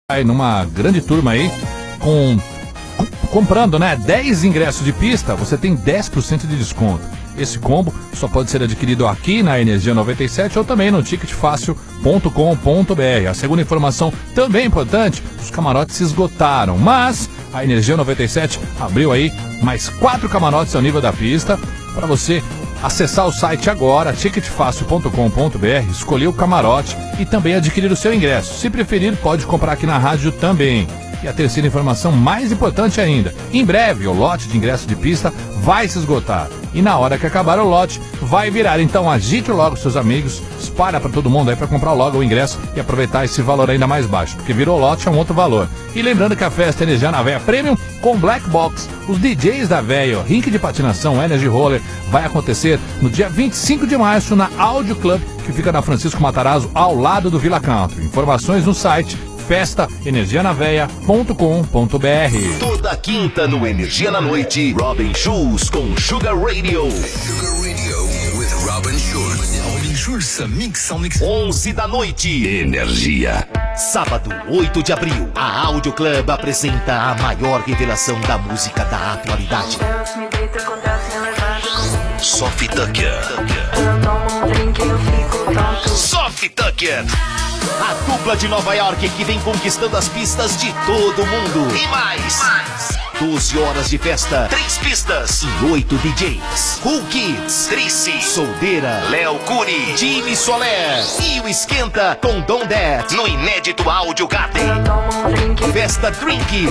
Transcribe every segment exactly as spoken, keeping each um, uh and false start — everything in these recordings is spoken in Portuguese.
Vai numa grande turma aí, com comprando, né, dez ingressos de pista, você tem dez por cento de desconto. Esse combo só pode ser adquirido aqui na Energia noventa e sete ou também no ticket fácil ponto com ponto br. A segunda informação, também importante, os camarotes se esgotaram, mas a Energia noventa e sete abriu aí mais quatro camarotes ao nível da pista para você acessar o site agora, ticket fácil ponto com ponto br, escolher o camarote e também adquirir o seu ingresso. Se preferir, pode comprar aqui na rádio também. E a terceira informação, mais importante ainda, em breve o lote de ingresso de pista vai se esgotar. E na hora que acabar o lote, vai virar. Então agite logo seus amigos, espalha para todo mundo aí para comprar logo o ingresso e aproveitar esse valor ainda mais baixo, porque virou lote é um outro valor. E lembrando que a festa Energia na Veia Premium com Black Box, os D Js da Veia, rink de patinação, Energy Roller, vai acontecer no dia vinte e cinco de março na Audio Club, que fica na Francisco Matarazzo, ao lado do Villa Country. Informações no site festa energia na veia ponto com ponto br. Toda quinta no Energia na Noite, Robin Schulz com Sugar Radio. Sugar Radio with Robin Schulz. Robin Schulz, mix on mix. onze da noite, Energia. Sábado, oito de abril, a Audio Club apresenta a maior revelação da música da atualidade. Sophie Tucker. Sophie Tucker. A dupla de Nova York que vem conquistando as pistas de todo mundo. E mais, mais. doze horas de festa, três pistas e oito D Js. Cool Kids, Trice, Soldeira, Léo Curi, Jimmy Soler e o Esquenta com Don That no inédito Audio Garden. Festa Drink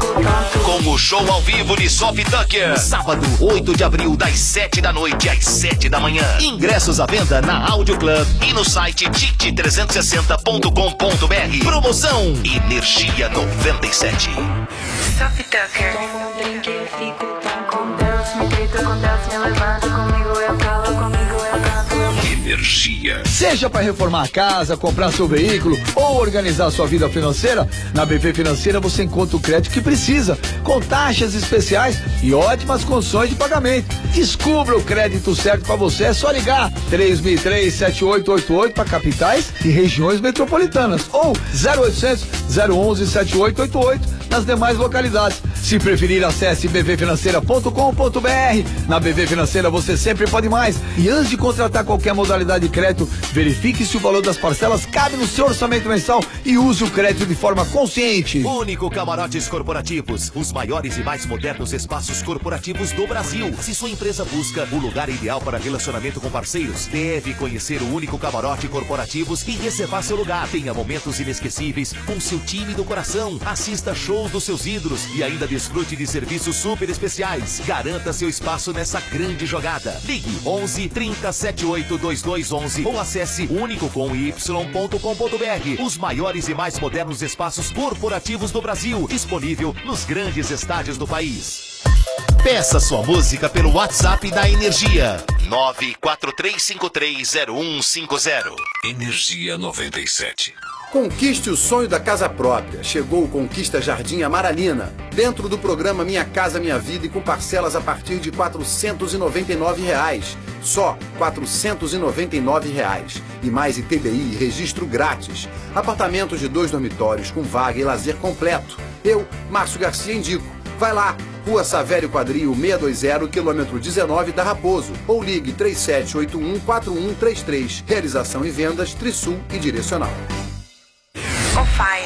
com o show ao vivo de Sophie Tucker. Sábado, oito de abril, das sete da noite às sete da manhã. Ingressos à venda na Audio Club e no site ticket trezentos e sessenta ponto com ponto br. Promoção Energia noventa e sete. Sophie Tucker. Tomo um drink e fico tão com Deus. Me grito com Deus, me levanto comigo, eu falo comigo, eu canto. Energia. Seja para reformar a casa, comprar seu veículo ou organizar sua vida financeira, na B V Financeira você encontra o crédito que precisa, com taxas especiais e ótimas condições de pagamento. Descubra o crédito certo para você, é só ligar três mil e três, sete oito oito oito para capitais e regiões metropolitanas ou zero oitocentos, zero onze, sete oito oito oito nas demais localidades. Se preferir, acesse b v financeira ponto com ponto br. Na B V Financeira você sempre pode mais. E antes de contratar qualquer modalidade de crédito, verifique se o valor das parcelas cabe no seu orçamento mensal e use o crédito de forma consciente. Único Camarotes Corporativos, os maiores e mais modernos espaços corporativos do Brasil. Se sua empresa busca o lugar ideal para relacionamento com parceiros, deve conhecer o Único Camarote Corporativos e reservar seu lugar. Tenha momentos inesquecíveis com seu time do coração. Assista shows dos seus ídolos e ainda desfrute de serviços super especiais. Garanta seu espaço nessa grande jogada. Ligue onze, trinta, setenta e oito, vinte e dois onze ou acesse único com y ponto com ponto br. Os maiores e mais modernos espaços corporativos do Brasil, disponível nos grandes estádios do país. Peça sua música pelo WhatsApp da Energia nove quatro três cinco três zero um cinco zero. Energia noventa e sete. Conquiste o sonho da casa própria. Chegou o Conquista Jardim Amaralina, dentro do programa Minha Casa Minha Vida e com parcelas a partir de quatrocentos e noventa e nove reais. Só quatrocentos e noventa e nove reais. E mais I T B I e registro grátis. Apartamentos de dois dormitórios com vaga e lazer completo. Eu, Márcio Garcia, indico. Vai lá, Rua Savério Quadril seiscentos e vinte, quilômetro dezenove da Raposo. Ou ligue três sete oito um, quatro um três três. Realização e vendas Trisul e Direcional. On fire.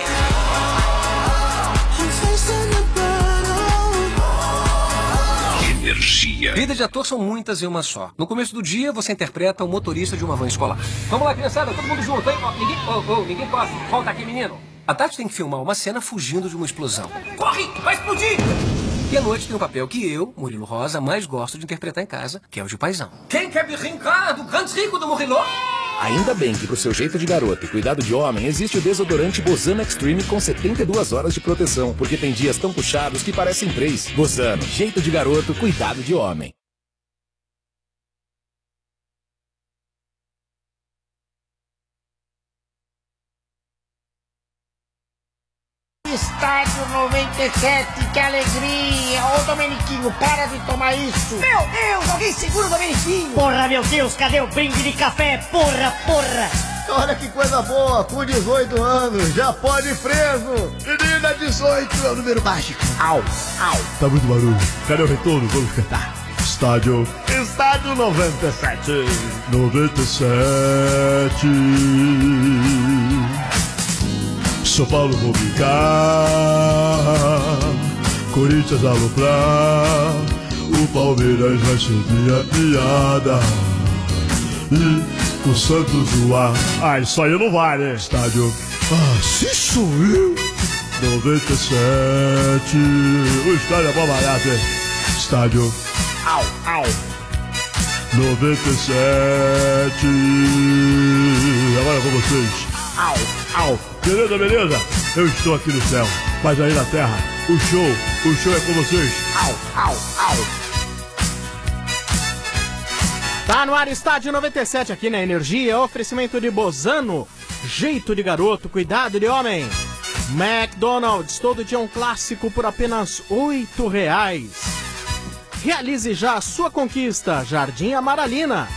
Energia. Vidas de ator são muitas em uma só. No começo do dia, você interpreta o motorista de uma van escolar. Vamos lá, criançada, todo mundo junto, hein? Ó, ninguém, oh, oh, ninguém tosse. Volta aqui, menino. À tarde tem que filmar uma cena fugindo de uma explosão. Corre, vai explodir! E à noite tem um papel que eu, Murilo Rosa, mais gosto de interpretar em casa, que é o de paizão. Quem quer brincar do grande rico do Murilo? Ainda bem que pro seu jeito de garoto e cuidado de homem existe o desodorante Bozano Extreme com setenta e duas horas de proteção, porque tem dias tão puxados que parecem três. Bozano, jeito de garoto, cuidado de homem. Estádio noventa e sete, que alegria! Ô Domeniquinho, para de tomar isso! Meu Deus, alguém segura o Domeniquinho! Porra, meu Deus, cadê o brinde de café? Porra, porra! Olha que coisa boa, com dezoito anos, já pode ir preso. Menina, dezoito é o número mágico. Au, au. Tá muito barulho. Cadê o retorno? Vamos cantar. Estádio. Estádio noventa e sete. noventa e sete. São Paulo vou brincar. Corinthians aloprar. O Palmeiras vai subir a piada. E o Santos zoar. Ah, isso aí não vale. Estádio. Ah, se sou eu. noventa e sete. O estádio é bom barato, hein? Estádio. Au, au. noventa e sete. Agora com vocês. Au, au. Beleza, beleza? Eu estou aqui no céu, mas aí na terra, o show, o show é com vocês. Au, au, au. Tá no ar, Estádio noventa e sete aqui na Energia, oferecimento de Bozano, jeito de garoto, cuidado de homem. McDonald's, todo dia um clássico por apenas oito reais. Realize já a sua conquista, Jardim Amaralina.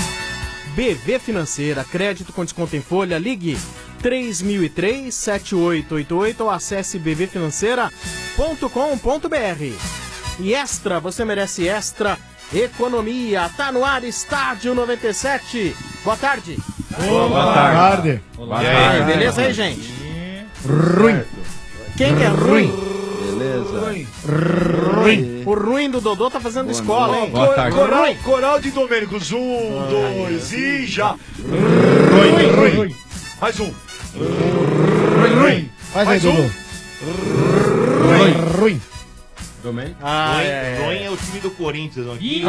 B V Financeira, crédito com desconto em folha, ligue três mil e três, sete oito oito oito ou acesse b v financeira ponto com ponto b r. E Extra, você merece Extra Economia. Tá no ar, Estádio noventa e sete. Boa tarde. Boa, boa tarde. Boa tarde. Beleza aí, gente? Ruim. Quem que é ruim? Beleza. Ruim. Ruim. O ruim do Dodô tá fazendo escola, hein? Boa tarde. Coral, coral de Domênicos. Um, dois e já. Ruim, ruim, ruim. Mais um. Ruim, ruim. Faz aí, Dodô. Ruim, ruim. Domênico? Ah, Ruim, é, é. ruim é o time do Corinthians aqui.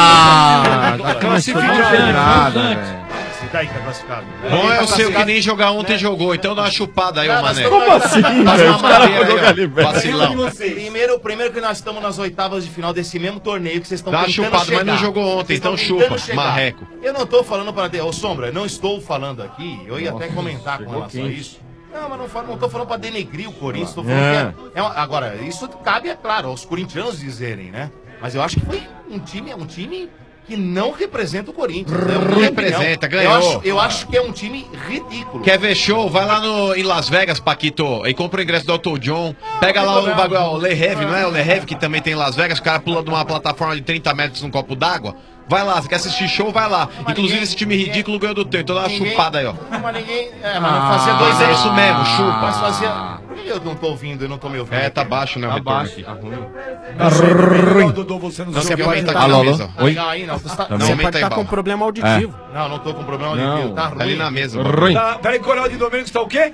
Ah, tá classificado. Você tá aí, tá classificado. Bom é o seu que nem jogar ontem jogou, então dá uma chupada aí, ô Mané. Como assim, Faz velho? uma Os caras madeira vão jogar aí, ali, ó. velho. Vacilão. Primeiro, primeiro que nós estamos nas oitavas de final desse mesmo torneio que vocês estão Dá tentando chupada, chegar. mas não jogou ontem, Vocês então estão tentando chupa, chegar. marreco. Eu não tô falando para ter... Ô, Sombra, não estou falando aqui, eu ia até comentar com relação a isso. Não, mas não, falo, não tô falando pra denegrir o Corinthians, tô falando É. que é, é uma, agora, isso cabe, é claro, aos corintianos dizerem, né? Mas eu acho que foi um time, é um time que não representa o Corinthians. Né? Não representa, ganhou. Eu acho, eu acho que é um time ridículo. Quer ver show? Vai lá no, em Las Vegas, Paquito, e compra o ingresso do Elton John. Pega lá o bagulho, o Le Rêve, não é? O Le Rêve que também tem em Las Vegas, o cara pula de uma plataforma de trinta metros num copo d'água. Vai lá, você quer assistir show? Vai lá. Mas Inclusive ninguém, esse time ridículo ganhou do teu, então dá uma ninguém, chupada aí, ó. Mas ninguém. É, mas não fazia dois é anos. isso mesmo, chupa. Mas fazia. Por que eu não tô ouvindo, eu não tô me ouvindo? É, tá baixo, né? O Tá retorno baixo, aqui. tá ruim. Tá ruim. Dodô, você não Não, sabe. você pode estar aqui Alô, na alô? mesa. Tá legal aí, não? Você tá, Não, Você aumenta pode aí, estar com Bala. problema auditivo. não, não tô com problema Não, auditivo. Tá Tá ruim. ali na mesa. Ruim. Tá, peraí, coral de Domênicos tá o quê?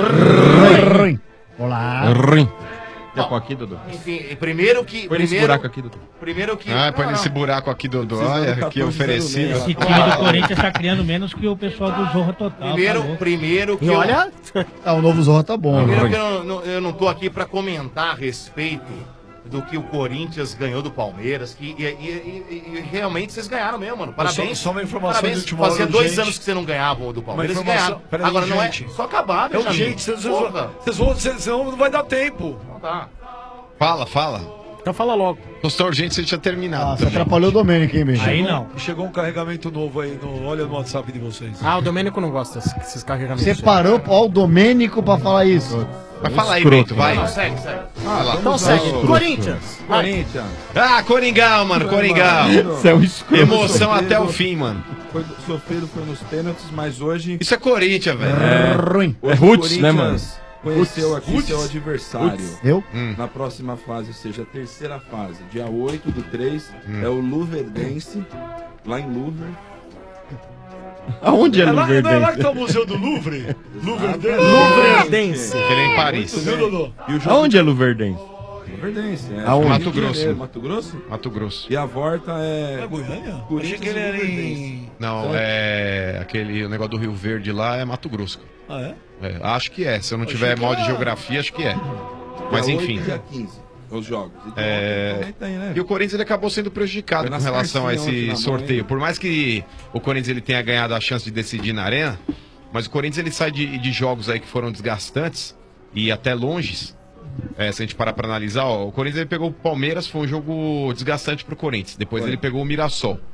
Ruim. Olá. Ruim. Quer pôr aqui, Dudu? Enfim, primeiro que. Põe nesse primeiro, buraco aqui, Dudu. Primeiro que. Ah, põe não, nesse não. buraco aqui, Dodô. Vocês Olha, não que tá oferecido. pensando Esse time do Corinthians tá criando menos que o pessoal do Zorra Total. Primeiro, tá louco. primeiro que. E eu- olha, Ah, o novo Zorra tá bom. Primeiro que eu não, não- eu não tô aqui pra comentar a respeito do que o Corinthians ganhou do Palmeiras, que e, e- e- e realmente vocês ganharam mesmo, mano. Parabéns. Só- só uma informação Parabéns. de última hora, Fazia dois gente. anos que você não ganhava do Palmeiras e informação- ganharam. peraí, Agora não é gente. só acabar, É o Benjamin. jeito, vocês vão. Porra. Vocês vão. Vocês senão não vai dar tempo. Então tá. Fala, fala. então fala logo. Fosse tão urgente, você tinha terminado. Ah, você também. atrapalhou o Domênico, hein, Benjamin? Aí não. Chegou um carregamento novo aí. No, olha no WhatsApp de vocês. Ah, o Domênico não gosta desses carregamentos. Você parou ó, o Domênico pra falar isso. Mas fala aí, Bento, vai. Não, segue, segue. Vai lá. Então segue. Corinthians. Vai. Corinthians. Ah, Coringão, mano, Coringão. Você é um escroto. Emoção até o fim, mano. Foi, sofrido foi nos pênaltis, mas hoje... Isso é Corinthians, velho. É, Ruim. hoje É roots, o né, Corinthians conheceu Roots. aqui Roots. seu adversário. Roots. Eu? Hum. Na próxima fase, ou seja, a terceira fase, dia oito do três, Hum. é o Luverdense, lá em Luver. Aonde é, é lá, não é lá que tá o Museu do Louvre? Louvre Luverdense. Ele é em Paris. Viu, Dodô? E o jogo... Aonde é Luverdense? Luverdense, é. Aonde? Mato Rio de Grosso. Janeiro, Mato Grosso? Mato Grosso. E a volta é... É Goiânia? Achei Corinthians que ele era e em. Luverdense. Não, Certo? é aquele o negócio do Rio Verde lá é Mato Grosso. Ah, é? É, acho que é. Se eu não Achei tiver que mal de era- geografia, acho que é. Mas Dia enfim. oito e dia quinze, os jogos. Então, É, aproveita aí, né? E o Corinthians ele acabou sendo prejudicado Foi com nas relação a carcinhas ontem esse na mão, sorteio. hein? Por mais que o Corinthians ele tenha ganhado a chance de decidir na arena, mas o Corinthians ele sai de, de jogos aí que foram desgastantes e até longes. É, se a gente parar pra analisar, ó, o Corinthians ele pegou o Palmeiras, foi um jogo desgastante pro Corinthians. Depois Foi. ele pegou o Mirassol.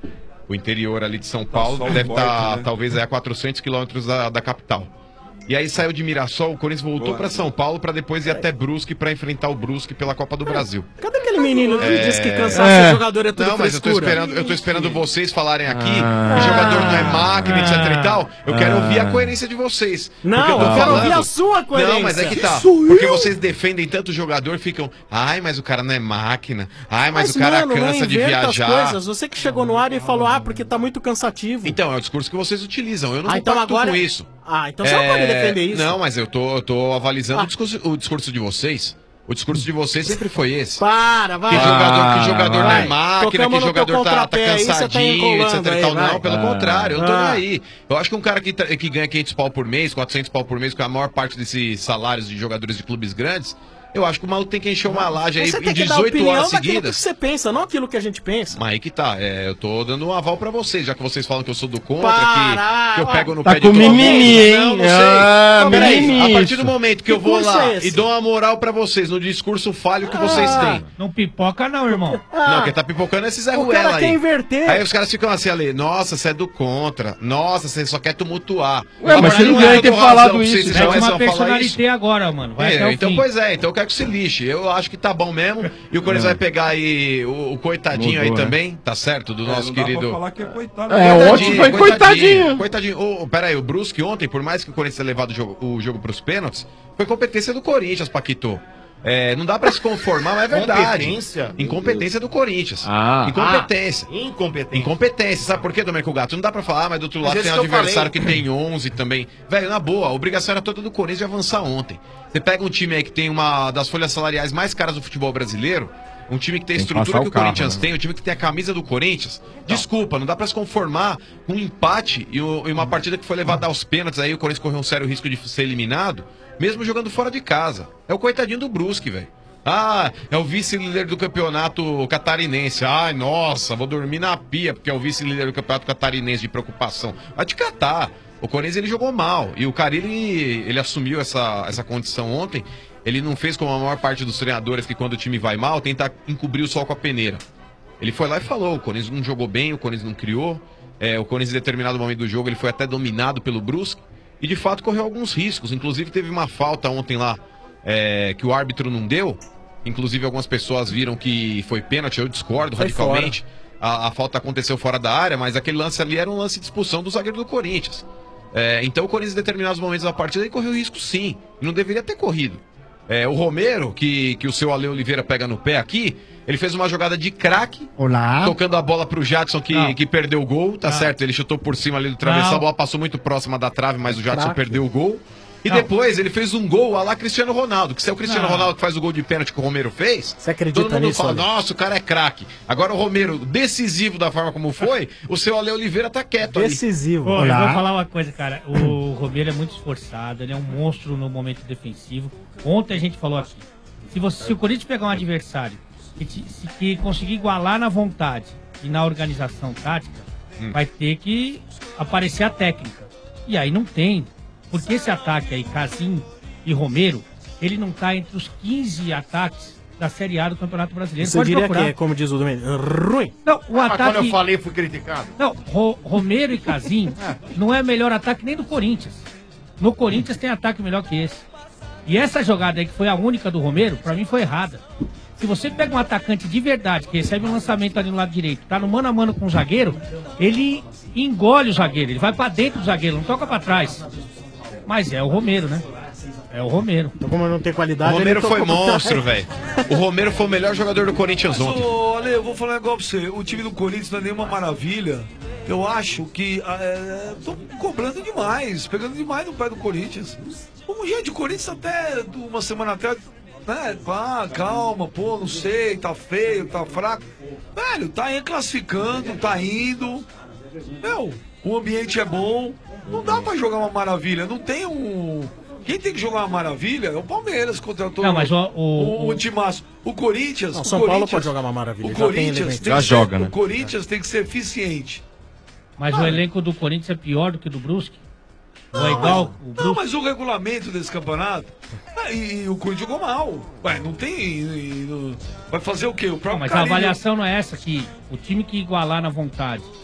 o interior ali de São Paulo, sol deve forte, estar né? talvez é, a quatrocentos quilômetros da, da capital. E aí saiu de Mirassol, o Corinthians voltou Boa. para São Paulo para depois ir até Brusque para enfrentar o Brusque pela Copa do Brasil. Cadê aquele menino que É. disse que cansar É. ser jogador é tudo Não, mas eu tô frescura? esperando, eu tô esperando vocês falarem aqui Ah. que jogador não é máquina, etc e tal. Eu quero Ah. ouvir a coerência de vocês. Não, Porque eu tô quero falando- ouvir a sua coerência. Não, mas é que tá. Que sou Porque eu? vocês defendem tanto o jogador, ficam, ai, mas o cara não é máquina. Ai, mas, Mas, o cara mano, não cansa de inventa as viajar. coisas. Você que chegou no ar e falou, ah, porque tá muito cansativo. Então, é o discurso que vocês utilizam. Eu não Ah, então compacto agora- com isso. Ah, então você não pode defender isso. Não, mas eu tô, eu tô avalizando Ah. o, discurso, o discurso de vocês. O discurso de vocês sempre foi esse. Para, vai. Que jogador, que jogador não é Vai. máquina, Tocamos que no teu jogador tá, tá contrapé aí, você tá cansadinho, enrolando etc e aí, tal. vai. Não, pelo Ah. contrário, eu não tô Ah. nem aí. Eu acho que um cara que, tra- que ganha quinhentos pau por mês, quatrocentos pau por mês, com a maior parte desses salários de jogadores de clubes grandes, eu acho que o maluco tem que encher uma laje aí Mas você em tem que dar dezoito opinião horas daquilo que seguidas. você pensa, não aquilo que a gente pensa. Mas aí que tá, é, eu tô dando um aval pra vocês, já que vocês falam que eu sou do contra, Para, que, que eu ó. pego no Tá pé com de todo mimimi, mundo. hein? Não, não sei. Ah, Peraí, mimimi a partir isso. do momento que, Que eu vou curso lá é esse? e dou uma moral pra vocês no discurso falho que vocês têm. Não pipoca não, irmão. Não, quem tá pipocando é esse Zé O Ruela cara aí. quer inverter. Aí os caras ficam assim, ali, nossa, você é do contra. Nossa, você só quer tumultuar. Ué, mas você não é devia que eu ter dou razão falado pra vocês, isso, vocês já. começam Uma a falar isso. personalité agora, mano. Vai até É, o então, fim. pois é, então eu quero que se lixe. Eu acho que tá bom mesmo. E o Corinthians vai pegar aí o, o coitadinho Mudou, aí né? também, tá certo? Do É, nosso não dá pra querido. falar que é coitado. É, ontem foi coitadinho. Coitadinho. Ô, pera aí, o Brusque ontem, por mais que o Corinthians tenha levado o jogo, o jogo pros pênaltis, foi competência do Corinthians, Paquito. É, não dá pra se conformar, mas é verdade. Competência? Incompetência do Corinthians. Ah. Incompetência. Ah, incompetência. Incompetência. Sabe por quê, Domenico Gato? Não dá pra falar, mas do outro Mas lado esse tem um que eu adversário falei. que tem onze também. Velho, na boa, a obrigação era toda do Corinthians de avançar ontem. Você pega um time aí que tem uma das folhas salariais mais caras do futebol brasileiro, um time que tem a Tem que estrutura passar que o o carro, Corinthians né? tem, um time que tem a camisa do Corinthians. Desculpa, não dá pra se conformar com um empate e, o- e uma partida que foi levada aos pênaltis aí, o Corinthians correu um sério risco de ser eliminado, mesmo jogando fora de casa. É o coitadinho do Brusque, velho. Ah, é o vice-líder do campeonato catarinense. Ai, nossa, vou dormir na pia, porque é o vice-líder do campeonato catarinense de preocupação. Vai te catar. O Corinthians ele jogou mal. E o Carille, ele assumiu essa, essa condição ontem. Ele não fez como a maior parte dos treinadores que quando o time vai mal, tenta encobrir o sol com a peneira. Ele foi lá e falou, o Corinthians não jogou bem, o Corinthians não criou. É, o Corinthians em determinado momento do jogo ele foi até dominado pelo Brusque. E de fato correu alguns riscos. Inclusive teve uma falta ontem lá é, que o árbitro não deu. Inclusive algumas pessoas viram que foi pênalti, eu discordo Foi radicalmente. A, a falta aconteceu fora da área, mas aquele lance ali era um lance de expulsão do zagueiro do Corinthians. É, então o Corinthians em determinados momentos da partida ele correu risco sim. E não deveria ter corrido. É, o Romero, que, que o seu Ale Oliveira pega no pé aqui, ele fez uma jogada de craque, Olá. tocando a bola pro Jadson que, Não. que perdeu o gol, tá Não. certo? Ele chutou por cima ali do travessão, Não. a bola passou muito próxima da trave, mas o Jadson Craque. perdeu o gol. E Não. depois ele fez um gol a lá Cristiano Ronaldo, que se é o Cristiano Não. Ronaldo que faz o gol de pênalti que o Romero fez, Você acredita todo mundo nisso, fala, Ale? nossa, o cara é craque. Agora o Romero, decisivo da forma como foi, o seu Ale Oliveira tá quieto ali. Decisivo. Pô, eu Olá. vou falar uma coisa, cara. O Romero é muito esforçado, ele é um monstro no momento defensivo. Ontem a gente falou aqui. Se, você, se o Corinthians pegar um adversário que, te- se- que conseguir igualar na vontade e na organização tática, Hum. vai ter que aparecer a técnica. E aí não tem. Porque esse ataque aí, Casim e Romero, ele não tá entre os quinze ataques da Série A do Campeonato Brasileiro. Você Pode diria procurar. que é, como diz o Domênico, ruim. Não, o Mas quando eu ataque... falei, fui criticado. Não, Ro- Romero e Casim não é melhor ataque nem do Corinthians. No Corinthians tem ataque melhor que esse. E essa jogada aí, que foi a única do Romero, pra mim foi errada. Se você pega um atacante de verdade, que recebe um lançamento ali no lado direito, tá no mano a mano com o zagueiro, ele engole o zagueiro, ele vai pra dentro do zagueiro, não toca pra trás. Mas é o Romero, né? É o Romero. Então, como não tem O qualidade, Romero ele foi tocou pra monstro, trás. velho. O Romero foi o melhor jogador do Corinthians Mas, ontem. ô, Ale, eu vou falar um negócio pra você. O time do Corinthians não é nenhuma maravilha. Eu acho que estão cobrando demais, pegando demais no pé do Corinthians. Como, gente, o Corinthians até uma semana atrás, né? Pá, calma, pô, não sei, tá feio, tá fraco. Velho, tá aí classificando, tá indo. Meu, o ambiente é bom. Não dá pra jogar uma maravilha. Não tem um. Quem tem que jogar uma maravilha é o Palmeiras contra todo Não, mas o- o- o, o- o timaço. O Corinthians. Não, o São Paulo Corinthians- pode jogar uma maravilha, O já tem Corinthians elemento. tem Já que joga, ser, né? O Corinthians tem que ser eficiente. Mas o elenco do Corinthians é pior do que o do Brusque? Ou é Não, igual? mas, o não, Brusque? mas o regulamento desse campeonato. ah, E, e o Corinthians jogou mal. Ué, não tem. e- e- não- vai fazer o quê? O próprio Não, mas a Carille- avaliação não é essa, que o time que igualar na vontade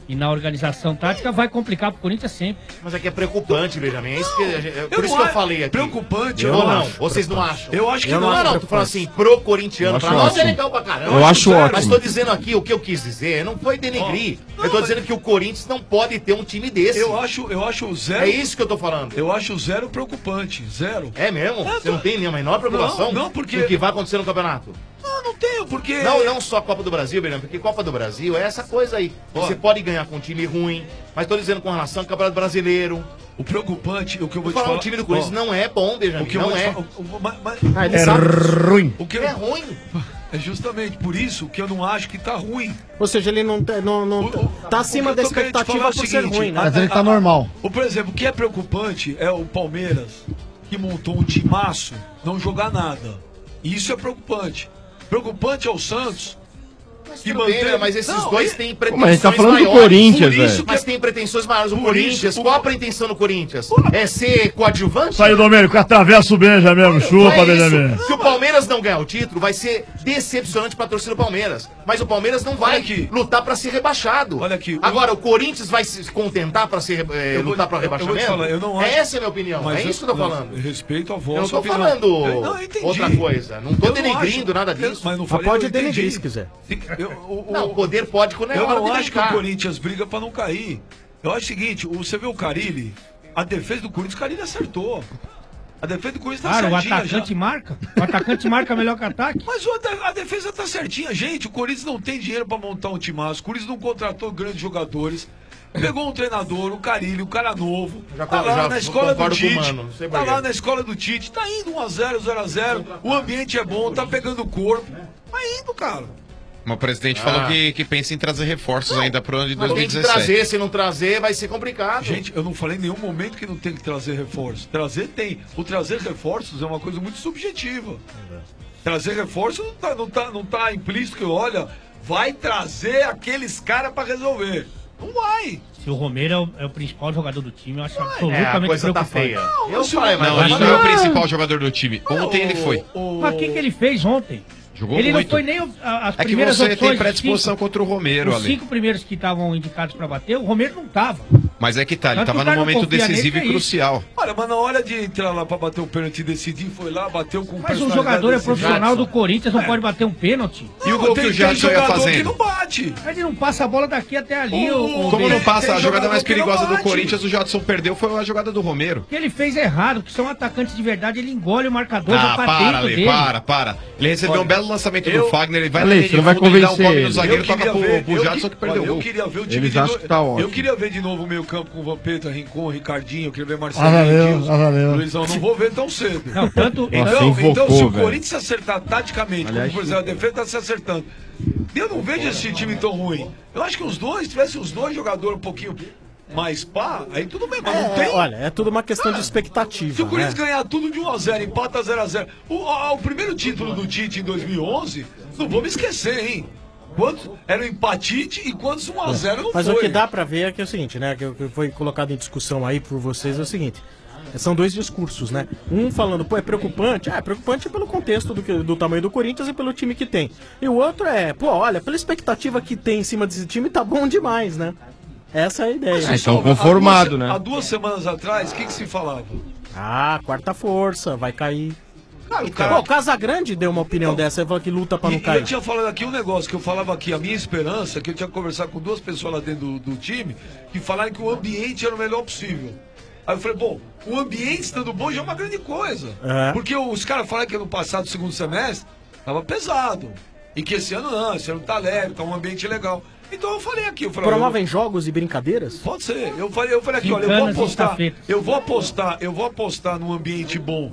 e na organização tática, vai complicar pro Corinthians sempre. Mas é que é preocupante, Benjamin. É isso que, é por eu isso não que eu falei aqui. Preocupante, eu eu não. acho. Vocês não acham? Eu acho que eu não. Não, não, tô falando assim, pro corintiano. Pra nós é legal pra caramba. Eu acho ótimo. Mas tô dizendo aqui, o que eu quis dizer, não foi denegrir. Não, eu tô mas... dizendo que o Corinthians não pode ter um time desse. Eu acho, eu acho o zero... É isso que eu tô falando. Eu acho zero preocupante, zero. É mesmo? É, Você não tem nenhuma menor preocupação? Não, não, porque... O que vai acontecer no campeonato? Não, não tenho, porque... Não, não só a Copa do Brasil, Benjamin, porque Copa do Brasil é essa coisa aí. Você pode ganhar com um time ruim, mas tô dizendo com relação ao Campeonato Brasileiro. O preocupante, o que eu vou te falar, falar... o time do Corinthians não é bom, Benjamin, o que eu não vou te é. falar, o- o- mas- mas- Ah, ele é sabe. ruim. O que eu- É ruim. É justamente por isso que eu não acho que tá ruim. Ou seja, ele não, tá- não, não tá acima O que da eu tô querendo te expectativa falar é por o ser seguinte, ruim, né? a- Mas ele tá a- normal. O, por exemplo, o que é preocupante é o Palmeiras, que montou um timaço, não jogar nada. E isso é preocupante. Preocupante é o Santos, que Tudo bem, mantém... né? Mas esses Não, dois é- têm Pô, pretensões mas a gente tá falando do maiores. Corinthians, Por isso velho. que Mas tem pretensões maiores. O Por Corinthians, isso, qual a pretensão do Corinthians? É ser coadjuvante? Isso aí, Domênico, atravessa o Benja mesmo, chupa, Não é isso. Benjamin. Se o Palmeiras não ganhar o título, vai ser decepcionante pra torcida do Palmeiras. Mas o Palmeiras não vai lutar pra ser rebaixado. Olha aqui. Agora, o Corinthians vai se contentar pra ser, eh, Eu vou- lutar pra eu- eu vou te rebaixamento? falar, eu não acho- Essa é a minha opinião. Mas é eu- isso que eu tô não, falando. eu respeito a Eu vossa não tô opinião. falando Eu- não, eu entendi. outra coisa. Não tô Eu não denegrindo acho- nada eu- disso. mas não Mas falei, pode eu entendi. denegrir se quiser. Eu, o, o- Não, o poder pode quando é eu hora não de acho que o brincar. Corinthians briga pra não cair. Eu acho o seguinte, o- você vê o Carille, a defesa do Corinthians, o Carille acertou. A defesa do Corinthians tá Claro, o certinha atacante já. marca. O atacante marca melhor que o ataque. Mas o ata- a defesa tá certinha, gente. O Corinthians não tem dinheiro pra montar um timaço. O Corinthians não contratou grandes jogadores. Pegou um treinador, o Carille, o cara novo. Já- Tá lá já na escola do concordo com o Tite. Mano, não sei Tá por quê. lá na escola do Tite. Tá indo um a zero, zero a zero. O ambiente é bom, tá pegando o corpo. Tá indo, cara. Mas o presidente Ah. falou que, que pensa em trazer reforços ainda pro ano de Mas tem que dois mil e dezessete. trazer, se não trazer, vai ser complicado. Gente, eu não falei em nenhum momento que não tem que trazer reforços. Trazer tem. O trazer reforços é uma coisa muito subjetiva. Trazer reforços não tá, não tá, não tá implícito que, olha, vai trazer aqueles caras pra resolver. Não vai. Se o Romero é o, é o principal jogador do time, eu acho É, a absolutamente coisa tá preocupante. feia. Não, Eu se falei, o- mas Não, ele mas não é o não. principal jogador do time. Ontem ele foi. Mas o que, que ele fez ontem? Jogou ele muito. não foi nem o- a- as É que primeiras você opções. tem predisposição cinco- contra o Romero, Os Ale. cinco primeiros que estavam indicados pra bater, o Romero não tava. Mas é que tá, ele Tanto tava o cara num não momento confia decisivo nele, e é isso. crucial. Olha, mas na hora de entrar lá pra bater o pênalti e decidir, foi lá, bateu com Mas um jogador é profissional do Corinthians, não pode bater um pênalti. E o gol que o Jadson ia fazendo? não bate. Ele não passa a bola daqui até ali. O- o, o Como não Benja. passa, a tem jogada jogador mais que não perigosa do bate. Corinthians, o Jadson perdeu, foi a jogada do Romero. O que ele fez é errado, que são atacantes de verdade, ele engole o marcador, Ah, vai pra para, dentro Ale, dele. para, para. Ele recebeu Olha, um belo lançamento eu- do Fagner, ele vai Ale, na linha você não de vai fundo, ele dá um convencer golpe no ele. zagueiro, Eu toca queria pro, ver- pro eu Jadson que- que perdeu o olha, gol. Eu queria ver o time Eles de acham novo. que tá ótimo. Eu queria ver de novo o meio campo com o Vampeta, Rincon, Ricardinho, eu queria ver Ah, Marcelinho, valeu, Gilson, ah, valeu. Luizão, não vou ver tão cedo. Não, tanto, Então, Nossa, invocou, então se o velho. Corinthians se acertar taticamente, Aliás, como por exemplo a defesa tá se acertando, eu não vejo esse time tão ruim. Eu acho que os dois, tivesse os dois jogadores um pouquinho mais pá, aí tudo bem, mas não É, tem. olha, é tudo uma questão de expectativa. Se o Corinthians né? ganhar tudo de um a zero, empata zero a zero. O, a- o primeiro título do Tite em dois mil e onze, não vou me esquecer, hein? Quantos era o empatite e quantos um a zero não Mas foi. o que dá pra ver é que é o seguinte, né? Que o que foi colocado em discussão aí por vocês é o seguinte. São dois discursos, né? Um falando, pô, é preocupante. Ah, é preocupante pelo contexto do, que- do tamanho do Corinthians e pelo time que tem. E o outro é, pô, olha, pela expectativa que tem em cima desse time, tá bom demais, né? Essa é a ideia. Ah, então Há conformado, duas- né? Há duas semanas atrás, o que, que se falava? Ah, quarta força, vai cair. Cara, o Pô, cara. o Casagrande deu uma opinião dessa, ele falou que luta pra E, não e cair. eu tinha falado aqui um negócio, que eu falava aqui, a minha esperança, que eu tinha conversado com duas pessoas lá dentro do, do time, que falaram que o ambiente era o melhor possível. Aí eu falei, bom, o ambiente estando bom já é uma grande coisa. É. Porque os caras falaram que ano passado, segundo semestre, tava pesado. E que esse ano não, esse ano tá leve, tá um ambiente legal. Então eu falei aqui, eu falei, Promovem eu- jogos e brincadeiras? Pode ser. Eu falei, eu falei aqui, olha, eu vou Gincanas e apostar, estafetas. eu vou apostar, eu vou apostar num ambiente bom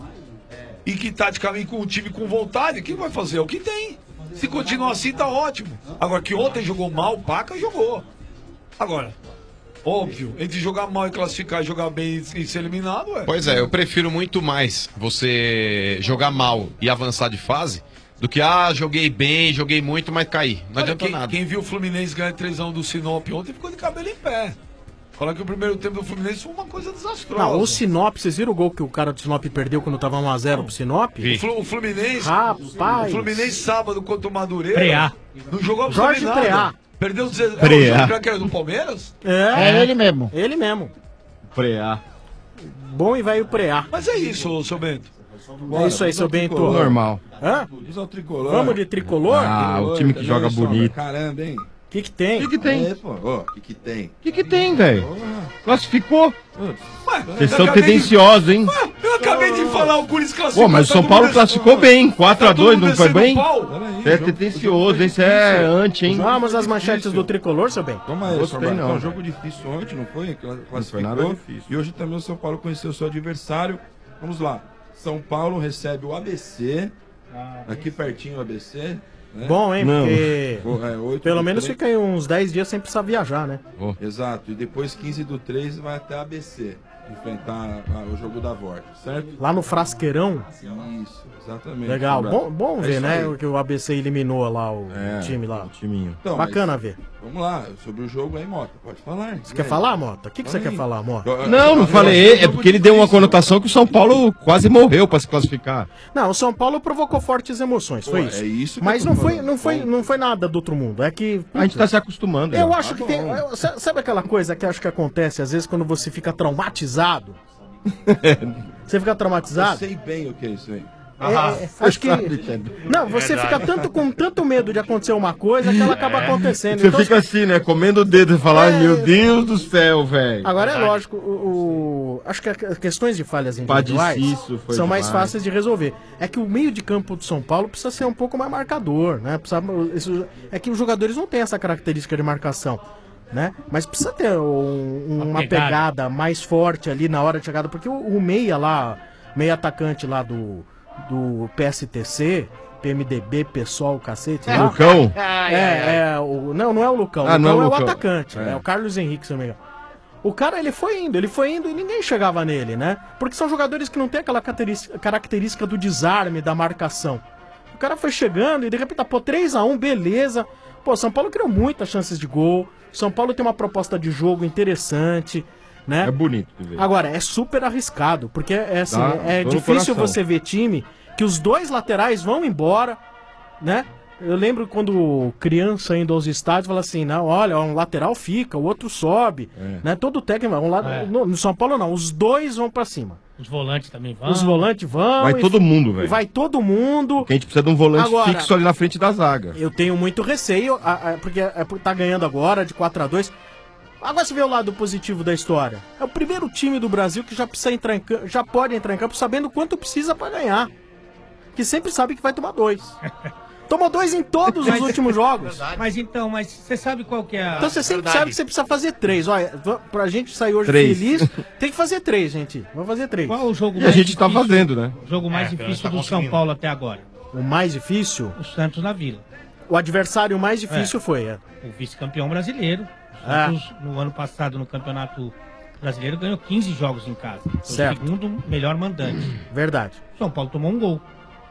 e que taticamente com um time com vontade, o que vai fazer? É o que tem. Se continuar assim, tá ótimo. Agora, que ontem jogou mal, o Paca jogou. Agora, óbvio, entre jogar mal e classificar, jogar bem e e ser eliminado, é. Pois é, eu prefiro muito mais você jogar mal e avançar de fase do que, ah, joguei bem, joguei muito, mas caí. Não Olha, adianta quem, nada. quem viu o Fluminense ganhar três a um do Sinop ontem ficou de cabelo em pé. Falar que o primeiro tempo do Fluminense foi uma coisa desastrosa. Não, o Sinop, vocês viram o gol que o cara do Sinop perdeu quando tava um a zero pro Sinop? O, Flu- o Fluminense. Rapaz. O Fluminense sábado contra o Madureira. Preá. Não jogou Jorge absolutamente Preá. nada. Perdeu dezesseis. Preá. É o João que era do Palmeiras? É, É ele mesmo. Ele mesmo. Preá. Bom e velho preá. Mas é isso, seu Bento. É isso aí, seu Bento. Normal. Hã? Usa o tricolor. Vamos de tricolor? Ah, o time que joga bonito. Caramba, hein? O que que tem? O que que tem? É, pô. Ó, o que que tem? O que que tem, velho? Classificou. Ué, Vocês eu são acabei de- tendenciosos, hein? Ué, eu acabei de falar, o Corinthians classificou. Pô, mas o tá São todo Paulo mundo- classificou bem. quatro a dois, não foi descendo bem? o pau. Você é tendencioso, hein? Você é anti, hein? Vamos às manchetes do tricolor, seu bem. Calma aí, Gostei Sorbato. não, É um velho. jogo difícil ontem, não foi? Cla- Classificou. nada difícil. E hoje também o São Paulo conheceu o seu adversário. Vamos lá. São Paulo recebe o A B C. Aqui pertinho o A B C. Né? Bom, hein? Não. Porque Pô, é, oito pelo do menos três. fica aí uns dez dias sem precisar viajar, né? Exato. E depois quinze do três vai até a A B C. Enfrentar a- o jogo da volta, certo? Lá no Frasqueirão. Isso, exatamente. Legal. Sorbato. Bom, bom É ver, isso né? aí. O que o A B C eliminou lá o É, time lá. o timinho. Então, Bacana mas- ver. Vamos lá, sobre o jogo aí, Mota. Pode falar. Você quer falar, Mota? O que, que você quer falar, Mota? Não, não falei. É porque ele deu uma conotação que o São Paulo quase morreu pra se classificar. Não, o São Paulo provocou fortes emoções, foi Pô, isso. é isso que Mas eu tô não foi, falando. não, foi, não foi nada do outro mundo. É que. A gente tá se acostumando. Eu né? acho Tá que bom. tem. eu- sa- sabe aquela coisa que acho que acontece às vezes quando você fica traumatizado? Você fica Eu traumatizado? sei bem o que é isso aí. É, é, acho que. Não, você fica tanto com tanto medo de acontecer uma coisa que ela acaba acontecendo. Você Então, fica assim, né? Comendo o dedo e falar, É. ai meu Deus do céu, velho. Agora é lógico, o, o- acho que as questões de falhas individuais Padiciço foi são mais demais. fáceis de resolver. É que o meio de campo do São Paulo precisa ser um pouco mais marcador, né? Precisa, isso- é que os jogadores não têm essa característica de marcação, né? Mas precisa ter um- uma pegada. pegada mais forte ali na hora de chegada, porque o, o meia lá, meia atacante lá do, do P S T C, P M D B, pessoal, cacete. lá. Lucão? É, é, o, não, não é o Lucão. Ah, o não é Lucão o é o Lucão. atacante, É. é o Carlos Henrique, se eu não me engano. O cara, ele foi indo, ele foi indo e ninguém chegava nele, né? Porque são jogadores que não têm aquela característica- característica do desarme, da marcação. O cara foi chegando e de repente, pô, três a um, beleza. Pô, São Paulo criou muitas chances de gol. São Paulo tem uma proposta de jogo interessante, né? É bonito de ver. Agora, é super arriscado, porque é, assim, Dá é dor no difícil coração. você ver time que os dois laterais vão embora, né? Eu lembro quando criança indo aos estádios, fala assim, não, olha, um lateral fica, o outro sobe, É. né? Todo técnico, um lado, É. no, no São Paulo não, os dois vão pra cima. Os volantes também vão. Os volantes vão. Vai e- todo mundo, velho. Vai todo mundo. Porque a gente precisa de um volante Agora- fixo ali na frente da zaga. Eu tenho muito receio, a- a- porque é, por- tá ganhando agora de quatro a dois. Agora você vê o lado positivo da história. É o primeiro time do Brasil que já precisa entrar em campo, já pode entrar em campo sabendo quanto precisa pra ganhar. Que sempre sabe que vai tomar dois. Tomou dois em todos os Mas- últimos jogos. Mas então, mas você sabe qual que é a... Então você sempre verdade? sabe que você precisa fazer três. Olha, va- pra gente sair hoje Três. feliz, tem que fazer três, gente. Vamos fazer três. Qual o jogo E a mais gente tá difícil- fazendo, né? O jogo mais É, difícil tá do São conseguindo. Paulo até agora? O mais difícil? O Santos na Vila. O adversário mais difícil É. foi, é. O vice-campeão brasileiro. O É. Santos, no ano passado, no Campeonato Brasileiro, ganhou quinze jogos em casa. Foi Certo. o segundo melhor mandante. Verdade. São Paulo tomou um gol.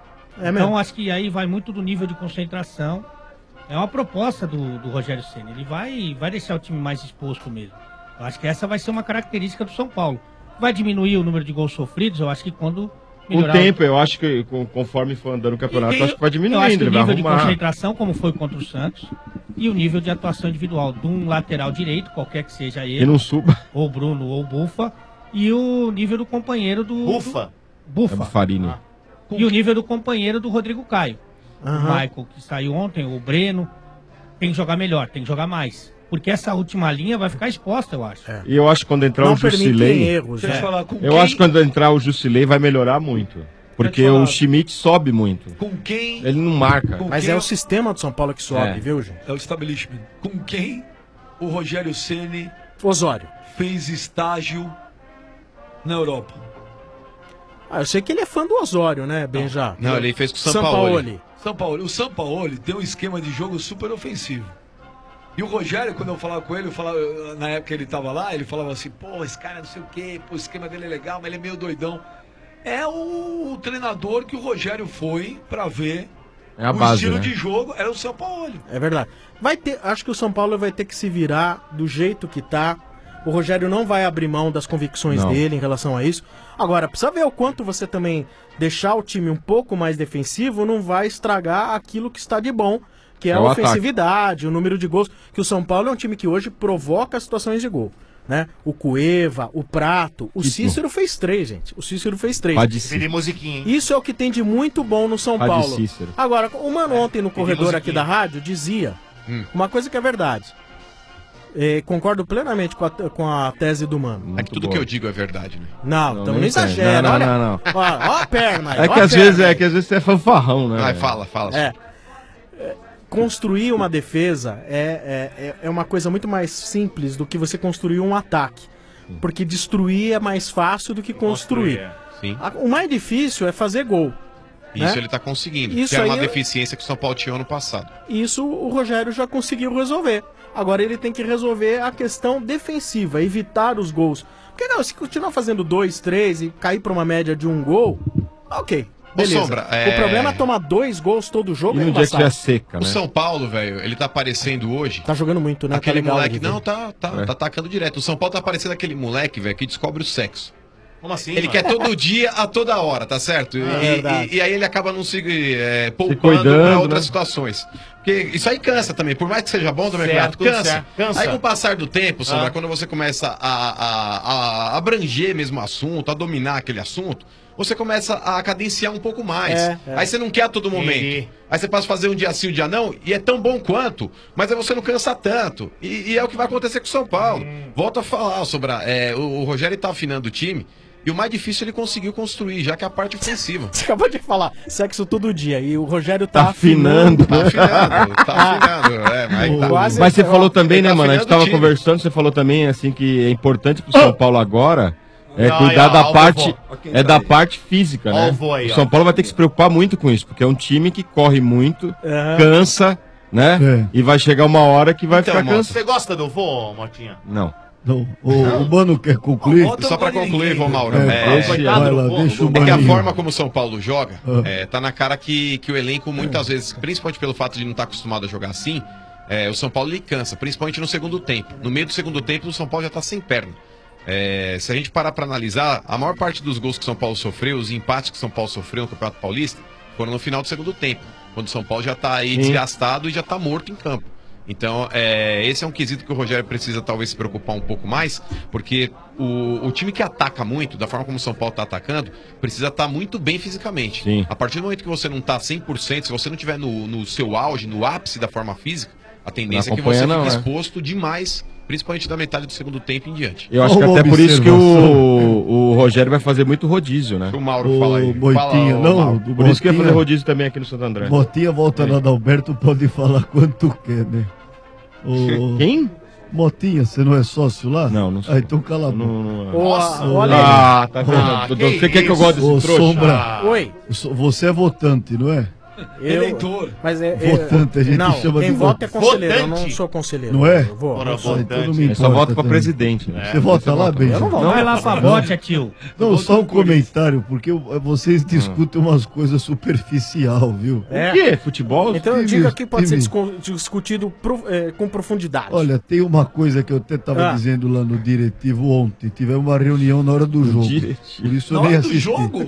É então mesmo. acho que aí vai muito do nível de concentração. É uma proposta do, do Rogério Ceni. Ele vai, vai deixar o time mais exposto mesmo. Eu acho que essa vai ser uma característica do São Paulo. Vai diminuir o número de gols sofridos, eu acho que quando Com o tempo, eu acho que com- conforme for andando o campeonato, eu acho que vai eu acho diminuindo, que o ele vai nível de arrumar. concentração, como foi contra o Santos, e o nível de atuação individual de um lateral direito, qualquer que seja ele. Que não suba. Ou Bruno ou Bufa. E o nível do companheiro do. Bufa. do- Bufa. É Bufarini. E o nível do companheiro do Rodrigo Caio. Aham. O Michael, que saiu ontem, o Breno. Tem que jogar melhor, tem que jogar mais. Porque essa última linha vai ficar exposta, eu acho. E eu acho que quando entrar Não o Jusilei. permitem erros, Deixa eu é. falar com Eu quem- acho que quando entrar o Jusilei vai melhorar muito. Porque Deixa eu falar. o Schmidt sobe muito. Com quem? Ele não marca. Com Mas quem é o sistema do São Paulo que sobe, É. viu, gente? É o establishment. Com quem o Rogério Ceni Osório. fez estágio na Europa? Ah, eu sei que ele é fã do Osório, né, Benja? Não, ele fez com o São Sampaoli. São Paulo. O São Paulo tem um esquema de jogo super ofensivo. E o Rogério, quando eu falava com ele, eu falava, na época que ele tava lá, ele falava assim, pô, esse cara não sei o quê, pô, o esquema dele é legal, mas ele é meio doidão. É o, treinador que o Rogério foi pra ver É a o base, estilo né? de jogo, era o São Paulo. É verdade. Vai ter, acho que o São Paulo vai ter que se virar do jeito que tá. O Rogério não vai abrir mão das convicções Não. dele em relação a isso. Agora, precisa ver o quanto você também deixar o time um pouco mais defensivo não vai estragar aquilo que está de bom, que é, É a o ofensividade, o número de gols. Que o São Paulo é um time que hoje provoca situações de gol. Né? O Cueva, o Prato, o Cícero fez três, gente. O Cícero fez três. Pode ser. Pedi musiquinha, hein? Isso é o que tem de muito bom no São Pode Paulo. Cícero. Agora, o mano ontem no corredor musiquinha. aqui da rádio dizia Hum. uma coisa que é verdade. É, concordo plenamente com a, com a tese do mano. É que tudo que eu digo é verdade, né? Não, Não, então não, nem exagera. tem. Não, olha, não, não, não. Ó, ó a perna aí. É ó que a às perna vezes aí. é que às vezes você é fanfarrão, né? Vai, velho? fala, fala. É. É, Construir uma defesa é, é, é uma coisa muito mais simples do que você construir um ataque. Porque destruir é mais fácil do que construir. Sim. A- O mais difícil é fazer gol. Isso né? ele tá conseguindo. Isso que era uma aí- deficiência que o São Paulo tinha ano passado. Isso o Rogério já conseguiu resolver. Agora ele tem que resolver a questão defensiva, evitar os gols. Porque não, se continuar fazendo dois, três e cair para uma média de um gol, ok. Beleza. Sombra, é- O problema é tomar dois gols todo jogo. é embaçado. seca, O São Paulo, velho, ele tá aparecendo hoje. Tá jogando muito, né? Aquele tá legal moleque. de ver. Não, tá, tá, É. tá atacando direto. O São Paulo tá parecendo aquele moleque, velho, que descobre o sexo. Como assim? Ele mano? quer todo dia, a toda hora, tá certo? Ah, e, verdade. e- e aí ele acaba não se é, poupando cuidando, pra outras né? situações. Porque isso aí cansa também. Por mais que seja bom também, Certo, Renato, cansa. certo, cansa. Aí com o passar do tempo, Sombra, Ah. quando você começa a, a- a abranger mesmo o assunto, a dominar aquele assunto, você começa a cadenciar um pouco mais. É, é. Aí você não quer a todo momento. Entendi. Aí você passa a fazer um dia sim, um dia não, e é tão bom quanto, mas aí você não cansa tanto. E, e é o que vai acontecer com o São Paulo. Hum. Volto a falar, Sombra, é, o, o Rogério tá afinando o time, e o mais difícil ele conseguiu construir, já que é a parte ofensiva. Você acabou de falar sexo todo dia e o Rogério tá, Tá afinando. Tá afinando, tá afinando. É, mas, tá- Quase- Mas você falou também, Ele né, tá mano? A gente afinando o tava time. conversando, você falou também, assim, que é importante pro São Paulo agora é Não, cuidar aí, ó, da ó, parte, vovô. Ó quem é tá da aí. parte física, Ó né? o vô aí, o ó. São Paulo vai ter que se preocupar muito com isso, porque é um time que corre muito, Aham. cansa, né? É. E vai chegar uma hora que vai Então, ficar Mota, cansado. Você gosta do vô, Motinha? Não. Não, o, o Mano quer concluir? Bota Só pra pra concluir, ninguém. Vô Mauro, É, é, deixa, coitado vai do lá, vô, deixa o é que a Maninho. forma como o São Paulo joga, Ah. é, tá na cara que, que o elenco, muitas vezes, principalmente pelo fato de não estar acostumado a jogar assim, é, o São Paulo ele cansa, principalmente no segundo tempo. No meio do segundo tempo, o São Paulo já tá sem perna. É, se a gente parar pra analisar, a maior parte dos gols que o São Paulo sofreu, os empates que o São Paulo sofreu no Campeonato Paulista, foram no final do segundo tempo, quando o São Paulo já tá aí Sim. desgastado e já tá morto em campo. Então, é, esse é um quesito que o Rogério precisa talvez se preocupar um pouco mais, porque o, o time que ataca muito, da forma como o São Paulo está atacando, precisa estar muito bem fisicamente. Sim. A partir do momento que você não está cem por cento, se você não estiver no, no seu auge, no ápice da forma física, a tendência é que você acompanha, fique não, né? exposto demais, principalmente da metade do segundo tempo em diante. Eu acho que Uma até por isso que observação. o, o Rogério vai fazer muito rodízio, né? O Mauro O fala aí. Moitinha, Fala, ô, não, Mauro. do Por isso que ia fazer Motinha- rodízio também aqui no Santo André. Motinha volta lá da Alberto, pode falar quanto quer, né? O... Quem? Motinha, você não é sócio lá? Não, não sou. Ah, então cala a boca. Não, não, não. Ô, a- ô, Ale, Ah, tá vendo? Ah, Você que quer que eu isso? goste Ô, desse trouxa? Sombra, Oi. so- você é votante, não é? Eu- Eleitor. Mas é, é- Votante, a gente não, chama quem de vota é votante. conselheiro, eu não Votante. sou conselheiro. Não é? Eu vou. Ora, eu sou- votante. Então não me Ele só importa vota pra também. presidente, né? Você vota lá, Benja? Eu não voto. Vai lá pra bote, tio. Não, só um comentário, porque eu- vocês discutem umas coisas superficial, viu? É. O quê? Futebol? Então eu Time- digo que pode ser time- discu- discutido pro- é, com profundidade. Olha, tem uma coisa que eu até estava Ah. dizendo lá no diretivo ontem. Tivemos uma reunião na hora do jogo. diretivo. Por isso Na eu nem hora do assisti. jogo?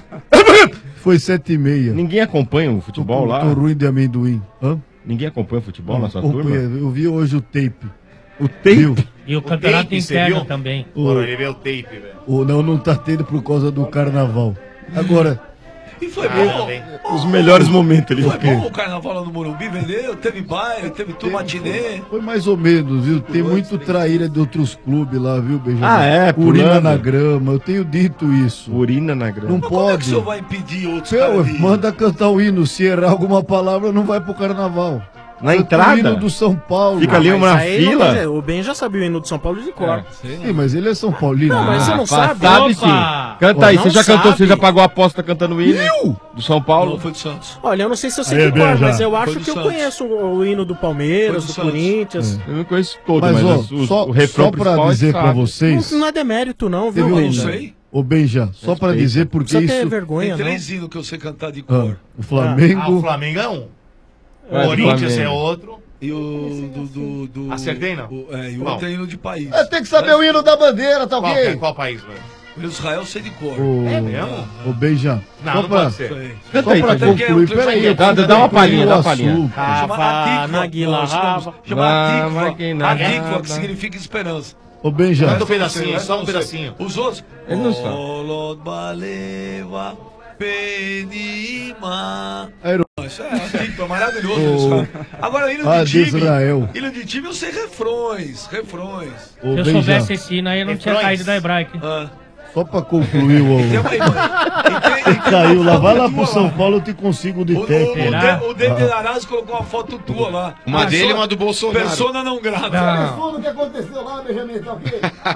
Foi sete e meia. Ninguém acompanha o futebol tô, lá? Tô ruim de amendoim. Hã? Ninguém acompanha o futebol na sua Acompanha. turma? Eu vi hoje o tape. O tempo. E o O campeonato tape, você interno viu? também. O, Bora, ele vê o tape, velho. o, não, não tá tendo por causa do carnaval. Agora, E foi Ah, bom. bem. Os melhores momentos ali. Foi bom o carnaval lá no Morumbi, vendeu, teve baile, teve tudo matinê. foi mais ou menos, viu? Tem muito traíra de outros clubes lá, viu, Benjamin? Ah, é? Urina Pulando. na grama. Eu tenho dito isso. Urina na grama. Não Mas como é que o pode. senhor vai impedir outros Meu, caras de... manda cantar o hino. Se errar alguma palavra, não vai pro carnaval. Na Canta entrada? O hino do São Paulo. Fica ali Mas uma aí não fila? quer dizer, o Ben já sabia o hino do São Paulo de cor. Sim, mas ele é São Paulino. Não, mas né? você não Rapaz, sabe? Sabe Opa! sim. Canta aí, Pô, você não já cantou, sabe. você já pagou a aposta cantando o hino? Do São Paulo? Não, foi do Santos. Olha, eu não sei se eu sei Aí, de cor, Ben, já. mas eu Foi acho do que eu Santos. conheço o, o hino do Palmeiras, Foi do do, Santos. Corinthians. Eu não conheço todo, Mas, mas, ó, os- os- só, o refrão só pra principal é dizer pra sabe. vocês. Não, não é demérito não, viu, Teve um- Não Ben? sei. Ô, Benja, só pra Respeita. dizer porque Precisa ter isso. vergonha, Tem não. três hinos que eu sei cantar de Ah, cor. o Flamengo. Ah, o Flamengo é um. O É, Corinthians Flamengo. é outro. E o do... do, do Acertei, não? O, é, e o Não. outro é hino de país. É, tem que saber o hino da bandeira, tá Qual, que é? ok? Qual país, velho? O Israel sei de cor. O... É mesmo? Ô, Beijão. Não, só não pra, pode ser. Só Canta aí, pra Tadinho. concluir, peraí. eu Dá- tenho dá uma que palhinha, concluir dá uma o palhinha. assunto. Chama Rava, Atikva. Naguila, Nós chamamos- Rava. Chama Vamos Atikva. que nada. Atikva, que significa esperança. Ô, Benja. Canta um pedacinho, só um pedacinho. Os outros. Ele não sabe. Olod baleva penima. Aero- Isso é Atikva, maravilhoso. Ô, isso, cara. Agora, hino ah, de de time. Israel. Hino de time eu sei refrões. Refrões. Ô, Se eu Benja, soubesse esse hino aí, eu não tinha Refrões. caído da hebraica. hein? Ah. só pra concluir o... Tem uma imagem. E tem- e tem Caiu uma lá, vai foto lá pro tua São lá. Paulo, eu te consigo de O, o, o, técnico. Será? De- o David Aras colocou uma foto tua lá. Uma dele e Persona- uma do Bolsonaro. Persona não grata. Não. Tudo o que aconteceu lá, Benjamin, tá ok?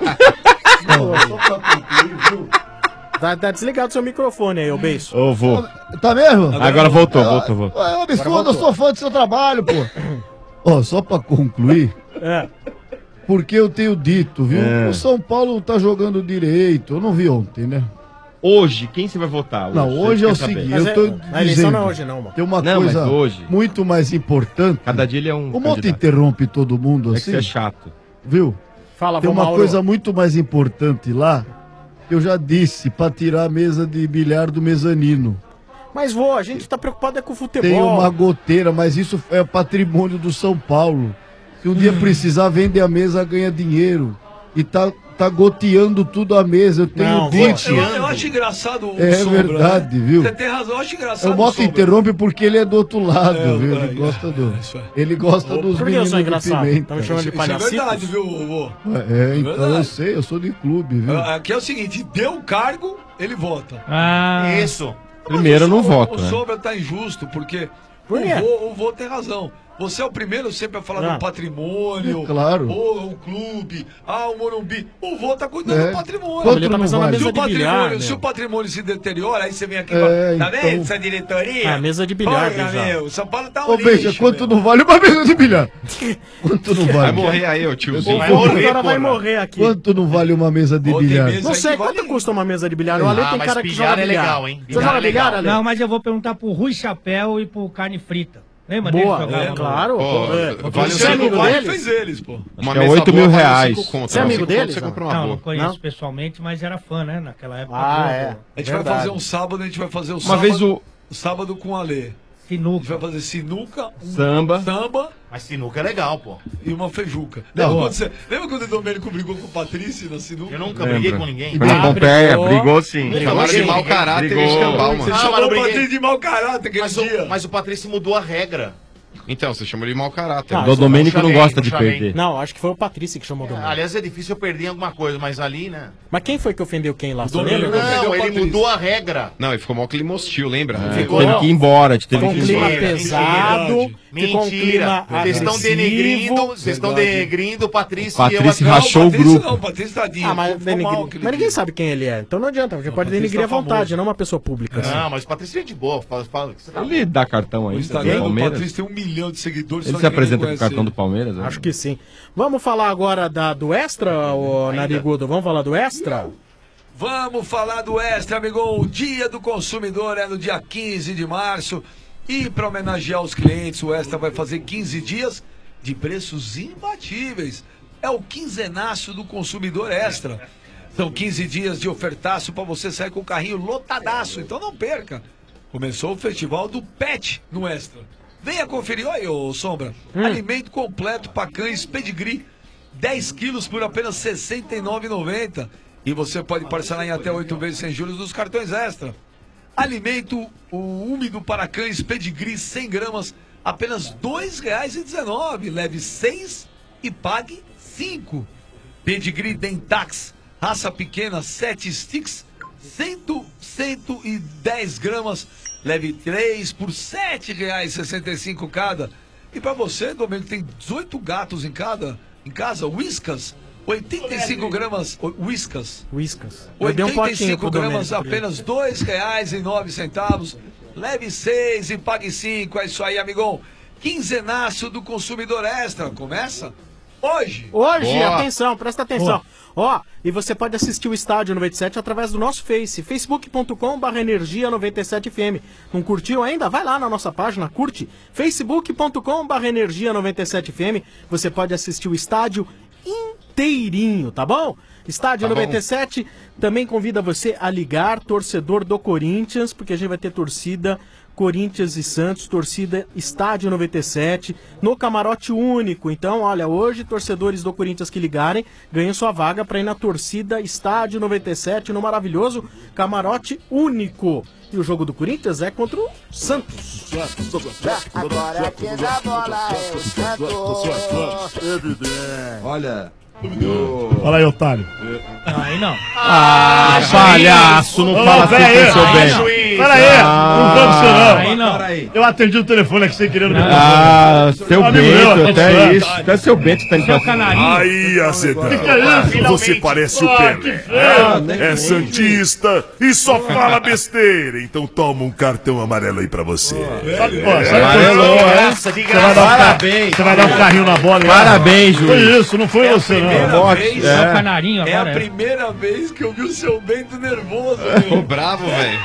Só pra concluir, viu? Tá, tá desligado seu microfone aí, ô Beiço. Ô, vô. Tá mesmo? Agora voltou, voltou, voltou. É um absurdo, eu sou fã do seu trabalho, pô. Ó, só pra concluir, É. porque eu tenho dito, viu? É. O São Paulo tá jogando direito. Eu não vi ontem, né? Hoje, quem você vai votar? Não, Você hoje é quer o saber? seguinte, Mas eu é- tô a eleição dizendo, não é hoje não, mano. tem uma Não, mas coisa hoje. muito mais importante. Cada dia ele é um O Mota candidato. interrompe todo mundo É que assim, você é chato. viu? Fala, Tem vô uma Mauro. coisa muito mais importante lá, que eu já disse, pra tirar a mesa de bilhar do mezanino. Mas, vô, a gente tá preocupado é com o futebol. Tem uma goteira, mas isso é patrimônio do São Paulo. Se um dia precisar vender a mesa, ganha dinheiro. E tá, tá goteando tudo a mesa. Eu tenho Não, dito. Eu, eu acho engraçado o É Sombra, verdade, né? viu? Você tem razão, eu acho engraçado O Moto Sombra. interrompe porque ele é do outro lado, É, viu? é, Ele gosta do. é, isso é. Ele gosta dos Por que eu meninos sou do engraçado? pimenta. Tão me chamando de Isso é palhacitos? verdade, viu, vô? É, então verdade. eu sei, eu sou de clube, viu? Aqui é o seguinte, deu cargo, ele vota. Ah, Isso. Primeiro eu não O- voto, O né? Sombra tá injusto, porque Por o, quê? vô, o vô tem razão. Você é o primeiro sempre a falar Ah. do patrimônio. É claro. Ou o clube. Ah, o Morumbi. O vô tá cuidando É. do patrimônio. Quanto Ele tá não pensando na vale? Se mesa o, de patrimônio, bilhar, se meu. o patrimônio se deteriora, aí você vem aqui e É, fala, tá então- vendo essa diretoria? Ah, mesa de bilhar, Porra, já. meu, São Paulo tá um Ô, Beija, lixo, quanto meu. não vale uma mesa de bilhar? Quanto não Vai vale? morrer aí, ô tiozinho. Vai O morrer, cara vai porra. morrer aqui. Quanto não vale uma mesa de Ô, tem bilhar? mesa- Não Isso sei, aqui vale- quanto custa uma mesa de bilhar? O Ale Ah, tem mas cara que bilhar joga é bilhar. legal, hein? Você Bilhar joga é legal. bilhar, Ale? não, mas eu vou perguntar pro Rui Chapéu e pro Carne Frita. Lembra dele Boa, que jogava é, no- claro. Pô, é. vale Você é um amigo cinco deles? fez eles, pô. Uma É mesa oito boa mil vale reais. cinco conto. Você é amigo Cinco conto deles, Você não? compra uma Não, não boa. conheço Não? pessoalmente, mas era fã, né? Naquela época. Ah, boa, é. boa. A gente Verdade. vai fazer um sábado, a gente vai fazer o Uma sábado. vez o Sábado com o Alê. A gente Sinuca. vai fazer sinuca, um samba. samba Mas sinuca é legal, pô. e uma feijuca. Não, Lembra ó. quando, você, lembra quando o Domênico brigou com o Patrício na sinuca? Eu nunca Lembra. briguei com ninguém. Fernando Pompeia, brigou. brigou sim. Brigou. Chamaram de mau caráter e Brigou. escambau, Você mano. Ah, chamou mas não o briguei. Patrício de mau caráter aquele Mas dia. o, mas o Patrício mudou a regra. Então, você chamou ele de mau caráter. Ah, O Domênico não chamei, gosta não de chamei. perder. Não, acho que foi o Patrício que chamou o Domênico. Aliás, é difícil eu perder em alguma coisa, mas ali, né? Mas quem foi que ofendeu quem lá? Você Domênico. lembra? Não, Não, o ele Patrício. mudou a regra. Não, ele ficou mal clima hostil, lembra? É, Ficou- teve que ir embora, te teve Ficou um que ir clima embora. pesado, ficou um clima Mentira. Vocês estão agressivo. denegrindo, vocês estão Verdade. denegrindo o Patrício, Patrício e eu... rachou o Patrício grupo. Não, o Patrício tadinho. Ah, mas, ficou denegri- mal aquele mas ninguém dia. sabe quem ele é, então não adianta, você pode Patrício denegrir à tá vontade, famoso. não uma pessoa pública. assim. Não, mas o Patrício é de boa. Fala, fala, que você tá... Ele dá cartão O aí. Instagram do Palmeiras. Patrício tem um milhão de seguidores. Ele só se ninguém apresenta com o conhece cartão ele. do Palmeiras? né? Acho que sim. Vamos falar agora da, do Extra, ô Narigudo? Vamos falar do Extra? Vamos falar do Extra, amigão. O Dia do Consumidor é no dia quinze de março. E para homenagear os clientes, o Extra vai fazer quinze dias de preços imbatíveis. É o quinzenaço do Consumidor Extra. São quinze dias de ofertaço para você sair com o carrinho lotadaço. Então não perca. Começou o festival do Pet no Extra. Venha conferir. Olha aí, ô Sombra. Alimento completo para cães pedigree. dez quilos por apenas sessenta e nove reais e noventa centavos. E você pode parcelar em até oito vezes sem juros dos cartões Extra. Alimento o úmido para cães pedigree cem gramas, apenas dois reais e dezenove centavos. Leve seis e pague cinco. Pedigree Dentax, raça pequena, sete sticks, cento e dez gramas. Leve três por sete reais e sessenta e cinco centavos cada. E para você, Domênico, tem dezoito gatos em cada, em casa, Whiskas, oitenta e cinco gramas, o- Whiskas. Whiskas. Eu dei um oitenta e potinho cinco pro gramas, Domênico. apenas dois reais e nove centavos. Leve seis e pague cinco. É isso aí, amigão. Quinzenaço do Consumidor Extra. Começa hoje. Hoje, Boa. atenção, presta atenção. Ó, e você pode assistir o Estádio noventa e sete através do nosso Face, facebook ponto com barra energia noventa e sete F M. Não curtiu ainda? Vai lá na nossa página, curte, facebook ponto com barra energia noventa e sete F M. Você pode assistir o estádio inteirinho, tá bom? Estádio Tá bom. noventa e sete também convida você a ligar, torcedor do Corinthians, porque a gente vai ter torcida Corinthians e Santos, torcida Estádio noventa e sete, no camarote único. Então, olha, hoje, torcedores do Corinthians que ligarem, ganham sua vaga para ir na torcida Estádio noventa e sete, no maravilhoso camarote único. E o jogo do Corinthians é contra o Santos. Agora quem dá bola é o Santos. Evidente. Olha. Fala aí, otário. Aí não. Ah, palhaço, não fala assim com o seu bem. Pera aí, não vamos ser não. Aí não. Eu atendi o telefone aqui sem querer. No Ah, seu Amigo Bento, meu, até é. isso. Até seu Bento tá indo Seu pra canarinho. Aí, Azedão, Que que é isso? você parece o Ah, Pelé. que É, feio. é santista e só fala besteira. Então toma um cartão amarelo aí pra você. Sabe, ó, sabe Amarelou, por quê? é? Você vai dar um ca- Parabéns. Você vai dar um carrinho na bola. hein? Parabéns, Foi Juiz. isso, não foi você não. primeira vez, Seu É. canarinho É a agora. É primeira vez que eu vi o seu Bento nervoso. Ô, bravo, velho.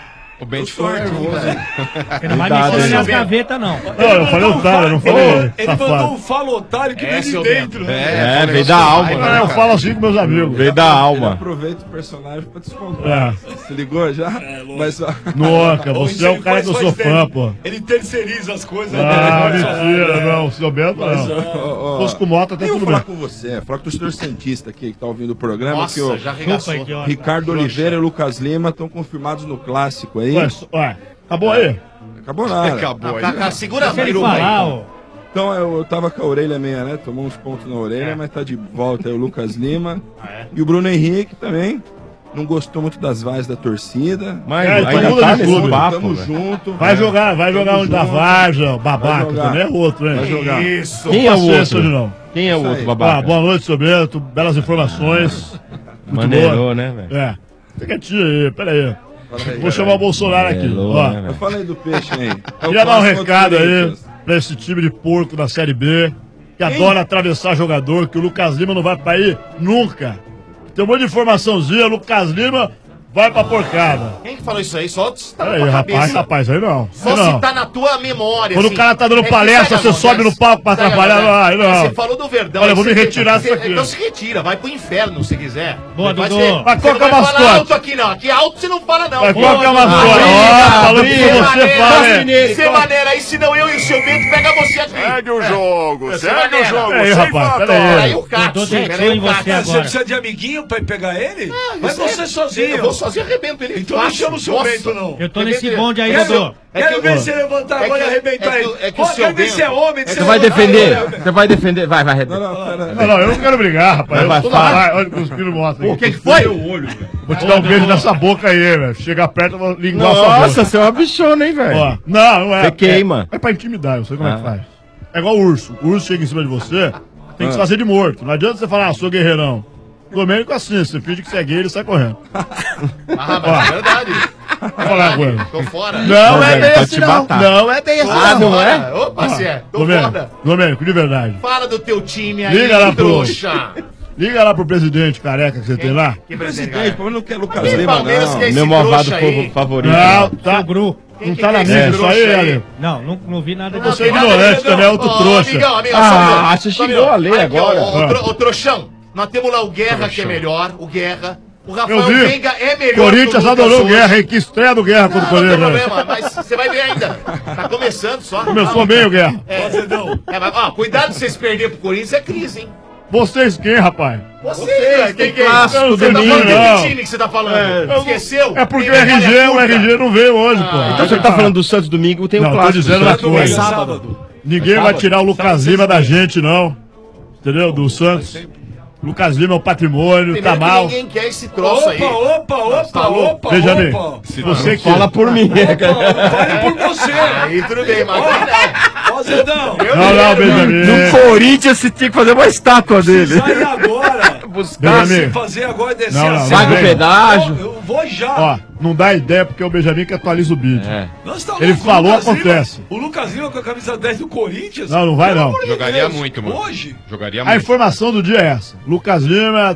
O Bento ficou nervoso. Ele não vai Cuidado, mexer hein? nas gavetas, não. Não, eu falei otário, eu não falei Ele safado. mandou um falo otário que veio de seu dentro. né? É, veio da alma. É, eu falo assim com meus amigos. Veio da Ele alma. aproveita o personagem pra descontar. É. Se ligou já? Mas, ó, Noca, Ou você isso é ele o cara faz que eu faz sou tempo. fã, pô. Ele terceiriza as coisas. Ah, né? mentira, não. O seu Bento não. Se ó, ó, fosse com moto, até eu vou tudo falar bem. com você, falar com o torcedor cientista aqui que tá ouvindo o programa. Nossa, que o já arregaçou. Chupa, idiota. Ricardo Oliveira e o Lucas Lima estão confirmados no clássico aí. Ué, só- ué, acabou aí? Acabou nada. Acabou aí. Cacá, segura a Deixa ele peruca aí. falar, ó. Então eu, eu tava com a orelha meia, né? Tomou uns pontos na orelha, mas tá de volta aí o Lucas Lima. E o Bruno Henrique também. Não gostou muito das vaias da torcida. Mas É, ainda muda tá de nesse clube. papo, Tamo velho. junto. Vai É. jogar, vai jogar Tamo onde da junto. Varja, Vai babaca jogar. também é outro, hein? Vai jogar. Isso. Quem é o Paciência hoje outro? não. Quem é o Isso outro aí. babaca? Ah, boa noite, seu Bento. Belas informações. Muito Maneirou, boa. né, velho? É. Fica quietinho aí, pera aí. Fala aí, Vou cara. chamar o Bolsonaro aqui. Maneirou, Ó, né, Eu velho? falei do peixe aí. É o queria dar um clássico recado contra o aí Corinthians. pra esse time de porco da Série B, que adora atravessar jogador, que o Lucas Lima não vai pra ir nunca. Tem um monte de informaçãozinha, Lucas Lima vai pra porcada. Quem que falou isso aí? Só se tá na Aí, tua rapaz, cabeça. rapaz, aí não. Só Aí não. se tá na tua memória. Quando assim. o cara tá dando É que palestra, pega a você mão, sobe né? no palco pra Pega a atrapalhar. mão, né? Aí não. Você falou do Verdão. Olha, eu aí vou me você- retirar você- disso aqui. Então se retira, vai pro inferno se quiser. Boa, Vai Dudu. ser- Mas você qual não que é o vai falar mascote? alto aqui não. Aqui alto você não fala não. Mas Pô, qual que é o Dudu. mascote? Ah, Ó, falando de que você maneira, fala, de hein? maneira, Sem maneira, aí senão eu e o seu Bento pega você aqui. Segue o jogo, É, segue sem o maneira. jogo. Aí, sem rapaz, falar. pera aí. Aí o Cássio, Dudu deitou pera aí em o você Cássio. Você agora. precisa de amiguinho pra ir pegar ele? Vai Isso você é- sozinho. Eu vou sozinho, arrebento ele. Então não Fácil. chama o seu Nossa. Bento, não. Eu tô nesse bonde aí, Quero, Dudu. É quero que ver o- você levantar é agora e que- arrebentar é que ele. o- é que Pô, o seu quero ver Bento- se é homem. Você vai defender? Você vai defender? Vai, vai, Não, não, pera. Não, não, eu não quero brigar, rapaz. Vai, Eu tô vai, na fala. live. Olha que os filhos mostram. O que que foi? Vou te dar um beijo nessa boca aí, velho. Chegar perto, eu vou linguar sua boca. Nossa, você é uma bichona, hein, velho? Ó, não, não é. Você queima. É, é pra intimidar, eu sei como é que Ah. faz. É igual o urso. O urso chega em cima de você, tem que se fazer de morto. Não adianta você falar, ah, sou guerreirão. Domênico assim, você finge que você é gay e ele sai correndo. Ah, mas é verdade. Vou falar com ele. Tô fora. Não Mas é ele bem pode assim, te não. matar. Não é bem assim, Ah, não. não é? Opa, se é. Tô Domênico, fora. Domênico, de verdade. Fala do teu time aí, Liga lá pro- trouxa. Liga lá pro presidente careca que você tem lá. Que Presidente, presidente, pô, não quer Lucas Quem Lima, Palmeiras não. quer esse Meu malvado trouxa aí? povo favorito. Não, tá. Seu Gru. Não Quem tá que na é mídia esse isso trouxa aí, aí? Ale. Não, não, não vi nada Você é disso. ignorante também, é outro Ô, trouxa. amigão, amigão, Ah, só- você só- xingou a lei Aqui, ó, agora. Ô, tro- ô, trouxão, nós temos lá o Guerra, que é melhor, o Guerra. O Eu Rafael vi. Veiga é melhor Corinthians que o Lucas adorou o hoje. Guerra, hein? Que estreia do Guerra contra o Não, não tem Corinthians. problema, mas você vai ver ainda. Tá começando só. Começou bem o Guerra. É, é, mas, ó, cuidado se vocês perderem pro Corinthians, é crise, hein? Vocês quem, rapaz? Você, velho, quem que é clássico isso? Você tá domingo, falando de não. que time que você tá falando? É, Esqueceu? É porque o Tem memória R G, o curta. R G não veio hoje, pô. Então você tá falando do Santos domingo, tem o Não, tô clássico. dizendo do uma Santos. coisa. Sábado. Ninguém vai tirar o Lucas Lima da gente, não. Entendeu? Do Santos. Lucas Lima é o patrimônio, tá Primeiro que mal. ninguém quer esse troço aí. Opa, opa, opa, Tá louco? opa, Benjamin, opa. você que... Fala por mim. Fale por você. Aí tudo bem, mas não. Ó, Zedão. Eu Não, não, primeiro, Benjamin. No Corinthians você tinha que fazer uma estátua dele. Sai agora. Buscar. Benjamin. Se fazer agora descer Não, não, a não serra. Paga o vem. pedágio. Eu, eu vou já. Ó, não dá ideia porque é o Benjamin que atualiza o vídeo. É. Nós tá Ele louco, o falou, Lucas Lima- acontece. o Lucas Lima com a camisa dez do Corinthians? Não, não vai Pelo não. amor de Jogaria Deus, muito, mano. Hoje? Jogaria A muito. informação do dia é essa. Lucas Lima, tô...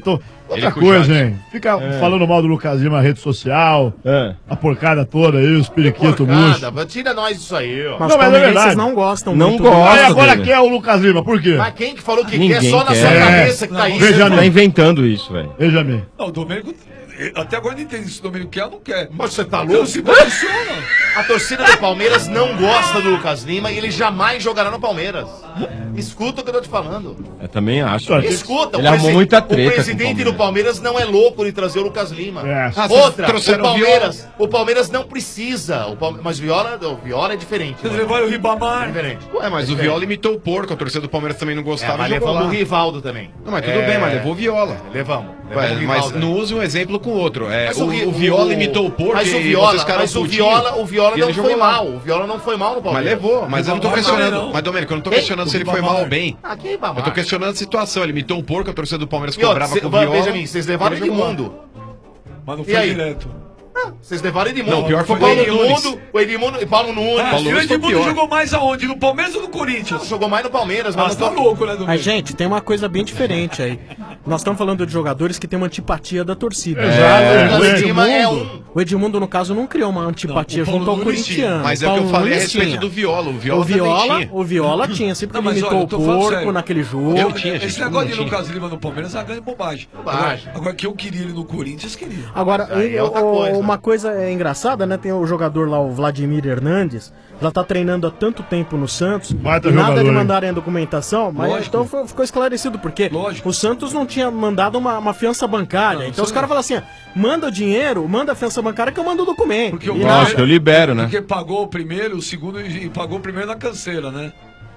Outra coisa, hein? Fica é. falando mal do Lucas Lima na rede social, é. a porcada toda aí, os periquitos murchos. Tira nós disso aí, ó. Mas não, mas é verdade. Vocês não gostam não muito. Não gostam. Aí agora quem é o Lucas Lima? Por quê? Mas quem que falou que Ninguém quer? Só na quer. sua cabeça que tá isso. Veja tá inventando isso, velho. Veja bem. Não, o Domênico... Até agora não entendo se o Domênico quer ou não quer. Mas você tá Não louco? se posiciona. A torcida do Palmeiras não gosta do Lucas Lima e ele jamais jogará no Palmeiras. Escuta o que eu tô te falando. Eu também acho. Escuta, ele arrumou muita treta. O presidente do Palmeiras não é louco de trazer o Lucas Lima. É. Ah, outra, o Palmeiras, o Palmeiras não precisa. O Palme... Mas Viola, o Viola é diferente. Vocês levaram o Ribamar. É diferente. Ué, mas é o Viola imitou o porco, a torcida do Palmeiras também não gostava. É, mas jogou levamos lá. o Rivaldo também. Não, mas tudo É... bem, mas levou o Viola. Levamos. Ué, levamos o mas Rivaldo, não né? use um exemplo com o outro. É, Mas o, o, o Viola imitou o porco mas o e Viola, vocês ficaram mas o putinhos, Viola, o Viola e não ele foi jogou lá. mal. O Viola não foi mal no Mas Palmeiras. levou, mas eu não tô questionando. Mas, Domênico, eu não tô Quem? questionando se O ele foi Ribamar. mal ou bem. Ah, quem é Ribamar? Eu tô questionando a situação. Ele imitou um porco, a torcida do Palmeiras E ficou outra, brava cê- com o Viola. veja bem, vocês levaram ele Edmundo. jogou Mas não E foi aí? direto. Vocês levaram Edmundo. Não, pior foi o Paulo o Nunes. Edmundo, o Edmundo e Paulo Nunes. Ah, Paulo e o Nunes foi Edmundo pior. jogou mais aonde? No Palmeiras ou no Corinthians? Jogou mais no Palmeiras, mas Mas não tá tô- louco, né, Domênico? Mas, gente, tem uma coisa bem diferente aí. Nós estamos falando de jogadores que têm uma antipatia da torcida. Exato. O É, Edmundo, é um. o Edmundo, no caso, não criou uma antipatia Não, o junto ao Paulo Nunes corintiano. Mas é O o que eu Paulo falei a Nunes respeito tinha. do Viola. O Viola, O Viola, também tinha. o Viola tinha, sempre Não, que ele mas imitou olha, eu o tô falando porco sério. naquele jogo. Eu tinha, gente, Esse todo negócio mundo de tinha. Lucas Lima no Palmeiras é uma grande bobagem. Bobagem. Agora, agora que eu queria ele no Corinthians, queria. Agora, aí é o- outra o- coisa. uma coisa é engraçada, né? Tem o jogador lá, o Vladimir Hernandes, já tá treinando há tanto tempo no Santos. Baita e nada jogador, de hein? mandarem a documentação, mas Lógico. então foi- ficou esclarecido, porque Lógico. o Santos não tinha mandado uma, uma fiança bancária. Não, então os isso caras falam assim: manda o dinheiro, manda a fiança bancária que eu mando o documento. Porque o E Palmeiras- Lógico, eu libero, né? Porque pagou o primeiro, o segundo e e pagou o primeiro na canseira, né?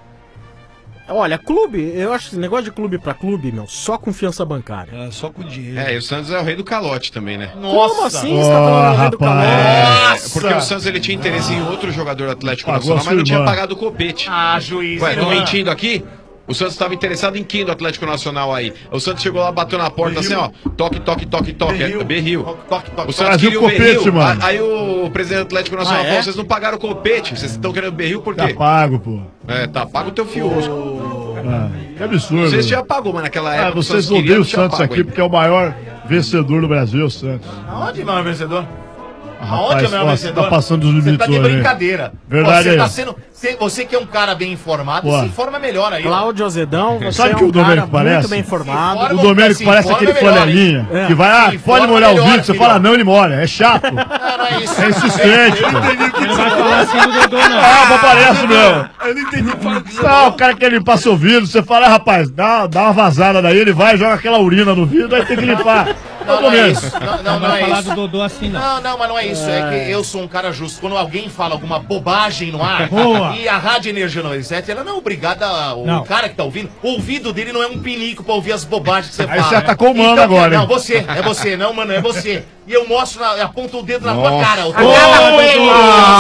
Olha, clube, eu acho que esse negócio de clube pra clube, meu, só com fiança bancária. É, só com dinheiro. É, e o Santos é o rei do calote também, né? Como assim? Você Ó, tá falando do rei do rapaz. calor? É, porque o Santos ele tinha interesse em outro jogador do Atlético Pagou Nacional, a mas não sua tinha irmã. pagado o copete. Ah, juiz. Ué, tô irmã. mentindo aqui? O Santos estava interessado em quem do Atlético Nacional aí? O Santos chegou lá, bateu na porta assim, ó. Toque, toque, toque, toque. Berril. É, Berril. Toque, toque, O Santos Trazia queria o o copete, Berril. mano. A- Aí o presidente do Atlético Nacional Ah, é? falou: vocês não pagaram o copete, vocês estão querendo o Berril por Tá quê? pago, pô. É, tá pago o teu fiosco. Ah, que absurdo. Não sei se já pagou, mas naquela Ah, época. o vocês Santos queria, odeiam o não tinha Santos pago aqui ainda. porque é o maior vencedor do Brasil, o Santos. Aonde, meu vencedor? Ah, Aonde é o meu ó, você vencedor? tá passando dos Você limites tá de hoje, hein? brincadeira. Verdade Você é tá isso. sendo. Você, você que é um cara bem informado, Pô. se informa melhor aí. ó. Cláudio Azedão, você Sabe é que um o Domênico cara parece? muito bem informado. Se O informa- Domênico se parece informa aquele melhor, flanelinha hein? que vai, Se ah, pode informa molhar o melhor, vídeo. Você filho. fala, não, ele molha. É chato. Não, não é isso. É insistente, pô. Ele não vai falar assim do Dodô, não. Ah, mas parece mesmo. Eu não entendi falar que você Não, o cara quer limpar seu vidro. Você fala, ah, rapaz, dá, dá uma vazada daí. Ele vai, joga aquela urina no vidro, aí tem que limpar. Não, não é isso. Não, não, Não não vai é falar isso. do Dodô assim, não. Não, não, mas não é isso. É que eu sou um cara justo. Quando alguém fala alguma bobagem no ar, Boa. e a Rádio Energia noventa e sete, ela não é obrigada, a- o Não. cara que tá ouvindo, o ouvido dele não é um pinico pra ouvir as bobagens que você Aí fala. você atacou o mano Então, agora, Não, hein? você, é você, não, mano, é você. E eu mostro, na, eu aponto o dedo na tua cara. ô Acaba com ele!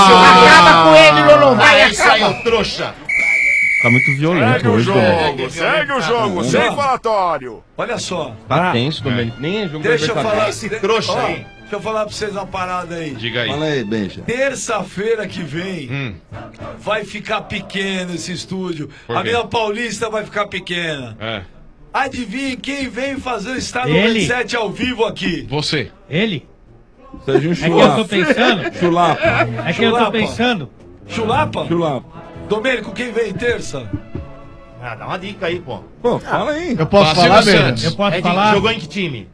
Acaba com ele, ou não vai, É isso aí, acaba! ô trouxa. Tá muito violento hoje, Domênico. Segue o jogo, sem falatório. Olha só. Tá tenso, Domênico. Nem é jogo Deixa eu Libertadores. falar. Esse trouxa Ó, aí. Deixa eu falar pra vocês uma parada aí. Diga aí. Fala aí, Benja. Terça-feira que vem Hum. vai ficar pequeno esse estúdio. Por A quê? minha Paulista vai ficar pequena. É. Adivinhe quem vem fazer o Estado Ele. noventa e sete ao vivo aqui? Você. Ele? Seja um É que eu tô chulapa. pensando. Chulapa. É que eu tô Chulapa. pensando. Chulapa? Chulapa. Domênico, quem vem terça? Ah, dá uma dica aí, pô. Pô, fala aí. Eu posso Brasil falar, e Benja? Santos. Eu posso É de- falar? Jogou em que time?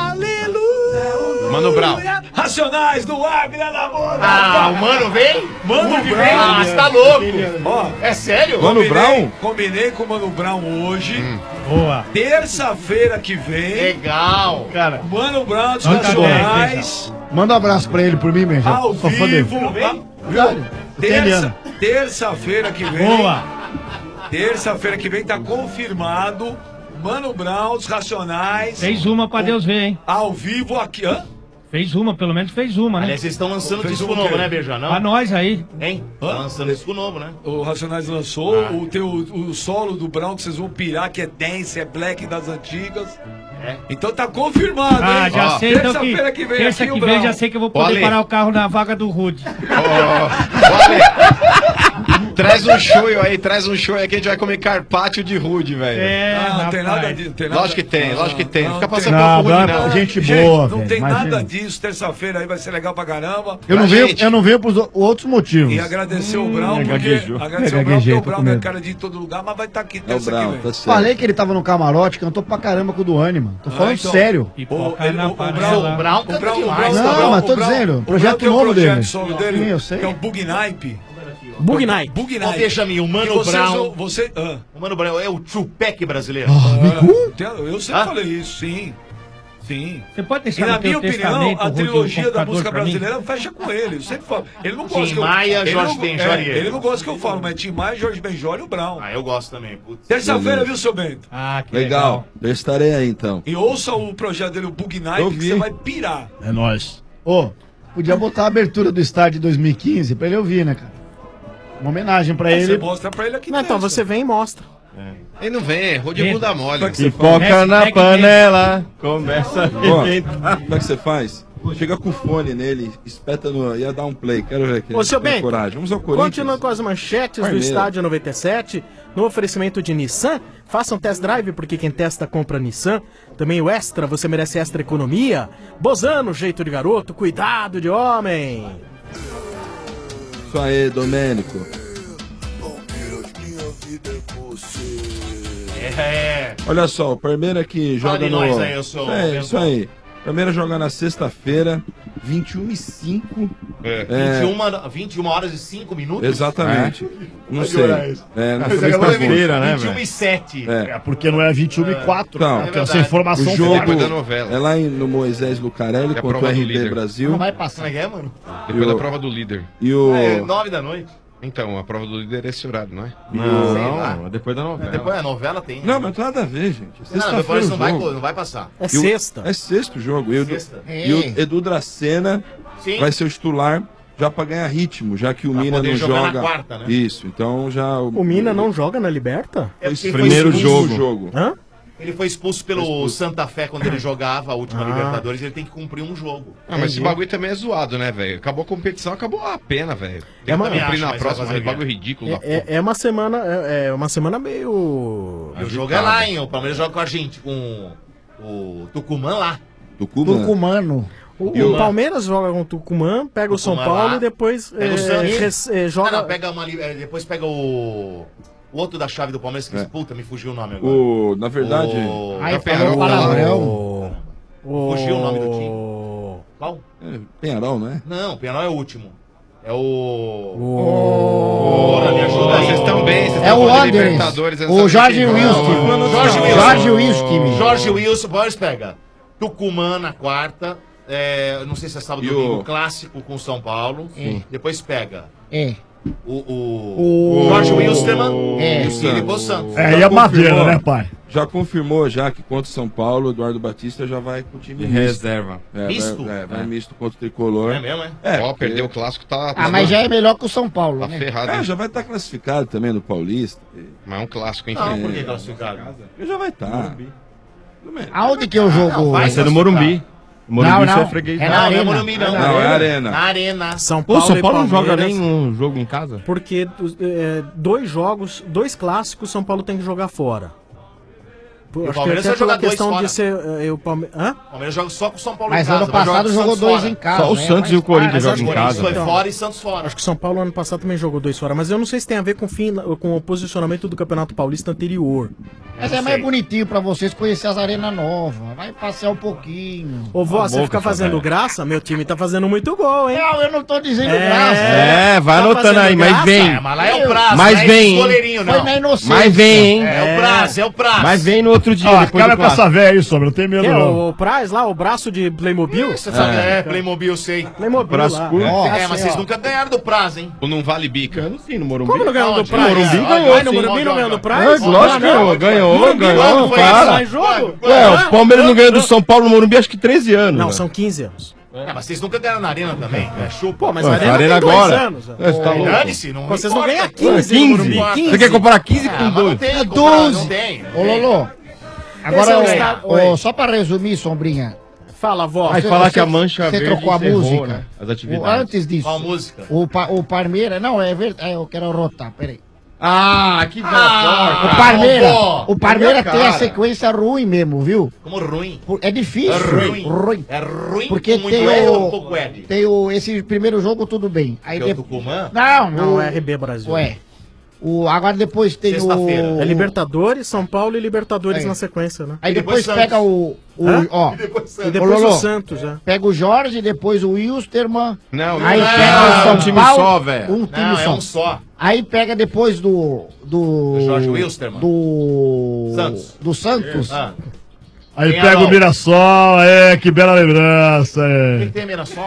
Aleluia! Mano Brown. Racionais do Águia da Moura! Ah, o Mano vem? Mano Hulk Brown. vem? Ah, você tá louco. Ó, É sério? Mano combinei- Brown? Combinei com o Mano Brown hoje. Boa. Terça-feira que vem, Legal. Cara, Mano Brown dos Muito bem, Nacionais, manda um abraço pra ele por mim, Benja. ao Só foder. vivo. Ah, Verdade. Terça, Italiano. terça-feira que vem. Boa. Terça-feira que vem tá confirmado. Mano Brown, os Racionais, Fez uma pra Deus ver, hein? ao vivo aqui. Hã? Fez uma, pelo menos fez uma, né? Aliás, vocês estão lançando Fez disco um novo, quê? né, Beijão? Pra Não? nós aí. Hein? Tá Hã? lançando disco novo, né? O Racionais lançou, o teu o solo do Brown que vocês vão pirar, que é dance, é black das antigas. É. Então tá confirmado, Ah, hein? já Ó, sei então que. terça-feira que vem Terça aqui que o vem Brown. já sei que eu vou Ó, poder Ale. parar o carro na vaga do Rude. Ó, ó, Ale. Traz um shoyu aí, traz um shoyu aí que a gente vai comer carpaccio de rude, velho. É, não, não tem nada disso. Tem nada... Lógico que tem, não, lógico que tem. Não fica passando não, por rude, não. não. Gente boa, Não tem imagina. nada disso. Terça-feira aí vai ser legal pra caramba. Eu não, venho, eu não venho por outros motivos. E agradecer hum, o Brown, porque... Gaguejou. Agradecer é, o Brown, porque o Brown é tem cara de ir em todo lugar, mas vai estar aqui É o terça Brown, que vem. tá Falei que ele tava no camarote, cantou pra caramba com o Duane, mano. Tô falando Ah, então, sério. O, ele, o, o, Brown, o Brown, o Brown, demais, o Não, Brown, mas tô o Brown, dizendo, o projeto Brown tem um novo projeto dele. solo dele, Sim, eu sei. que é o Bug Nipe. Bug Nipe. Bug Então Nipe. deixa mim, o Mano E vocês, Brown. Você, ah. O Mano Brown é o Tupac brasileiro. Ah, eu sempre Ah? falei isso, sim. Sim. Você pode deixar E na no teu minha opinião, testamento, a Rude, um trilogia da computador música pra mim? brasileira fecha com ele. Eu sempre falo. Ele não Tim gosta que eu Maia, ele Jorge não- Benjor é, e ele. Ele não gosta que eu falo, mas Tim Maia, Jorge Benjor e o Brown. Ah, eu gosto também. Putz. Terça-feira, viu, seu Bento? Ah, que Legal. Eu estarei aí então. E ouça o projeto dele, o Bug Eu Night, que vi. você vai pirar. É nóis. Ô, podia botar a abertura do estádio de dois mil e quinze pra ele ouvir, né, cara? Uma homenagem pra Você ele. mostra pra ele aqui Não, então você vem e mostra. Ele não vem, errou de bunda mole. Pipoca na panela, começa a Ó, arrebentar. como é que você faz? Chega com o fone nele, espeta no. Ia dar um play. Quero ver aqui. Ô, seu Tem Bento, coragem. Vamos ao Corinthians. continua com as manchetes do Parmeira. Estádio noventa e sete, no oferecimento de Nissan. Faça um test drive, porque quem testa compra Nissan. Também o Extra, você merece Extra Economia. Bozano, jeito de garoto, cuidado de homem. Isso aí, Domênico. É. Olha só, o Palmeiras que Fala joga de no. nós aí, eu sou É, Bento. isso aí. Palmeiras joga na sexta-feira, vinte e uma e cinco. É. É, vinte e uma, vinte e uma horas e cinco minutos? Exatamente. Não Vai sei. demorar isso. É, não Mas sei é se tá sexta-feira, bom. né, vinte e uma e sete. É. Porque não é vinte e uma e quatro. Então, Porque essa informação o jogo foi da novela. é lá em- no Moisés Lucarelli É a contra o prova do R B líder. Brasil. Não vai passar. Como é que é, mano? Depois E da o- prova do líder. E o. É, nove da noite. Então, a prova do líder é esse horário, não é? Sei lá. Não, depois da novela. Depois a novela tem. Não, mas não tem nada a ver, gente. Não, Sexta-feira depois o não vai, jogo. não vai passar. É E o- sexta. É sexto o jogo. E o, Sexta. e o Edu Dracena Sim. vai ser o titular já pra ganhar ritmo, já que o Pra Mina poder não jogar na joga. quarta, né? Isso, então já. O Mina não joga na Liberta? É porque ele Primeiro foi expulso- jogo. jogo. Hã? Ele foi expulso pelo Foi expulso. Santa Fé quando ele jogava a última Ah. Libertadores, ele tem que cumprir um jogo. Ah, mas esse bagulho também é zoado, né, velho? Acabou a competição, acabou a pena, velho. Tem É uma- que cumprir Também na acho, mas próxima, vai fazer é bagulho ridículo. da É, é- é uma semana, é, é uma semana meio. E o jogo é lá, hein? O Palmeiras joga com a gente, com o Tucumã lá. Tucumã. Tucumano. O, E o o- Palmeiras joga com o Tucumã, pega o São Tucumã Paulo lá, e depois pega é, o Santos. res- é, Não, joga. não, pega uma, li- é, depois pega o... o outro da chave do Palmeiras, que É. puta, me fugiu o nome agora. O, na verdade. O... Aí da falou Penharol, palavrão. O... o- Fugiu o nome do time. Qual? É, Penharol, não é? Não, o Penharol é o último. É o... O... Porra, me ajuda aí. Vocês estão bem, vocês É estão o falando de Wanderers. Libertadores, eu não O sabia Jorge quem- Wilson. Jorge Wilson. Jorge Wilson. Jorge Wilson, Boris pega. Tucumã na quarta. É, não sei se é sábado E ou domingo, o- clássico com São Paulo. Sim. Depois pega É. o, o, O- Jorge Wilstermann É. e o Filipe Santos. É, Já e a confirmou. madeira, né, pai? Já confirmou já que contra o São Paulo, o Eduardo Batista já vai com o time De misto. reserva. É, Misto? Vai, é, vai É. misto contra o Tricolor. É mesmo, é? É, Ó, porque- perdeu o clássico, tá, Ah, mas já é melhor que o São Paulo, tá né? ferrado. É, hein? já vai estar classificado também no Paulista. Mas é um clássico, hein? Não, filho? por que classificado? Ele já vai estar. Aonde que é o jogo? não, vai. Vai ser no Morumbi. O Morumbi Não, você não. é freguês. É Não, na não é arena. Morumbi, não. Não, é Arena. Na Arena. São Pô, Paulo São e Paulo não joga Palmeiras, nem um jogo em casa? Porque é, dois jogos, dois clássicos, São Paulo tem que jogar fora. Pô, E o acho que Palmeiras até vai jogar pela questão dois de ser é, o Palmeiras. Hã? O Palmeiras joga só com o São Paulo Mas em casa. ano vai jogar passado com o jogou Santos dois fora. em casa. Só o né? Santos e o Faz Corinthians parte. jogam em Corinthians casa. foi Então. fora e Santos fora. Acho que o São Paulo ano passado também jogou dois fora, mas eu não sei se tem a ver com o, fim, com o posicionamento do Campeonato Paulista anterior. Mas é mais bonitinho pra vocês conhecer as arenas novas. Vai passear um pouquinho. Ô, vó, Cala a você boca, fica sua fazendo velha. graça? Meu time tá fazendo muito gol, hein? Não, eu não tô dizendo É. graça. É, vai Tá anotando fazendo aí, mas graça? vem. É, mas lá é o prazo. Mas não é vem, esse hein? goleirinho, Foi não. na inocência. Mas vem, hein? É o prazo, é o prazo. Mas vem no outro dia, Ah, depois cara do com essa clássico. véia aí, Sombra, não tem medo Que é não. o, o Praz lá, o braço de Playmobil? Você sabe, é, Playmobil, sei. Playmobil Braço lá. curto. Ó, É, mas assim, vocês ó. nunca ganharam do prazo, hein? Ou não vale bica? Ganhando sim no Morumbi. Como não ganhou do Onde? Praz? Morumbi Ah, ganhou, vai no sim. Morumbi não ganhou do Ah, Praz? lógico que ganhou, ganhou, Morumbi ganhou, não foi para. mais jogo? Ué, o Palmeiras não ganhou do São Paulo no Morumbi acho que treze anos. Não, velho. são quinze anos. É, mas vocês nunca ganharam na Arena também. É chupa. Pô, mas Ué, a Arena, Arena tem dois agora. anos. É, você tá louco? Dane-se, não Vocês não importa. ganham Ué, quinze no quinze? Morumbi. Você quer comparar quinze Ah, com mas não dois? tem, É comparado, doze. Não tem. não Ô, tem. Lolo. Esse Agora, é o ô, estado- ô, Oi. só pra resumir, Sombrinha. Fala, vó. Vai falar que a Mancha Você Verde trocou a encerrou, música. né, as O- atividades. antes disso. Qual música? O, pa, o Parmeira. Não, é verdade. Eu quero rotar, peraí. Ah, que Ah, o Parmeira, vó. o Parmeira Minha tem a cara. sequência ruim mesmo, viu? Como ruim. Por- É difícil. É ruim. ruim. É ruim Porque com muito tem L ou o, pouco L? tem o esse primeiro jogo tudo bem. Aí Que é o de- Tucumã? Não, Não, o- é R B Brasil. Ué. O agora depois tem o É Libertadores, São Paulo e Libertadores É. na sequência, né? Aí depois, pega o, o Hã? ó. E depois Santos. Ô, E depois Lolo, o Santos, já. Pega o Jorge, depois o Wilstermann. Não, aí não, pega não, o São é um time Paulo, só, velho. Um time Não, só. é um só. Aí pega depois do do Do Jorge Wilstermann. do Santos. do Santos. Ah. Aí Tem pega Arol. o Mirassol, é, que bela lembrança, Quem é. que tem Mirassol?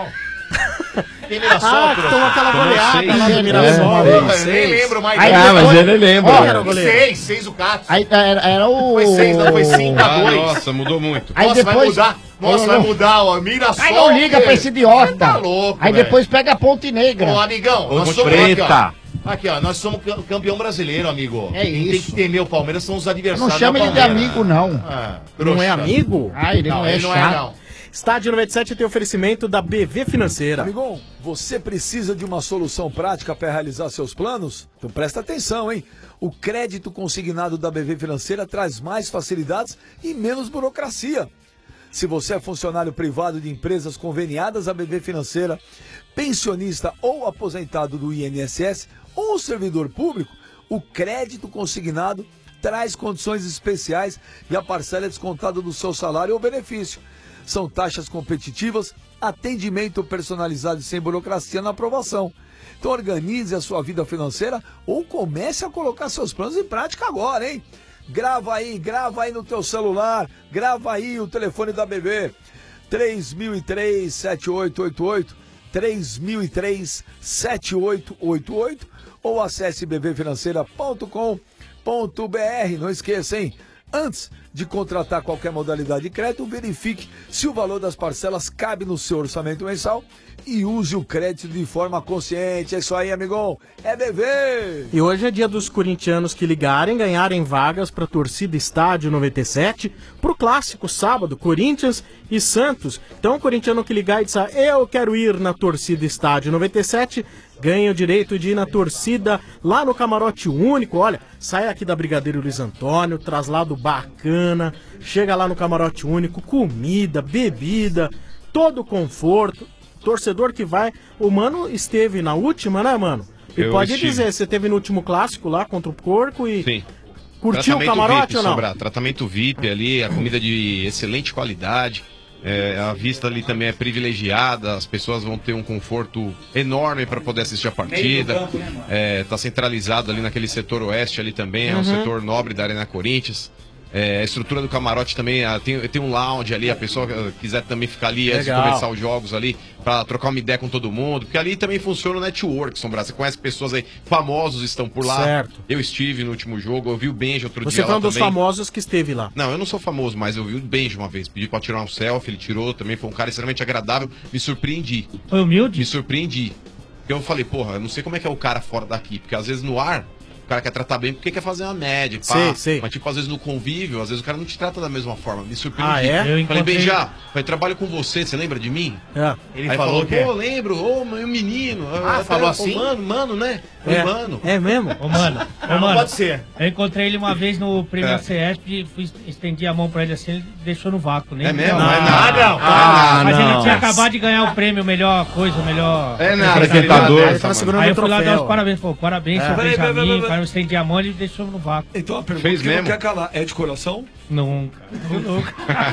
Tem Mirassol, Ah, que trouxa? tomou aquela Tomou goleada seis. lá do É, Mirassol. é, né? eu nem Seis. lembro mais. Aí Ah, depois- mas ele lembra. Ó, né? era o goleiro. Seis, seis o Cato. Aí era, era o Foi seis, não, foi cinco a Ah, dois. nossa, mudou muito. Aí Nossa, depois vai mudar. Nossa, Ô, vai Lolo. mudar, ó. Mirassol. Aí não liga que- pra esse idiota. Tá louco, Aí velho. depois pega a Ponte Negra. Ô, amigão, nós Ponte somos Preta. aqui, ó. Aqui, ó, nós somos cam- campeão brasileiro, amigo. É Quem tem isso. que temer o Palmeiras são os Não adversários. chama da ele de Palmeiras. amigo, não. Ah, Não é trouxa. amigo? Ah, ele não, Não, é ele não chato. é, não. Estádio noventa e sete tem oferecimento da B V Financeira. Amigão, você precisa de uma solução prática para realizar seus planos? Então presta atenção, hein? O crédito consignado da B V Financeira traz mais facilidades e menos burocracia. Se você é funcionário privado de empresas conveniadas à B V Financeira, pensionista ou aposentado do I N S S ou servidor público, o crédito consignado traz condições especiais e a parcela é descontada do seu salário ou benefício. São taxas competitivas, atendimento personalizado e sem burocracia na aprovação. Então organize a sua vida financeira ou comece a colocar seus planos em prática agora, hein? Grava aí, grava aí no teu celular, grava aí o telefone da B V, três mil e três, sete oito oito oito, três mil e três, sete oito oito oito ou acesse b v financeira ponto com ponto b r. Não esqueça, hein? Antes de contratar qualquer modalidade de crédito, verifique se o valor das parcelas cabe no seu orçamento mensal e use o crédito de forma consciente. É isso aí, amigão. É B V! E hoje é dia dos corintianos que ligarem, ganharem vagas para a torcida Estádio noventa e sete, pro clássico sábado, Corinthians e Santos. Então o corintiano que ligar e disser, eu quero ir na torcida Estádio noventa e sete, ganha o direito de ir na torcida lá no camarote único. Olha, sai aqui da Brigadeiro Luiz Antônio, traslado bacana, chega lá no camarote único, comida, bebida, todo conforto. Torcedor que vai, o Mano esteve na última, né, Mano? E Eu pode estive. dizer, você esteve no último clássico lá contra o Porco e Sim. curtiu o Tratamento camarote V I P, ou não? Sombra, tratamento V I P ali, a comida de excelente qualidade. É, a vista ali também é privilegiada, as pessoas vão ter um conforto enorme para poder assistir a partida. Meio do campo, né, mano? É, tá centralizado ali naquele setor oeste ali também, é um Uhum. setor nobre da Arena Corinthians. É, a estrutura do camarote também, ah, tem, tem um lounge ali, a pessoa ah, quiser também ficar ali antes de Legal. começar os jogos ali, pra trocar uma ideia com todo mundo, porque ali também funciona o network, Sombra. Você conhece pessoas aí, famosos estão por lá. Certo. Eu estive no último jogo, eu vi o Benji outro Você dia foi lá um dos também. famosos que esteve lá. Não, eu não sou famoso, mas eu vi o Benji uma vez. Pedi pra tirar um selfie, ele tirou também. Foi um cara extremamente agradável. Me surpreendi. Foi humilde? Me surpreendi. Porque eu falei, porra, eu não sei como é que é o cara fora daqui. Porque às vezes no ar, o cara quer tratar bem porque quer fazer uma média. Pá. Sei, sei. Mas tipo, às vezes no convívio, às vezes o cara não te trata da mesma forma. Me surpreendi. Ah, é? Eu Falei, encontrei- Benja, eu trabalho com você, você lembra de mim? É. Ele Aí falou, falou o quê? pô, lembro, ô, meu menino. Ah, Até- falou ô, assim? Mano, mano, né? É, Mano. é mesmo? Ô, mano, ô, Não, mano, pode ser. eu encontrei ele uma vez no Prêmio É. A C E S P, fui, estendi a mão pra ele assim, ele deixou no vácuo. Nem É mesmo? Não, É não, nada. não. Ah, Mas ele não. tinha acabado de ganhar o prêmio, melhor coisa, melhor... É nada, Apresentador. Ele tava segurando Aí o eu fui lá dar troféu. os parabéns, pô, parabéns, É. seu Peraí, peraí, Benjamin, peraí, cara, eu estendi a mão e ele deixou no vácuo. Então a pergunta Fez que não mesmo? quer calar é de coração? Nunca, nunca.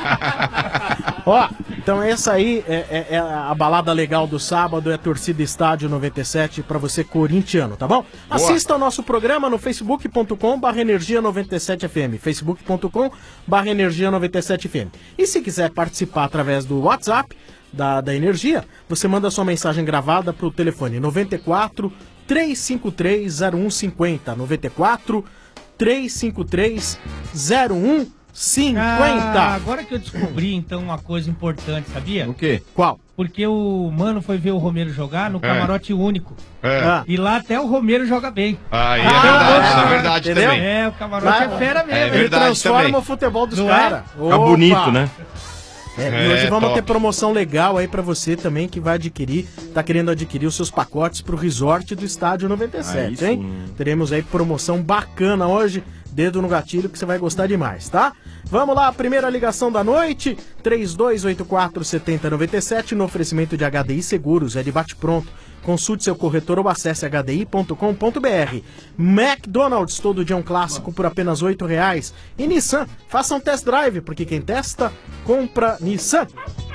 Ó, então essa aí é, é- é a balada legal do sábado, é a torcida Estádio noventa e sete pra você corintiano, tá bom? Assista ao nosso programa no facebook ponto com barra energia noventa e sete F M, facebook ponto com barra energia noventa e sete F M. E se quiser participar através do WhatsApp da, da Energia, você manda sua mensagem gravada pro telefone noventa e quatro, três cinco três, zero um cinco zero, noventa e quatro, três cinco três, zero um cinco Ah, zero. agora que eu descobri, então, uma coisa importante, sabia? O quê? Qual? Porque o Mano foi ver o Romero jogar no É. camarote único. É. Ah. E lá até o Romero joga bem. Aí é Ah, verdade, isso é verdade entendeu? também. É, o camarote Lá- é fera mesmo. É Ele verdade transforma também. o futebol dos Não caras. Fica bonito, né? É, É, e hoje vamos top. ter promoção legal aí pra você também que vai adquirir, tá querendo adquirir os seus pacotes pro resort do Estádio noventa e sete, Aí hein? sim. Teremos aí promoção bacana hoje, dedo no gatilho que você vai gostar demais, tá? Vamos lá, primeira ligação da noite, três dois oito quatro, sete zero nove sete, no oferecimento de H D I Seguros, é de bate-pronto. Consulte seu corretor ou acesse h d i ponto com ponto b r. McDonald's, todo dia um clássico por apenas oito reais. E Nissan, faça um test drive, porque quem testa, compra Nissan.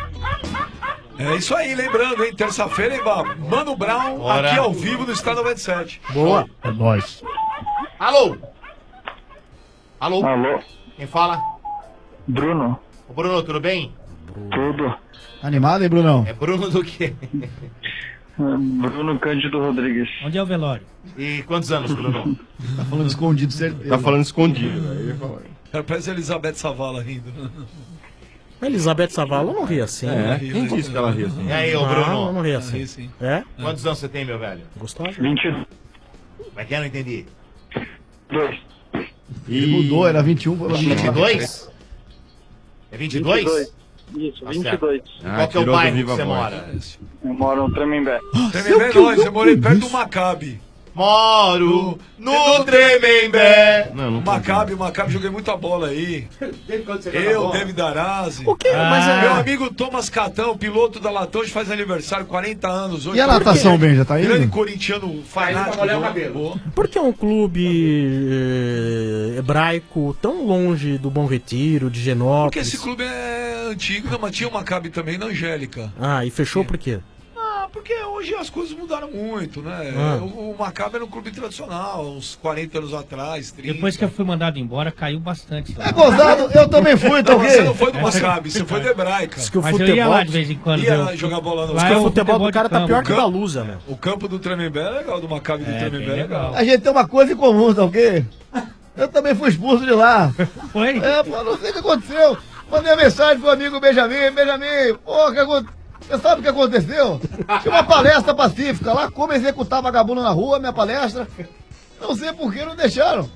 É isso aí, lembrando, hein? Terça-feira, hein, Bá? Mano Brown, Bora. aqui ao vivo no Estado noventa e sete. Boa. É nóis. Alô? Alô? Alô? Quem fala? Bruno. Ô, Bruno, tudo bem? Tudo. Animado, hein, Brunão? É Bruno do quê? Bruno Cândido Rodrigues. Onde é o velório? E quantos anos, Bruno? Tá falando escondido, certeza. Tá falando escondido, velho. Era parece a Elizabeth Savala rindo. A Elizabeth Savala não ri assim. É, né? quem disse que ela ri assim? E aí, ô Não, Bruno? não ri Ah, assim. ri sim. É? Quantos anos você tem, meu velho? Gostoso? vinte e Como é que é? Não entendi. dois. Ele mudou, era vinte e um, falou vinte e dois? É vinte e dois? Isso, Tá vinte e certo. dois. E qual que é o tirou do bairro que Viva você Voz. mora? Eu moro no Tremembé. Tremembé não, eu morei perto do Maccabi. Moro no Tremembé. Não, não O Maccabi, o Maccabi, joguei muita bola aí. Desde quando você Eu, bola? David Arazi. O quê? Mas é- Meu amigo Thomas Catão, piloto da Latam, hoje faz aniversário, quarenta anos hoje. E a natação, Ben, já tá indo? Grande corintiano fanático. pra molhar o do- cabelo. Boa. Por que um clube eh, hebraico tão longe do Bom Retiro, de Porque Genópolis? esse clube é antigo, não, mas tinha o Maccabi também na Angélica. Ah, e fechou por quê? Ah, porque hoje as coisas mudaram muito, né? Ah. O, o Maccabi era um clube tradicional, uns quarenta anos atrás, trinta. Depois que eu fui mandado embora, caiu bastante lá. É gozado, eu também fui, tá Não, você não ok? foi do Maccabi, você foi do Hebraica. Diz que o Mas eu ia futebol, lá de vez em quando. Ia ver o- lá jogar bola no Lá diz que é o o futebol do cara de tá campo. pior que o da Campo. Lusa, meu. O campo do Tremembé é legal, do Maccabi do É, Tremembé bem é legal. legal. A gente tem uma coisa em comum, tá ok? Eu também fui expulso de lá. Foi? É, pô, não sei o que aconteceu. Mandei uma mensagem pro amigo Benjamin, Benjamin, pô, que aconteceu? Você sabe o que aconteceu? Tinha uma palestra pacífica lá, como executar vagabundo na rua, minha palestra. Não sei por que não deixaram.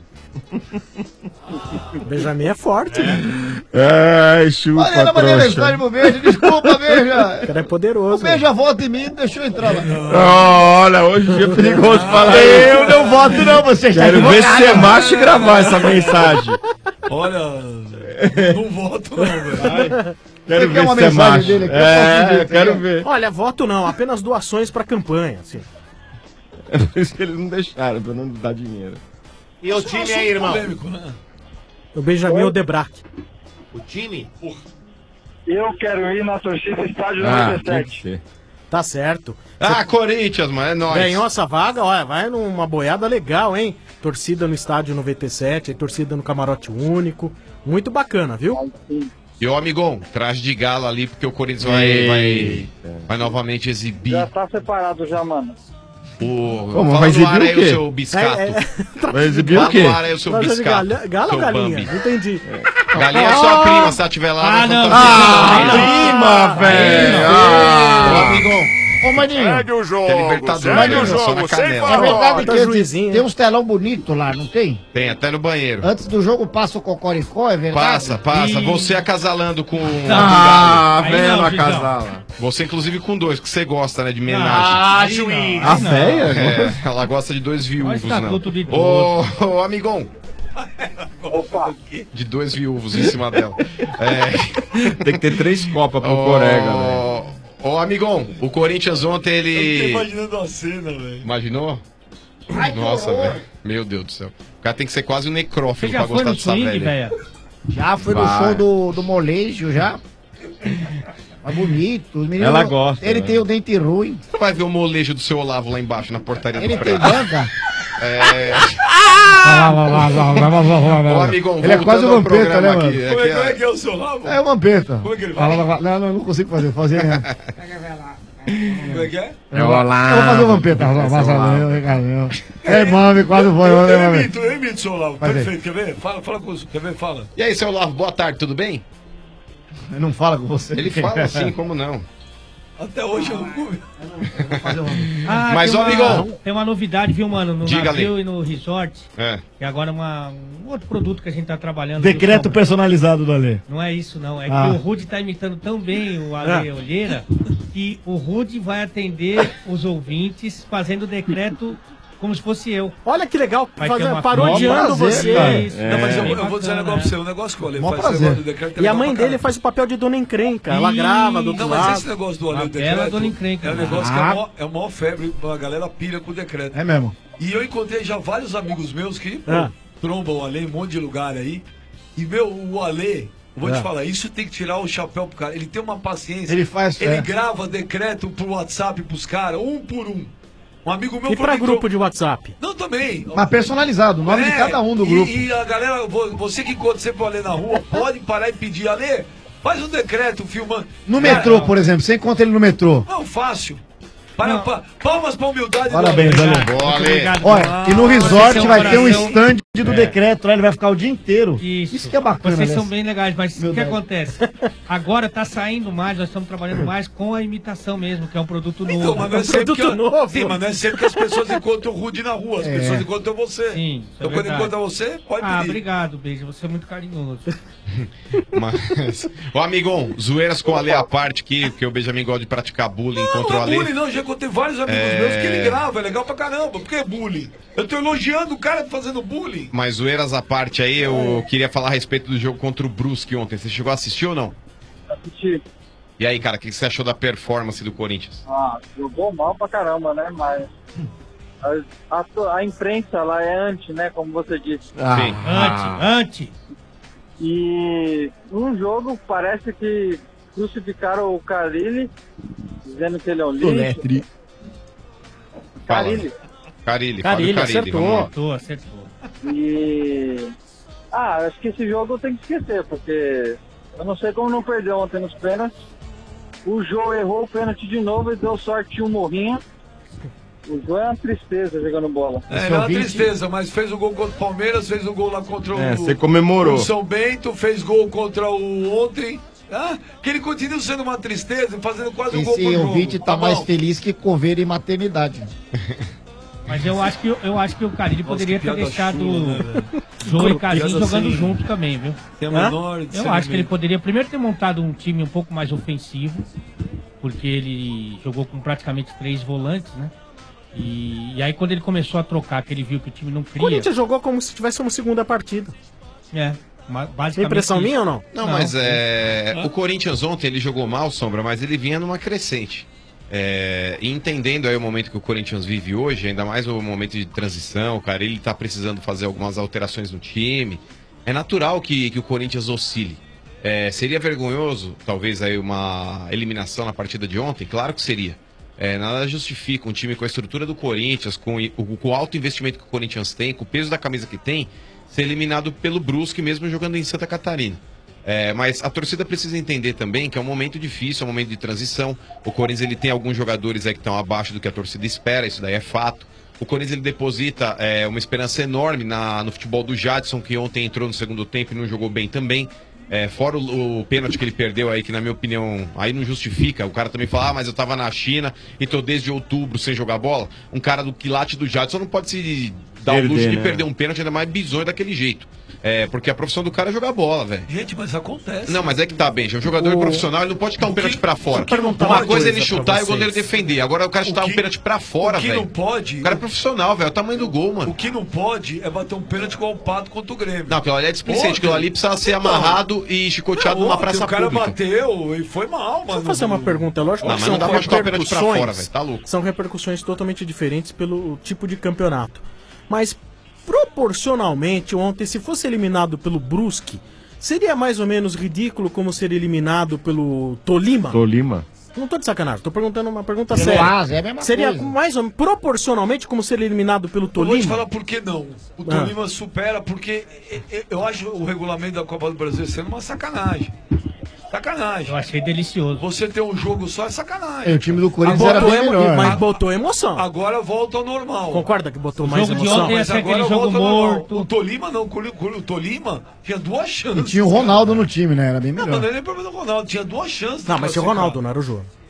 Benjamin é forte, né? Ai, chupa, Olha, eu mandei mensagem pro Beija, desculpa, O Beija. cara é O poderoso. Beija volta em mim e não deixou eu entrar lá. Olha, hoje o dia é perigoso falar Eu isso. não voto não, você está Quero ver se equivocado. você é macho e gravar essa mensagem. Olha, não voto não, velho. Quero Você quer ver uma se é mensagem macho. dele aqui? Eu posso É, pedir, quero você ver. Olha, voto não, apenas doações pra campanha. Assim. É por isso que eles não deixaram, pra não dar dinheiro. E o time aí, irmão? Polêmico, né? O Benjamin Odebrac. O time? Eu quero ir na torcida Estádio Ah, noventa e tem que sete. ser. Tá certo. Ah, Corinthians, mano, é nóis. Ganhou essa vaga, olha, vai numa boiada legal, hein? Torcida no Estádio noventa e sete, aí torcida no Camarote Único. Muito bacana, viu? E ô, amigão, traje de galo ali, porque o Corinthians vai, vai, vai novamente exibir Já tá separado já, mano. o... Como, Fala vai no exibir ar o aí quê? o seu biscato. É, é... Vai exibir o Fala quê? no ar aí o seu Loja de biscato. galha- Galo ou seu galinha? Bambi. Não entendi. Galinha é sua prima, se ela estiver lá. Ah, nós não. vamos Ah, torcer. prima, velho! Ô, Ah. amigão, Ô, Maninho, Segue o jogo, tem Libertadores, segue o né? Só jogo, na sem canela. é falar. verdade Tá que juizinho, tem hein? uns telão bonito lá, não tem? Tem, até no banheiro. Antes do jogo passa o Cocoricó, é verdade? Passa, passa. Ih. Você acasalando com... Ah, Aí velho, não, a Gizão. casala. Você, inclusive, com dois, que você gosta, né, de homenagem. Ah, Aí não, juiz. aí A não. véia? É, ela gosta de dois viúvos, Olha o não. estatuto de Ô, ô, amigão, Opa, de dois viúvos em cima dela. É, Tem que ter três copas pro ô, Corega, velho. Ô, amigão, o Corinthians ontem, Eu tô ele... imaginando a cena, velho. Imaginou? Nossa, velho. Meu Deus do céu. O cara tem que ser quase um Você necrófilo já pra foi gostar no dessa swing, velha. velho? Já foi no Vai. show do, do molejo, já. É bonito. Os meninos, Ela gosta, Ele né? tem o dente ruim. Você vai ver o molejo do seu Olavo lá embaixo, na portaria Ele do tem prédio. banda. É... Ô, amigão, Ele é quase voltando um ao vampeta, programa né, mano? aqui, Como é, aqui, como é ó. que é o seu lavo? É o vampeta. Como é que ele fala? Fala, Não, não, eu não consigo fazer. Fazer. né? Como é que é? É o Olavo. Eu vou fazer o vampeta. Esse é o Passa Olavo. meu, Ricardo. É, mami, quase foi. Eu, Vamos ver, eu vamos ver. imito, eu imito o seu lavo. Faz aí. Perfeito, quer ver? Fala, fala com o quer ver? Fala. E aí, seu Olavo, boa tarde, tudo bem? Ele não fala com você. Ele fala assim, como não? Até hoje eu não comi. Ah, Mas, tem ô, uma- amigão. Tem uma novidade, viu, mano? No Diga, navio Ale. e no resort. É. Que agora é uma, um outro produto que a gente tá trabalhando. Decreto viu, Sombra? personalizado do Alê. Não é isso, não. É Ah. que o Rude tá imitando tão bem o Ale Ah. Olheira que o Rude vai atender os ouvintes fazendo o decreto como se fosse eu. Olha que legal, Vai fazer- ter uma parodiando prazer, você. cara. Isso. Não, mas eu, É, eu vou dizer um bacana, negócio pra né? você. O negócio que o Ale Mó faz, esse prazer. negócio do decreto é E a legal mãe pra dele caralho. faz o papel de Dona Encrenca. Ela grava do outro Não, mas lado. esse negócio do Ale, Uma o bela decreto, Dona Encrenca, é um né? negócio que Ah. é mó, é mó febre, a galera pira com o decreto. É mesmo. E eu encontrei já vários amigos meus que pô, Ah. trombam o Ale em um monte de lugar aí. E, meu, o Ale, vou Ah. te falar, isso tem que tirar o chapéu pro cara. Ele tem uma paciência. Ele faz, Ele é. grava decreto pro WhatsApp pros caras, um por um. Um amigo meu E foi pra que grupo tro- de WhatsApp? Não, também. Mas personalizado, o nome de É, cada um do e- grupo. E, a galera, vo- você que encontra sempre o Ale na rua, pode parar e pedir, Ale, faz um decreto filmando. No Cara, metrô, por exemplo, você encontra ele no metrô. Não, fácil. Para, pa- palmas pra humildade Parabéns, do Ale. Ale. Boa, Ale. Olha, e no resort Vocês vai são ter um coração. stand do É. decreto lá, ele vai ficar o dia inteiro. Isso. Isso que é bacana, Vocês né? são bem legais, mas o que Humildade. acontece? Agora tá saindo mais, nós estamos trabalhando mais com a imitação mesmo, que é um produto novo. Então, mas não é um sempre que, produto novo. Sim, mas não é sempre que as pessoas encontram o Rude na rua, as É. pessoas encontram você. Sim, isso é então quando verdade. encontra você, pode Ah, pedir. obrigado, beijo. Você é muito carinhoso. Mas... Ô, amigão, zoeiras com o Ale à parte aqui, porque o Benjamin gosta de praticar bullying Não, contra o não é Ale. bullying, não. Já encontrei vários amigos É. meus que ele grava, é legal pra caramba. Por que é bullying? Eu tô elogiando o cara fazendo bullying. Mas zoeiras à parte aí, eu queria falar a respeito do jogo contra o Brusque ontem. Você chegou a assistir ou não? Assisti. E aí, cara, o que você achou da performance do Corinthians? Ah, jogou mal pra caramba, né? Mas a, a, a imprensa lá é anti, né? Como você disse. Ah. Sim. Anti, anti. E um jogo parece que crucificaram o Carilli, dizendo que ele é um lixo. Carilli. Carilli, Carilli, Fábio Carilli, acertou. vamos lá. Acertou, acertou. E. Ah, acho que esse jogo tem que esquecer, porque eu não sei como não perdeu ontem nos pênaltis. O Jô errou o pênalti de novo e deu sorte de um morrinho. O Jô é uma tristeza jogando bola. É, não é uma tristeza, mas fez o gol contra o Palmeiras, fez o gol lá contra o, É, você comemorou. o São Bento, fez gol contra o ontem. Ah, que ele continua sendo uma tristeza, fazendo quase um gol por Esse jogo. ouvinte tá Tá mais bom. feliz que coveiro em maternidade. Mas eu acho que, eu acho que o Carilli poderia que ter piada deixado chula, né, velho? Jô e Que Carilli piada jogando assim. junto também, viu? Tem a Hã? menor Eu discernimento. acho que ele poderia primeiro ter montado um time um pouco mais ofensivo, porque ele jogou com praticamente três volantes, né? E, e aí quando ele começou a trocar, que ele viu que o time não O cria... Corinthians jogou como se tivesse uma segunda partida. É, ma- basicamente... Impressão isso. minha ou não? Não, mas é, o Corinthians ontem ele jogou mal, Sombra, mas ele vinha numa crescente. É, e entendendo aí o momento que o Corinthians vive hoje, ainda mais o momento de transição, cara, ele tá precisando fazer algumas alterações no time. É natural que, que o Corinthians oscile. É, seria vergonhoso, talvez, aí uma eliminação na partida de ontem? Claro que seria. É, nada justifica um time com a estrutura do Corinthians, com o, com o alto investimento que o Corinthians tem, com o peso da camisa que tem, ser eliminado pelo Brusque, mesmo jogando em Santa Catarina. É, mas a torcida precisa entender também que é um momento difícil, é um momento de transição. O Corinthians ele tem alguns jogadores aí que estão abaixo do que a torcida espera, isso daí é fato. O Corinthians ele deposita é, uma esperança enorme na, no futebol do Jadson, que ontem entrou no segundo tempo e não jogou bem também. É, fora o, o pênalti que ele perdeu aí, que na minha opinião aí não justifica. O cara também fala, ah, mas eu tava na China e tô desde outubro sem jogar bola. Um cara do quilate do Jadson não pode se dar o Perder, luxo de né? perder um pênalti, ainda mais bizonho daquele jeito. É, porque a profissão do cara é jogar bola, velho. Gente, mas acontece. Não, mas é que tá, Benja. Um jogador O- profissional ele não pode chutar um pênalti pra fora. o que não Uma pode coisa é ele pra chutar e o vocês. goleiro defender. Agora o cara chutar O que- um pênalti pra fora, o que velho. não pode- O cara é profissional, velho. É o tamanho do gol, mano. O que não pode é bater um pênalti igual o Pato contra o Grêmio. Não, aquilo ali é displicente. Ontem- Aquilo ali precisa ser amarrado e chicoteado Não, numa ontem praça o cara pública. bateu e foi mal, mano. Deixa eu fazer uma pergunta, é lógico Não, que mas são não dá pra chutar o pênalti pra repercussões- fora, velho. Tá louco. São repercussões totalmente diferentes pelo tipo de campeonato. Mas, proporcionalmente, ontem, se fosse eliminado pelo Brusque, seria mais ou menos ridículo como ser eliminado pelo Tolima? Tolima. Não tô de sacanagem, tô perguntando uma pergunta Pelo séria. Asa, é a mesma Seria coisa. mais ou menos, proporcionalmente como ser eliminado pelo Eu vou te Tolima? falar por que não. O Ah. Tolima supera, porque e- e- eu acho o regulamento da Copa do Brasil sendo uma sacanagem. Sacanagem. Eu achei delicioso. Você ter um jogo só é sacanagem. É, o time do Corinthians Ah, era botou bem emo- melhor. Mas botou emoção. Agora volta ao normal. Concorda que botou O mais jogo de emoção? ontem ia Mas ser aquele agora jogo volta ao normal. morto. O Tolima não, o Tolima tinha duas chances. E tinha o Ronaldo no time, né? Era bem Não, melhor. mas não é nem problema do Ronaldo, tinha duas chances. Não, de mas tinha o classificar. Ronaldo, não era o jogo.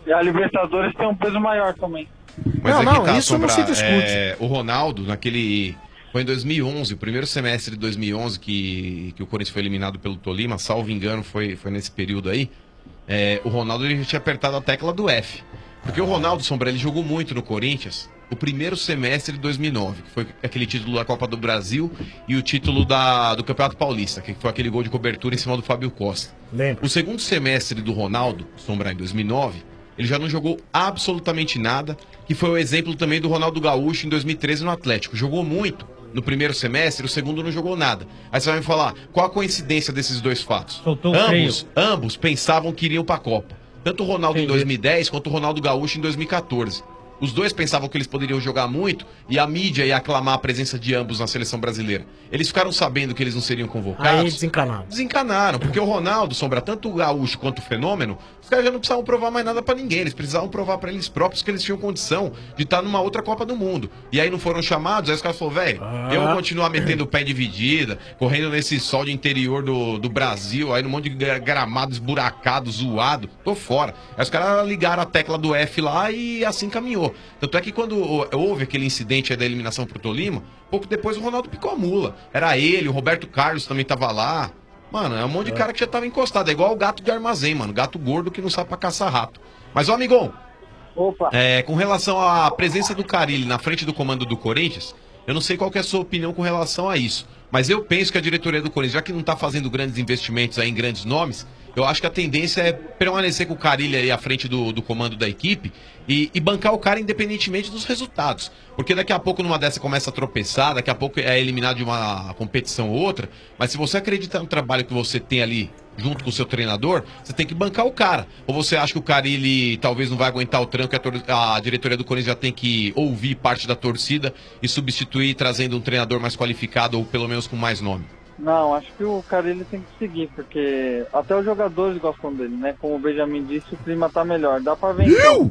E a Libertadores tem um peso maior também. Mas Não, aqui não, tá, isso não Sombra, se discute. é, o Ronaldo, naquele... Foi em dois mil e onze, o primeiro semestre de dois mil e onze que, que o Corinthians foi eliminado pelo Tolima, salvo engano, foi, foi nesse período aí. É, o Ronaldo ele tinha apertado a tecla do F. Porque o Ronaldo, Sombra, ele jogou muito no Corinthians o primeiro semestre de dois mil e nove, que foi aquele título da Copa do Brasil e o título da, do Campeonato Paulista, que foi aquele gol de cobertura em cima do Fábio Costa. Lembro. O segundo semestre do Ronaldo, Sombra, em dois mil e nove, ele já não jogou absolutamente nada, que foi o exemplo também do Ronaldo Gaúcho em dois mil e treze no Atlético. Jogou muito no primeiro semestre, o segundo não jogou nada. Aí você vai me falar, qual a coincidência desses dois fatos? Soltou o ambos, ambos pensavam que iriam para a Copa. Tanto o Ronaldo em dois mil e dez quanto o Ronaldo Gaúcho em dois mil e quatorze. Os dois pensavam que eles poderiam jogar muito e a mídia ia aclamar a presença de ambos na seleção brasileira. Eles ficaram sabendo que eles não seriam convocados. Aí desencanaram. Desencanaram, porque o Ronaldo, Sombra, tanto o Gaúcho quanto o Fenômeno, os caras já não precisavam provar mais nada pra ninguém. Eles precisavam provar pra eles próprios que eles tinham condição de estar numa outra Copa do Mundo. E aí não foram chamados, aí os caras falaram, velho, Ah. eu vou continuar metendo o pé em dividida, correndo nesse sol de interior do, do Brasil, aí num monte de gra- gramado esburacado, zoado, tô fora. Aí os caras ligaram a tecla do F lá e assim caminhou. Tanto é que quando houve aquele incidente aí da eliminação pro Tolima, pouco depois o Ronaldo picou a mula. Era ele, o Roberto Carlos também tava lá. Mano, é um monte de cara que já tava encostado. É igual o gato de armazém, mano. Gato gordo que não sabe pra caçar rato. Mas, ó, amigão. Opa. É, com relação à presença do Carille na frente do comando do Corinthians, eu não sei qual que é a sua opinião com relação a isso. Mas eu penso que a diretoria do Corinthians, já que não tá fazendo grandes investimentos aí em grandes nomes, eu acho que a tendência é permanecer com o Carille aí à frente do, do comando da equipe e, e bancar o cara independentemente dos resultados. Porque daqui a pouco numa dessa começa a tropeçar, daqui a pouco é eliminado de uma competição ou outra, mas se você acredita no trabalho que você tem ali junto com o seu treinador, você tem que bancar o cara. Ou você acha que o Carille talvez não vai aguentar o tranco e a, tor- a diretoria do Corinthians já tem que ouvir parte da torcida e substituir trazendo um treinador mais qualificado ou pelo menos com mais nome? Não, acho que o Carille tem que seguir, porque até os jogadores gostam dele, né? Como o Benjamin disse, o clima tá melhor. Dá pra ver então.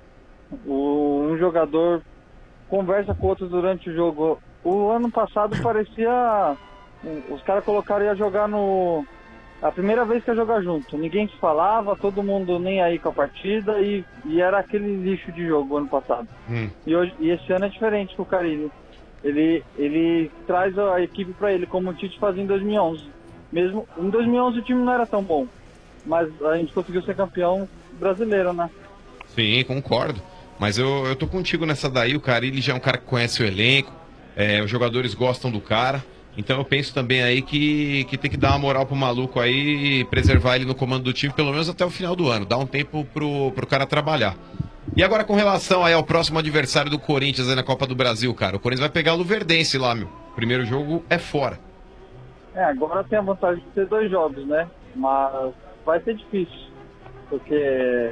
O, um jogador conversa com outro durante o jogo. O ano passado parecia... Os caras colocaram ia jogar no... A primeira vez que ia jogar junto. Ninguém se falava, todo mundo nem aí com a partida e, e era aquele lixo de jogo ano passado. Hum. E, hoje, e esse ano é diferente com o Carille. Ele, ele traz a equipe para ele, como o Tite fazia em dois mil e onze. Mesmo, em dois mil e onze o time não era tão bom, mas a gente conseguiu ser campeão brasileiro, né? Sim, concordo. Mas eu, eu tô contigo nessa daí. O Carille já é um cara que conhece o elenco, é, os jogadores gostam do cara. Então eu penso também aí que, que tem que dar uma moral pro maluco aí e preservar ele no comando do time, pelo menos até o final do ano. Dar um tempo pro, pro cara trabalhar. E agora com relação aí ao próximo adversário do Corinthians aí na Copa do Brasil, cara. O Corinthians vai pegar o Luverdense lá, meu. O primeiro jogo é fora. É, agora tem a vantagem de ter dois jogos, né? Mas vai ser difícil. Porque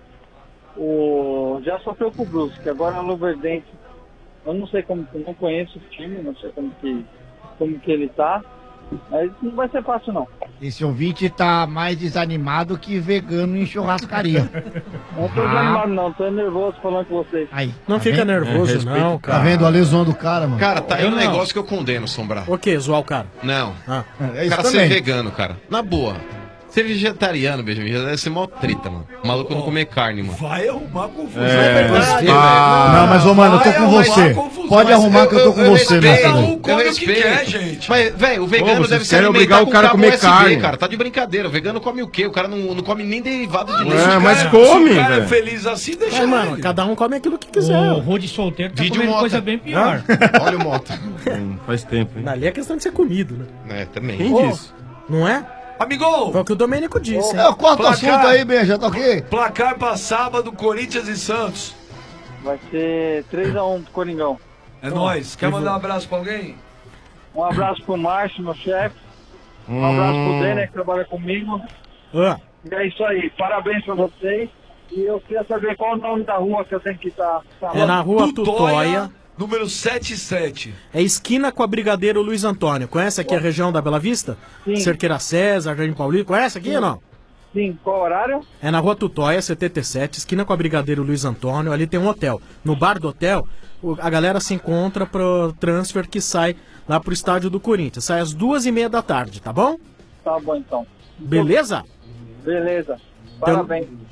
o já sofreu com o Brusque, agora o Luverdense, eu não sei como, eu não conheço o time, não sei como que, como que ele tá. Mas não vai ser fácil, não. Esse ouvinte tá mais desanimado que vegano em churrascaria. Não tô desanimado, não. Tô nervoso falando com vocês. Aí. Não Tá fica vendo? nervoso, É, respeito, não, cara. Tá vendo a lesão do cara, mano? Cara, tá aí Eu um não. negócio que eu condeno, Sombra. O quê? Zoar o cara? Não. Ah. É O isso cara ser também. vegano, cara. Na boa. Ser vegetariano, Benjamin, já deve ser mó treta, mano. O maluco não comer carne, mano. Vai arrumar confusão. É, verdade, Ah, não, mas ô mano, eu tô com você. Pode arrumar que eu tô com você nessa daí. Eu respeito. Mas, velho, o vegano Pô, vocês deve se querem alimentar obrigar o com cara a cabo comer U S B, carne. cara. Tá de brincadeira. O vegano come o quê? O cara não, não come nem derivado de É, leite. mas cara. come, Se o cara é velho. feliz assim, deixa Mas, mano, ele. cada um come aquilo que quiser. O Rude solteiro tá Vídeo comendo Mota. coisa bem pior. Olha o moto. Hum, faz tempo, hein? Ali é questão de ser comido, né? É, também. Quem Ô, disse? Não é? Amigão, Foi o que o Domênico disse, hein? É, corta o Placar. assunto aí, Benja, tá ok? placar pra sábado, Corinthians e Santos. Vai ser três a um pro Coringão. É nóis. Quer mandar um abraço pra alguém? Um abraço pro Márcio, meu chefe. Um abraço pro Denner, que trabalha comigo. Ah, E é isso aí. Parabéns pra vocês. E eu queria saber qual é o nome da rua que eu tenho que estar é na rua Tutóia, número setenta e sete. é esquina com a Brigadeiro Luiz Antônio. Conhece aqui a região da Bela Vista? Sim. Cerqueira César, Jardim Paulista. Conhece aqui ou não? Sim, qual horário? É na rua Tutóia, setenta e sete, esquina com a Brigadeiro Luiz Antônio. Ali tem um hotel. No bar do hotel, o- a galera se encontra pro transfer que sai lá pro estádio do Corinthians. Sai às duas e meia da tarde, tá bom? Tá bom então. Beleza? Beleza. Parabéns.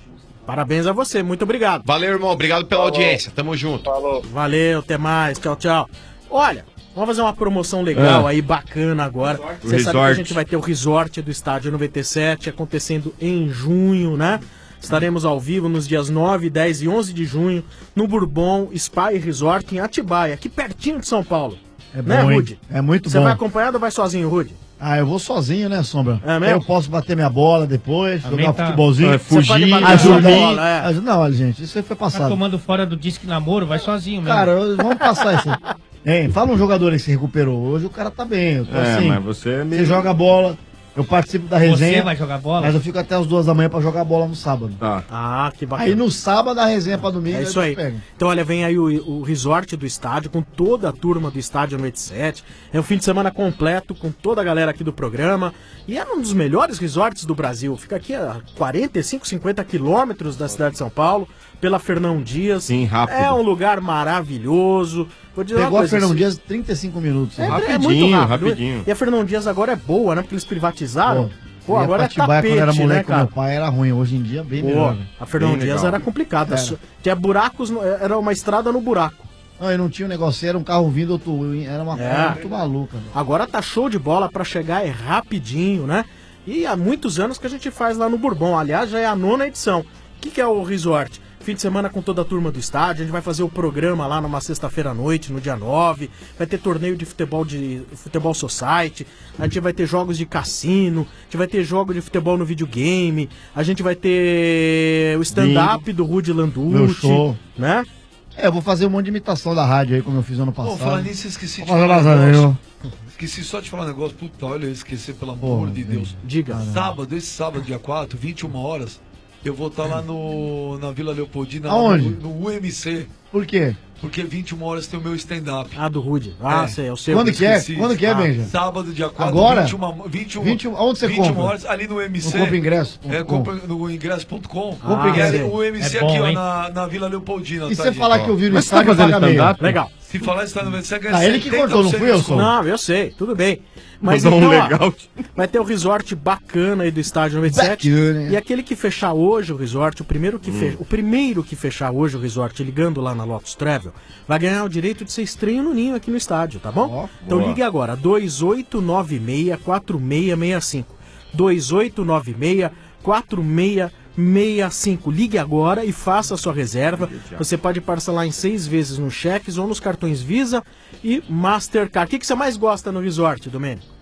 Parabéns a você, muito obrigado. Valeu, irmão. Obrigado pela Falou. audiência. Tamo junto. Falou. Valeu, até mais. Tchau, tchau. Olha, vamos fazer uma promoção legal Ah. aí, bacana agora. O Você sabe que a resort. gente vai ter o resort do Estádio noventa e sete acontecendo em junho, né? Estaremos ao vivo nos dias nove, dez e onze de junho no Bourbon Spa e Resort em Atibaia, aqui pertinho de São Paulo. É né, bom, hein? Rude? É muito Você bom. vai acompanhado ou vai sozinho, Rude? Ah, eu vou sozinho, né, Sombra? É mesmo? Eu posso bater minha bola depois, Também jogar tá. futebolzinho, É, fugir, Você pode bater ajudar. sua bola, é. Aju- Não, olha, gente, isso aí foi Tá passado. tomando fora do disque namoro, vai sozinho mesmo. Cara, eu- vamos passar isso. Hein, fala um jogador aí que se recuperou. Hoje o cara tá bem. Eu tô É, assim. mas você é meio- Você joga bola, eu participo da Você resenha. vai jogar bola? Mas eu fico até as duas da manhã pra jogar bola no sábado. Tá. Ah, que bacana. Aí no sábado a resenha pra domingo. É isso aí. Pega. Então, olha, vem aí o, o resort do estádio, com toda a turma do estádio noventa e sete. É um fim de semana completo, com toda a galera aqui do programa. E é um dos melhores resorts do Brasil. Fica aqui a quarenta e cinco, cinquenta quilômetros da cidade de São Paulo, pela Fernão Dias. Sim, rápido. É um lugar maravilhoso. Vou dizer uma Pegou a coisa, Fernão assim, Dias trinta e cinco minutos. É, é Rapidinho, muito rápido. rapidinho. E a Fernão Dias agora é boa, né? Porque eles privatizaram. Pô, Ia agora pra é Atibaia tapete, quando era né, moleque com cara? meu pai, era ruim. Hoje em dia, bem Pô, melhor. né? a Fernão Bem Dias legal. era complicada. Era. Só- Tinha buracos, no- era uma estrada no buraco. Não, e não tinha um negócio, era um carro vindo, outro, era uma É. coisa muito maluca. velho. Agora tá show de bola pra chegar, é rapidinho, né? E há muitos anos que a gente faz lá no Bourbon. Aliás, já é a nona edição. O que, que é o resort? Fim de semana com toda a turma do estádio. A gente vai fazer o programa lá numa sexta-feira à noite, no dia nove. Vai ter torneio de futebol de futebol society. A gente vai ter jogos de cassino. A gente vai ter jogo de futebol no videogame. A gente vai ter o stand-up do Rudy Landucci. Meu show. Né? É, eu vou fazer um monte de imitação da rádio aí, como eu fiz ano passado. Pô, falar nisso, eu esqueci de Vou fazer falar um lasanha, negócio. eu. Esqueci só de falar um negócio. Puta, olha, eu esqueci, pelo amor de Deus. Diga. Sábado, esse sábado, dia quatro, vinte e uma horas, eu vou estar lá no, na Vila Leopoldina, Aonde? lá no, no U M C. Por quê? Porque vinte e uma horas tem o meu stand-up. Ah, do Rudy. Ah, sei, é o seu. Quando que é? Esqueci. Quando que é, Ah, Benja? Sábado, dia quatro, Agora? vinte e uma, vinte e uma, vinte e um, onde você vinte e uma compra? horas, ali no U M C. No compra ingresso ponto É, com. compra no ingresso ponto com. Compra E ingresso. ali o U M C É bom, aqui, ó, hein? na, na Vila Leopoldina. E tá, você gente? falar que eu vi no Mas você tá estádio, fazendo paga meio. stand-up? Legal. Se falar que está no você ganha Ah, ele que cortou, não fui eu, só? Não, eu sei, tudo bem. Mas Vou dar então, um ó, legal. vai ter o resort bacana aí do estádio noventa e sete. Bacana, hein? E aquele que fechar hoje o resort, o primeiro que, fe... o primeiro que fechar hoje o resort, ligando lá na Lotus Travel, vai ganhar o direito de ser estranho no ninho aqui no estádio, tá bom? Ó, então boa. ligue agora, dois oito nove seis, quatro seis seis cinco. dois oito nove seis, quatro seis seis cinco. Ligue agora e faça a sua reserva. Você pode parcelar em seis vezes nos cheques ou nos cartões Visa e Mastercard. O que, que você mais gosta no resort, Domênico?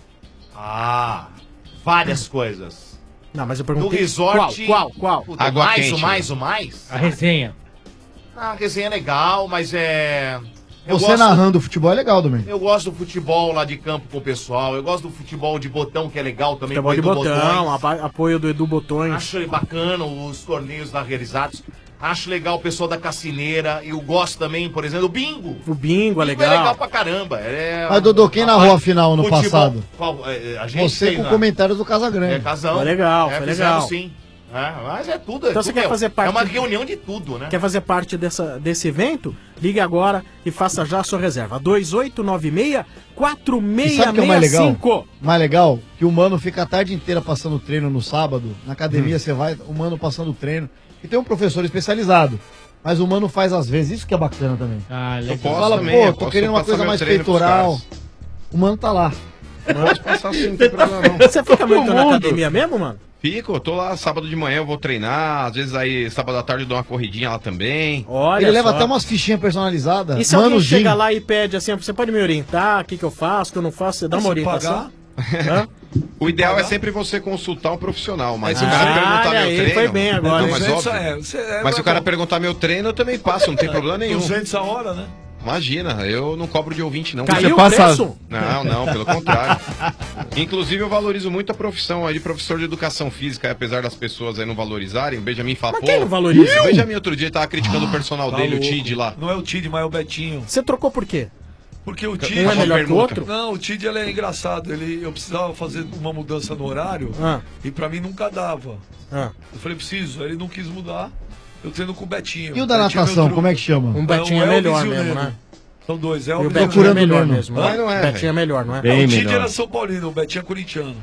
Ah, várias coisas. Não, mas eu Do perguntei resort. qual, qual, qual? Puta, Água mais, quente, o mais, o mais? A resenha. Ah, a resenha é legal, mas é. Eu Você gosto- narrando futebol é legal, Domingo. Eu gosto do futebol lá de campo com o pessoal. Eu gosto do futebol de botão, que é legal também. Futebol de com o Edu botão, Botões. apa- apoio do Edu Botões. Acho bacana os torneios lá realizados. Acho legal o pessoal da cassineira. Eu gosto também, por exemplo, do bingo. O bingo é É legal. legal pra caramba. É... Mas, Dodô, quem narrou a final no Futebol- passado? Qual- é, a gente Você tem, com né? comentários do Casagrande. É, casão. Foi legal, é, foi fizemos legal. sim. É, mas é tudo. é Então você tudo, quer é- fazer parte- É uma reunião de tudo, né? Quer fazer parte dessa, desse evento? Ligue agora e faça já a sua reserva. dois oito nove seis, quatro E seis sabe o que é o mais seis legal? cinco. Mais legal? Que o mano fica a tarde inteira passando treino no sábado. Na academia você vai, o mano passando treino. E tem um professor especializado. Mas o mano faz às vezes, isso que é bacana também. Ah, Eu legal. posso Fala, também, pô, eu tô posso querendo uma passar coisa meu mais treino pros peitoral. caras. O mano tá lá. Posso passar sim, não tem problema não. Você fica muito na mundo. academia mesmo, mano? Fico, eu tô lá sábado de manhã, eu vou treinar. Às vezes aí, sábado à tarde, eu dou uma corridinha lá também. Olha Ele leva só. até umas fichinhas personalizadas. E se alguém Manozinho. chega lá e pede assim, você pode me orientar, o que, que eu faço, o que eu não faço, você dá uma Se orientação? pagar, Hã? O ideal é sempre você consultar um profissional, mas se o Ah, cara perguntar olha meu aí, treino. foi bem agora, Não, hein? mas duzentos, óbvio. é, você- é, Mas se o cara bom. perguntar meu treino, eu também passo, não tem problema nenhum. duzentos a hora, né? Imagina, eu não cobro de ouvinte, não. Caiu Você o passa- preço? Não, não, pelo contrário. Inclusive, eu valorizo muito a profissão aí de professor de educação física, apesar das pessoas aí não valorizarem. O Benjamin fala, Mas pô. quem não valoriza? O Benjamin outro dia tava criticando o personal Tá dele, louco. o Tid lá. Não é o Tid, mas é o Betinho. Você trocou por quê? Porque o Tid... Um é Uma melhor que o permuta. outro? Não, o Tid ele é engraçado. Ele, eu precisava fazer uma mudança no horário Ah, e pra mim nunca dava. ah. Eu falei, preciso. Aí ele não quis mudar. Eu treino com o Betinho. E o da Betinho natação, meu como é que chama? Um Betinho é o Elvis melhor e o mesmo, Neno. né? São dois, é E o o Elvis Betinho é Procurando melhor Neno. mesmo. Mas não é, Betinho é velho. melhor, não é? Bem o Tid melhor. era São Paulino, o Betinho é corintiano.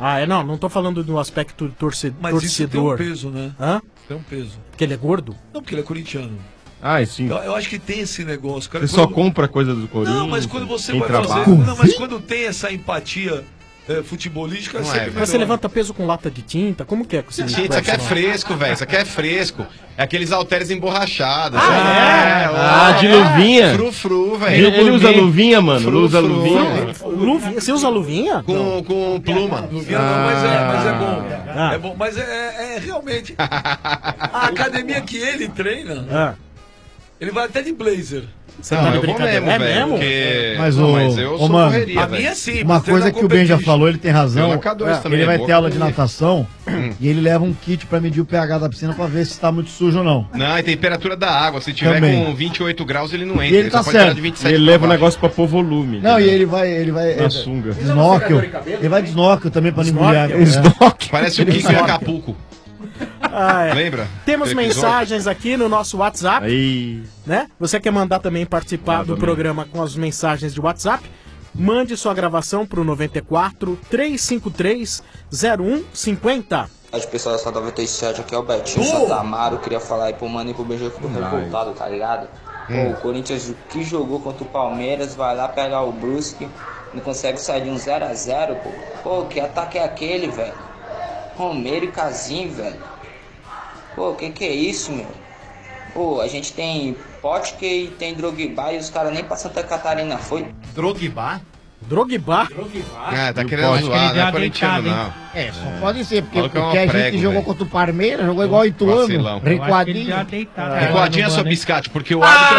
Ah, é, não, não tô falando do aspecto torce, Mas torcedor. isso tem um peso, né? Hã? Tem um peso. Porque ele é gordo? Não, porque ele é corintiano. Ah, sim. Eu, eu acho que tem esse negócio, cara. Você só Quando- compra coisa do Corinthians? Não, mas quando você quem vai trabalha. fazer. Não, mas quando tem essa empatia é, futebolística, é Não sempre é, melhor. Mas você levanta peso com lata de tinta? Como que é? Com esse Gente, isso aqui é personal? fresco, velho. Isso aqui é fresco. É aqueles halteres emborrachados. Ah, é? Ah, de luvinha? Frufru, Ele, velho. ele usa luvinha, mano. Ele usa Fru, fru. luvinha. Luvinha? Você usa luvinha? Com, com pluma. Luvinha não, mas é, mas é bom. Ah. É bom, mas é, é- é realmente. A academia que ele treina, Ah. ele vai até de blazer. Você Não, tá de eu vou brincadeira? mesmo, É velho. mesmo? Porque... Mas Não, o- mas eu ô, sou mano, correria, A velho. minha sim. Uma mas coisa treina que o Ben já competition. falou, ele tem razão. Eu na K dois É, também, ele vai boa ter aula de corrida. natação e ele leva um kit pra medir o pH da piscina pra ver se tá muito sujo ou não. Não, e temperatura da água. Se tiver Também. com vinte e oito graus, ele não entra. E ele tá só pode entrar certo. de vinte e sete Ele pra leva o baixo. negócio pra pôr volume. Não, e ele vai, ele vai Na é, sunga. de snorkel. Ele vai de snorkel também pra não engolir água. É. Snorkel. Parece o Kiko em Acapulco. Ah, é. Lembra? Temos Do episódio? mensagens aqui no nosso WhatsApp, Aí. né? Você quer mandar também participar Manda do também. programa com as mensagens de WhatsApp? Mande sua gravação pro noventa e quatro, trezentos e cinquenta e três, zero um cinquenta. As pessoas da Santa noventa e sete, aqui é o Betinho Santa Amaro. Queria falar aí pro Mano e pro B G, eu fico revoltado, tá ligado? Pô, o Corinthians que jogou contra o Palmeiras, vai lá pegar o Brusque, não consegue sair de um zero a zero, pô. Pô, que ataque é aquele, velho? Romero e Casim, velho. Pô, que que é isso, meu? Pô, a gente tem Potker e tem Drogba e os caras nem pra Santa Catarina foi. Drogba? Drogba? Ah, tá E querendo pode. zoar, Ele não deu é uma corintiano, deitada, não. É, só pode ser, porque, Falou que é porque uma a gente prego, jogou velho. contra o Palmeiras, jogou igual Ituano, Vacilão. Eu acho que ele deu uma recuadinho. deitada. Recuadinha Agora sua no Mano, hein? biscate, porque o árbitro...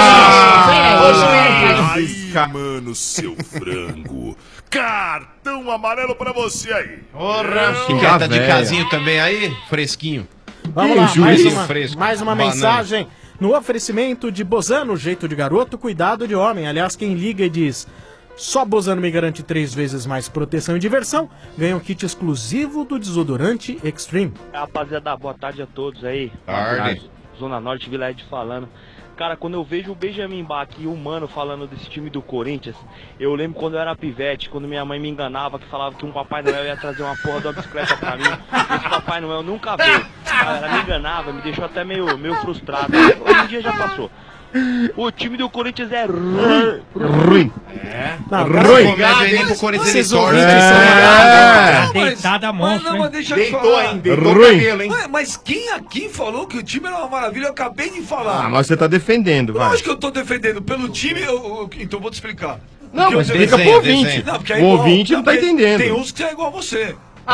Ai, mano, seu frango. Cartão amarelo pra você aí. Porra, Que que tá de velha. casinho também aí? Fresquinho. Vamos lá, Ih, mais juiz uma, fresco, mais uma banana. mensagem no oferecimento de Bozano, jeito de garoto, cuidado de homem. Aliás, quem liga e diz só Bozano me garante três vezes mais proteção e diversão, ganha um kit exclusivo do desodorante Extreme. Rapaziada, boa tarde a todos aí. Tarde. Zona Norte, Vila Ed falando. Cara, quando eu vejo o Benjamin Bach e o Mano falando desse time do Corinthians, eu lembro quando eu era pivete, quando minha mãe me enganava, que falava que um Papai Noel ia trazer uma porra de uma bicicleta pra mim. Esse Papai Noel nunca veio. Ela me enganava, me deixou até meio, meio frustrado. Hoje em dia já passou. O time do Corinthians é ruim. Ruim. É. Não, Ruim. Comédia aí nem pro Corinthians Vocês ele torce. ouvintes É. Uma Mas- deitada mas monstro, não, hein? mas deixa eu te Deitou, falar. hein? Deitou o Ruim. cabelo, hein? Ué, mas quem aqui falou que o time era uma maravilha? Eu acabei de falar. Ah, mas você tá defendendo, vai. Lógico que eu tô defendendo pelo time, eu, eu- então eu vou te explicar. Não, Porque mas eu- explica desenha, pro ouvinte. desenha. Não, porque é O igual- ouvinte não tá porque entendendo. Tem uns que é igual a você.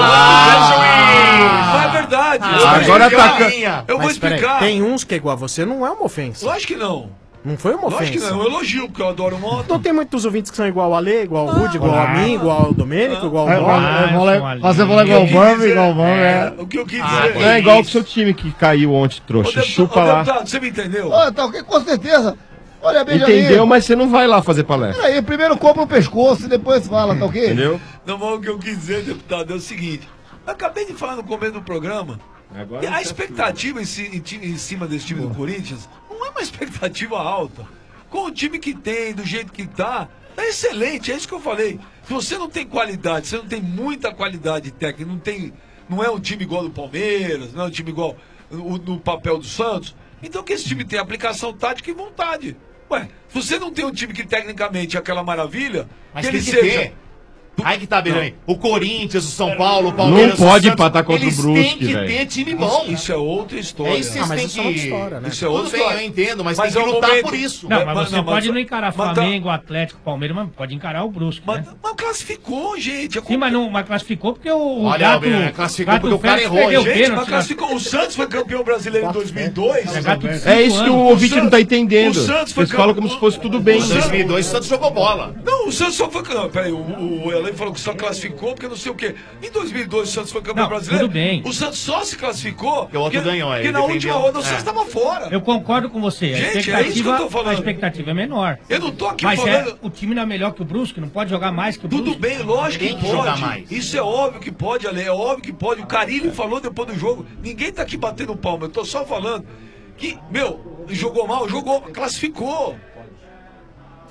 Ah, Mas é verdade. Ah, eu vou agora explicar. tá- Eu vou Mas peraí, explicar. tem uns que é igual a você, não é uma ofensa. Lógico que não. Não foi uma Lógico que ofensa. não. Eu elogio, porque eu adoro moto. Não tem muitos ouvintes que são igual ao Ale, igual ao Rude, igual a mim, igual ao Domênico, igual Vai, ao vai, Bob. vai, são vai, ali. Fazer bola igual o Bambi, igual o Bambi, é. O que eu quis Ah, dizer. Não é igual o seu time que caiu ontem, Ô, trouxa. deputado, Chupa ô, lá. deputado, você me entendeu? Ó, tá ok, com certeza. Olha, Benjamin. Entendeu, mas você não vai lá fazer palestra. Peraí, primeiro compra o pescoço e depois fala, tá ok? Entendeu? Não, mas o que eu quis dizer, deputado, é o seguinte. Eu acabei de falar no começo do programa. E a expectativa em, ci- em ti- em cima desse time do Corinthians não é uma expectativa alta. Com o time que tem, do jeito que tá, é excelente, é isso que eu falei. Se você não tem qualidade, você não tem muita qualidade técnica, não tem, não é um time igual do Palmeiras, não é um time igual o- no papel do Santos, então que esse time tem aplicação tática e vontade. Ué, se você não tem um time que tecnicamente é aquela maravilha, Mas que tem ele que seja... ter. Aí que tá, Benjamin. O Corinthians, o São Paulo, o Palmeiras. Não pode o Santos, empatar contra o eles Brusque, têm que velho. ter time bom. Isso, isso é outra história. É isso que Ah, vocês mas têm isso é outra que... história, né? Isso é outra Tudo bem, história. eu entendo, mas, Mas tem é que um lutar momento- por isso. Não, Mas- mas você não, mas- pode não encarar mas tá- Flamengo, Atlético, Palmeiras, mas pode encarar o Brusque, Mas, né? mas classificou, gente. Sim, mas não mas classificou porque o Olha, Gato, Alberto, classificou Gato porque o cara Félix errou, perdeu o Gente, pênalti, mas né? classificou. O Santos foi campeão brasileiro em dois mil e dois. É, Gato de É cinco isso que o anos. ouvinte não tá entendendo. O Santos foi Eles falam campeão- como se fosse tudo bem. O Em dois mil e dois, o Santos jogou bola. Não, o Santos só foi campeão. Peraí, o, o, o Elen falou que só classificou porque não sei o quê. Em dois mil e dois, o Santos foi campeão Não, brasileiro. tudo bem. O Santos só se classificou Porque o outro ganhou, aí porque ele na defendeu. última rodada o É. Santos estava fora. Eu concordo com você. A Gente, é isso que eu expectativa, tô falando. a expectativa é menor. Eu não tô aqui Mas falando... é, o time não é melhor que o Brusque, não pode jogar mais que o Brusque. Tudo bem, lógico que Tem que pode. jogar mais. Isso é óbvio que pode, Ale, é óbvio que pode. O Carille falou depois do jogo. Ninguém tá aqui batendo palma, eu tô só falando que, meu, jogou mal, jogou, classificou.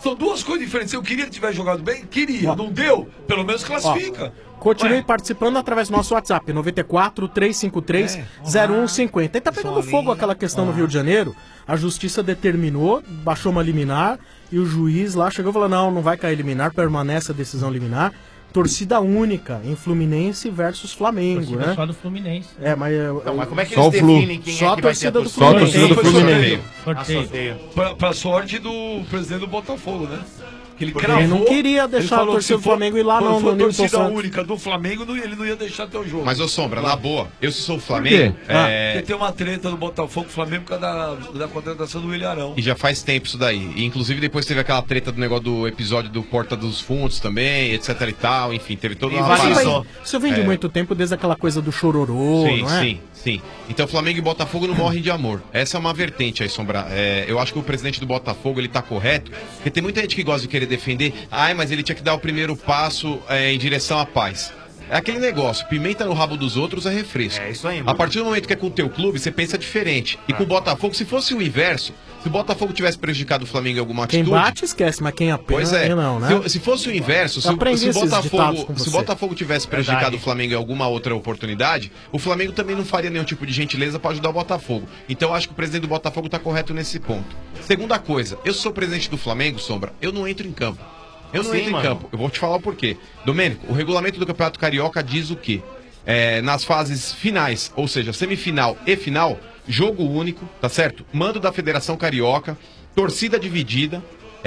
São duas coisas diferentes. Eu queria que tivesse jogado bem, queria. Não deu, pelo menos classifica. Ó, continue participando através do nosso WhatsApp, noventa e quatro, trezentos e cinquenta e três, zero um cinquenta. E tá pegando fogo aquela questão no Rio de Janeiro. A justiça determinou, baixou uma liminar e o juiz lá chegou e falou: não, não vai cair liminar, permanece a decisão liminar. Torcida única em Fluminense versus Flamengo, Torcida né? só do Fluminense. É, mas, Não, mas como é que só eles o Flu. definem quem Só é a que vai torcida ter a do torcida? Fluminense. Só a torcida do Fluminense. Ah, sorteio. Pra, pra sorte do presidente do Botafogo, né? Que ele, Porque ele não queria deixar a torcida do Flamengo ir lá não, no- Se no for Newton torcida Santos. única do Flamengo, não- ele não ia deixar ter o jogo. Mas, ô Sombra, na boa, eu se sou o Por Flamengo, quê? é, Ah, porque tem uma treta do Botafogo, Flamengo, por causa da, da contratação do Ilharão. e já faz tempo isso daí. E, inclusive depois teve aquela treta do negócio do episódio do Porta dos Fundos também, etc e tal. Enfim, teve toda uma Isso parada. vem- Isso vem de É. muito tempo, desde aquela coisa do chororô, Sim, não é? sim, sim. Então Flamengo e Botafogo não morrem de amor. Essa é uma vertente aí, Sombra. É, eu acho que o presidente do Botafogo, ele tá correto, porque tem muita gente que gosta de querer defender. Ai, mas ele tinha que dar o primeiro passo é, em direção à paz. É aquele negócio, pimenta no rabo dos outros é refresco. É isso aí, A mano. partir do momento que é com o teu clube, você pensa diferente. E com o Botafogo, se fosse o inverso, se o Botafogo tivesse prejudicado o Flamengo em alguma Quem atitude... bate esquece, mas quem apanha Pois é. não, né? Se, se fosse o inverso, se, Eu o- aprendi se o esses ditados Botafogo, com se o você. Botafogo tivesse prejudicado Verdade. o Flamengo em alguma outra oportunidade, o Flamengo também não faria nenhum tipo de gentileza para ajudar o Botafogo. Então eu acho que o presidente do Botafogo tá correto nesse ponto. Segunda coisa, eu sou presidente do Flamengo, Sombra, eu não entro em campo. Eu não Sim, entro em mano. campo. Eu vou te falar o porquê. Domênico, o regulamento do Campeonato Carioca diz o quê? É, nas fases finais, ou seja, semifinal e final, jogo único, tá certo? Mando da Federação Carioca, torcida dividida,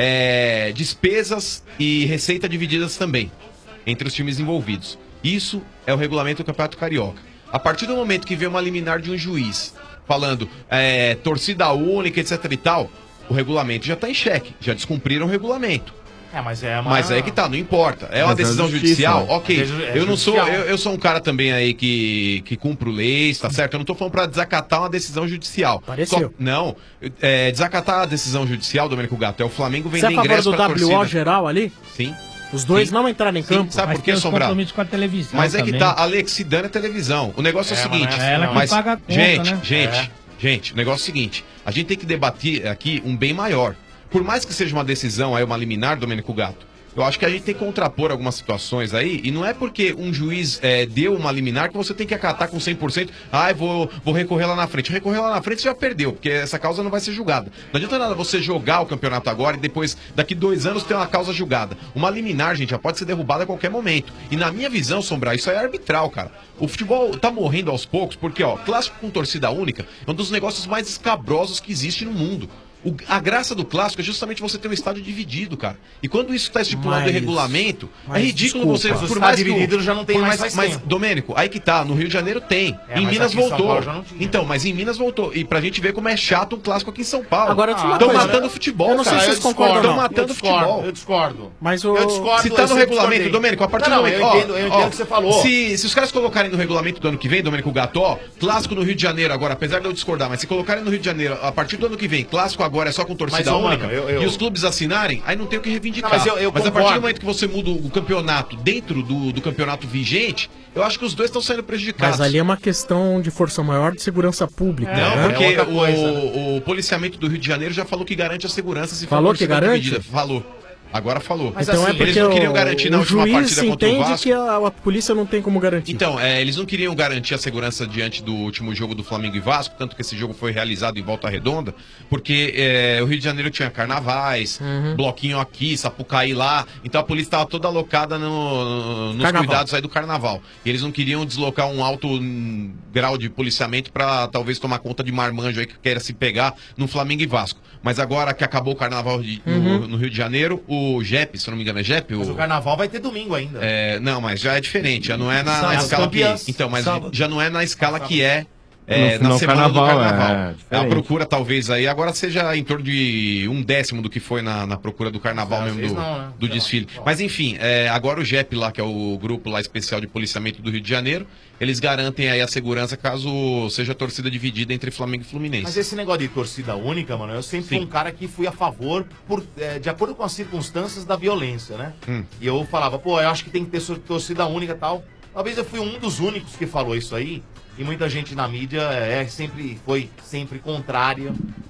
é, despesas e receita divididas também entre os times envolvidos. Isso é o regulamento do Campeonato Carioca. A partir do momento que vem uma liminar de um juiz falando é, torcida única, etc e tal, o regulamento já está em xeque, já descumpriram o regulamento. É, mas é uma... Mas aí que tá, não importa. É uma Mas é decisão justiça, judicial, né? ok. É ju- é eu não sou, judicial. eu, eu sou um cara também aí que, que cumpro leis, tá certo? Eu não tô falando pra desacatar uma decisão judicial. Pareceu. Só- não, é, desacatar a decisão judicial, Domênico Gato, é o Flamengo Você vender é a favor ingresso do pra W O torcida. geral ali? Sim. Os dois Sim. não entraram em Sim, campo. sabe Mas por quê, tem os Sombra? compromissos com a televisão Mas é que também. tá, Alex, se dane a televisão. O negócio é, É, o seguinte. mas não é assim, ela que mas, paga a conta, gente, né? gente, É. gente, o negócio é o seguinte. A gente tem que debater aqui um bem maior. Por mais que seja uma decisão, aí uma liminar, Domênico Gato, eu acho que a gente tem que contrapor algumas situações aí, e não é porque um juiz é, deu uma liminar que você tem que acatar com cem por cento. Ah, vou, vou recorrer lá na frente. Recorrer lá na frente você já perdeu, porque essa causa não vai ser julgada. Não adianta nada você jogar o campeonato agora e depois, daqui dois anos, ter uma causa julgada. Uma liminar, gente, já pode ser derrubada a qualquer momento. E na minha visão, Sombra, isso aí é arbitral, cara. O futebol tá morrendo aos poucos, porque, ó, clássico com torcida única é um dos negócios mais escabrosos que existe no mundo. O- a graça do clássico é justamente você ter um estádio dividido, cara. E quando isso está estipulado Mas- em regulamento, mas é ridículo desculpa, você. mas o Por estádio mais que o- dividido já não tem por mais faz Mas, tempo. Domênico, aí que tá. No Rio de Janeiro tem. É, em mas Minas aqui em São voltou. Paulo já não tinha. Então, mas em Minas voltou. E pra gente ver como é chato um clássico aqui em São Paulo. Agora, deixa eu Estão uma coisa. matando o futebol, Eu não sei cara. se vocês concordam, Estão não. matando Eu o discordo, futebol. eu discordo. Mas o... Eu discordo, Se tá eu no sempre regulamento, discordei. Domênico, a partir Não, do não, momento. eu ó, entendo, eu entendo ó, o que você falou. Se, se os caras colocarem no regulamento do ano que vem, Domênico Gato, ó, clássico no Rio de Janeiro agora, apesar de eu discordar, mas se colocarem no Rio de Janeiro, a partir do ano que vem, clássico agora é só com torcida Mas, ô, única, mano, eu- eu- e os clubes assinarem, aí não tem o que reivindicar. Não, mas eu- eu a partir concordo. do momento que você muda o campeonato dentro do, do campeonato vigente, eu acho que os dois estão saindo prejudicados. Mas ali é uma questão de força maior de segurança pública. Não, né? porque outra coisa, o, o policiamento do Rio de Janeiro já falou que garante a segurança se for Falou torcida que garante? dividida. Falou. Agora falou. Então é porque eles não queriam o, garantir na o última juiz partida contra o entende Vasco. que a, a polícia não tem como garantir. Então, é, eles não queriam garantir a segurança diante do último jogo do Flamengo e Vasco, tanto que esse jogo foi realizado em Volta Redonda, porque é, o Rio de Janeiro tinha carnavais, Uhum. bloquinho aqui, Sapucaí lá, então a polícia estava toda alocada no- nos Carnaval. cuidados aí do carnaval. E eles não queriam deslocar um alto hum, grau de policiamento para talvez tomar conta de marmanjo aí que queira se pegar no Flamengo e Vasco. Mas agora que acabou o carnaval de- no, Uhum. no Rio de Janeiro, o Jepe, se eu não me engano é Jepe, Mas o, o carnaval vai ter domingo ainda. é, não, mas já é diferente, já não é na, São na as escala que. campeãs. Então, mas Sábado. já não é na escala que é. é, No- na no semana carnaval, do carnaval. é, a diferente. procura, talvez, aí agora seja em torno de um décimo do que foi na, na procura do carnaval Às mesmo vezes do, não, né? do desfile. Mas enfim, é, agora o J E P lá, que é o grupo lá especial de policiamento do Rio de Janeiro, eles garantem aí a segurança caso seja torcida dividida entre Flamengo e Fluminense. Mas esse negócio de torcida única, mano, eu sempre fui um cara que fui a favor, por, é, de acordo com as circunstâncias da violência, né? Hum. E eu falava, pô, eu acho que tem que ter sor- torcida única e tal. Talvez eu fui um dos únicos que falou isso aí. E muita gente na mídia é sempre foi sempre contrária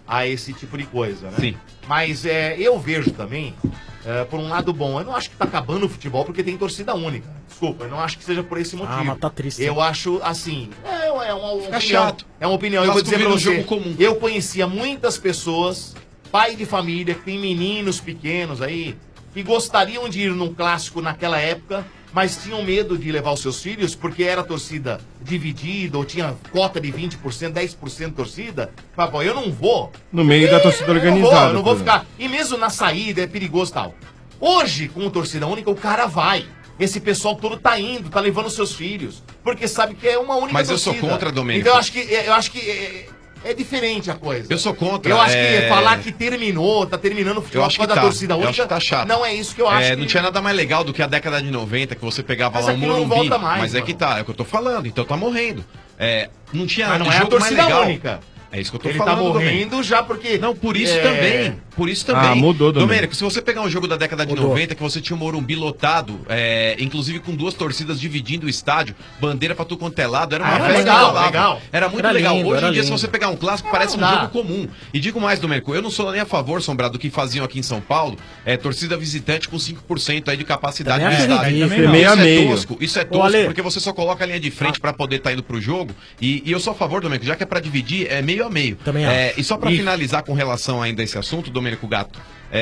a esse tipo de coisa, né? Sim. Mas é, eu vejo também, é, por um lado bom, eu não acho que tá acabando o futebol porque tem torcida única. Desculpa, eu não acho que seja por esse motivo. Ah, mas tá triste. Eu acho, assim, é, é uma opinião. Fica chato. É uma opinião, eu vou Clássico dizer pra vira um você. jogo comum. Eu conhecia muitas pessoas, pai de família, que tem meninos pequenos aí, que gostariam de ir num clássico naquela época, mas tinham medo de levar os seus filhos porque era torcida dividida ou tinha cota de vinte por cento, dez por cento de torcida. Papai, eu não vou. No meio da torcida Eu não vou, organizada. eu não vou por ficar. E mesmo na saída é perigoso e tal. Hoje, com torcida única, o cara vai. Esse pessoal todo tá indo, tá levando seus filhos. Porque sabe que é uma única Mas eu torcida. sou contra, Domênico. Então eu acho que, eu acho que é, é diferente a coisa. Eu sou contra. Eu acho é... que falar que terminou, tá terminando o futebol Eu acho por que causa tá. da torcida Eu única, acho que tá chato. não é isso que eu acho. É, que... Não tinha nada mais legal do que a década de noventa, que você pegava Mas lá um aqui não Morumbi. volta mais, mas é mano. que tá, é o que eu tô falando, então tá morrendo. É, não tinha Mas não é a jogo mais torcida legal. única. É isso que eu tô Ele falando. tá morrendo Domênico. já porque... Não, por isso é... também. Por isso também. Ah, mudou, Domênico. Domênico, se você pegar um jogo da década de Mudou. noventa, que você tinha o Morumbi lotado, é, inclusive com duas torcidas dividindo o estádio, bandeira pra tudo quanto é lado, era uma Ah, era festa legal, impagável. legal. Era muito Era legal. lindo, Hoje era em dia, lindo. se você pegar um clássico, parece um não dá. jogo comum. E digo mais, Domênico, eu não sou nem a favor, Sombra, do que faziam aqui em São Paulo, é, torcida visitante com cinco por cento aí de capacidade Também do acho estádio. ridículo. Isso Meio a é meio. tosco, isso é Ô, tosco, Ale. porque você só coloca a linha de frente pra poder estar indo pro jogo. E, e eu sou a favor, Domênico, já que é pra dividir, é meio a meio. Também É, acho. e só pra Isso. finalizar com relação ainda a esse assunto, Domênico Gato,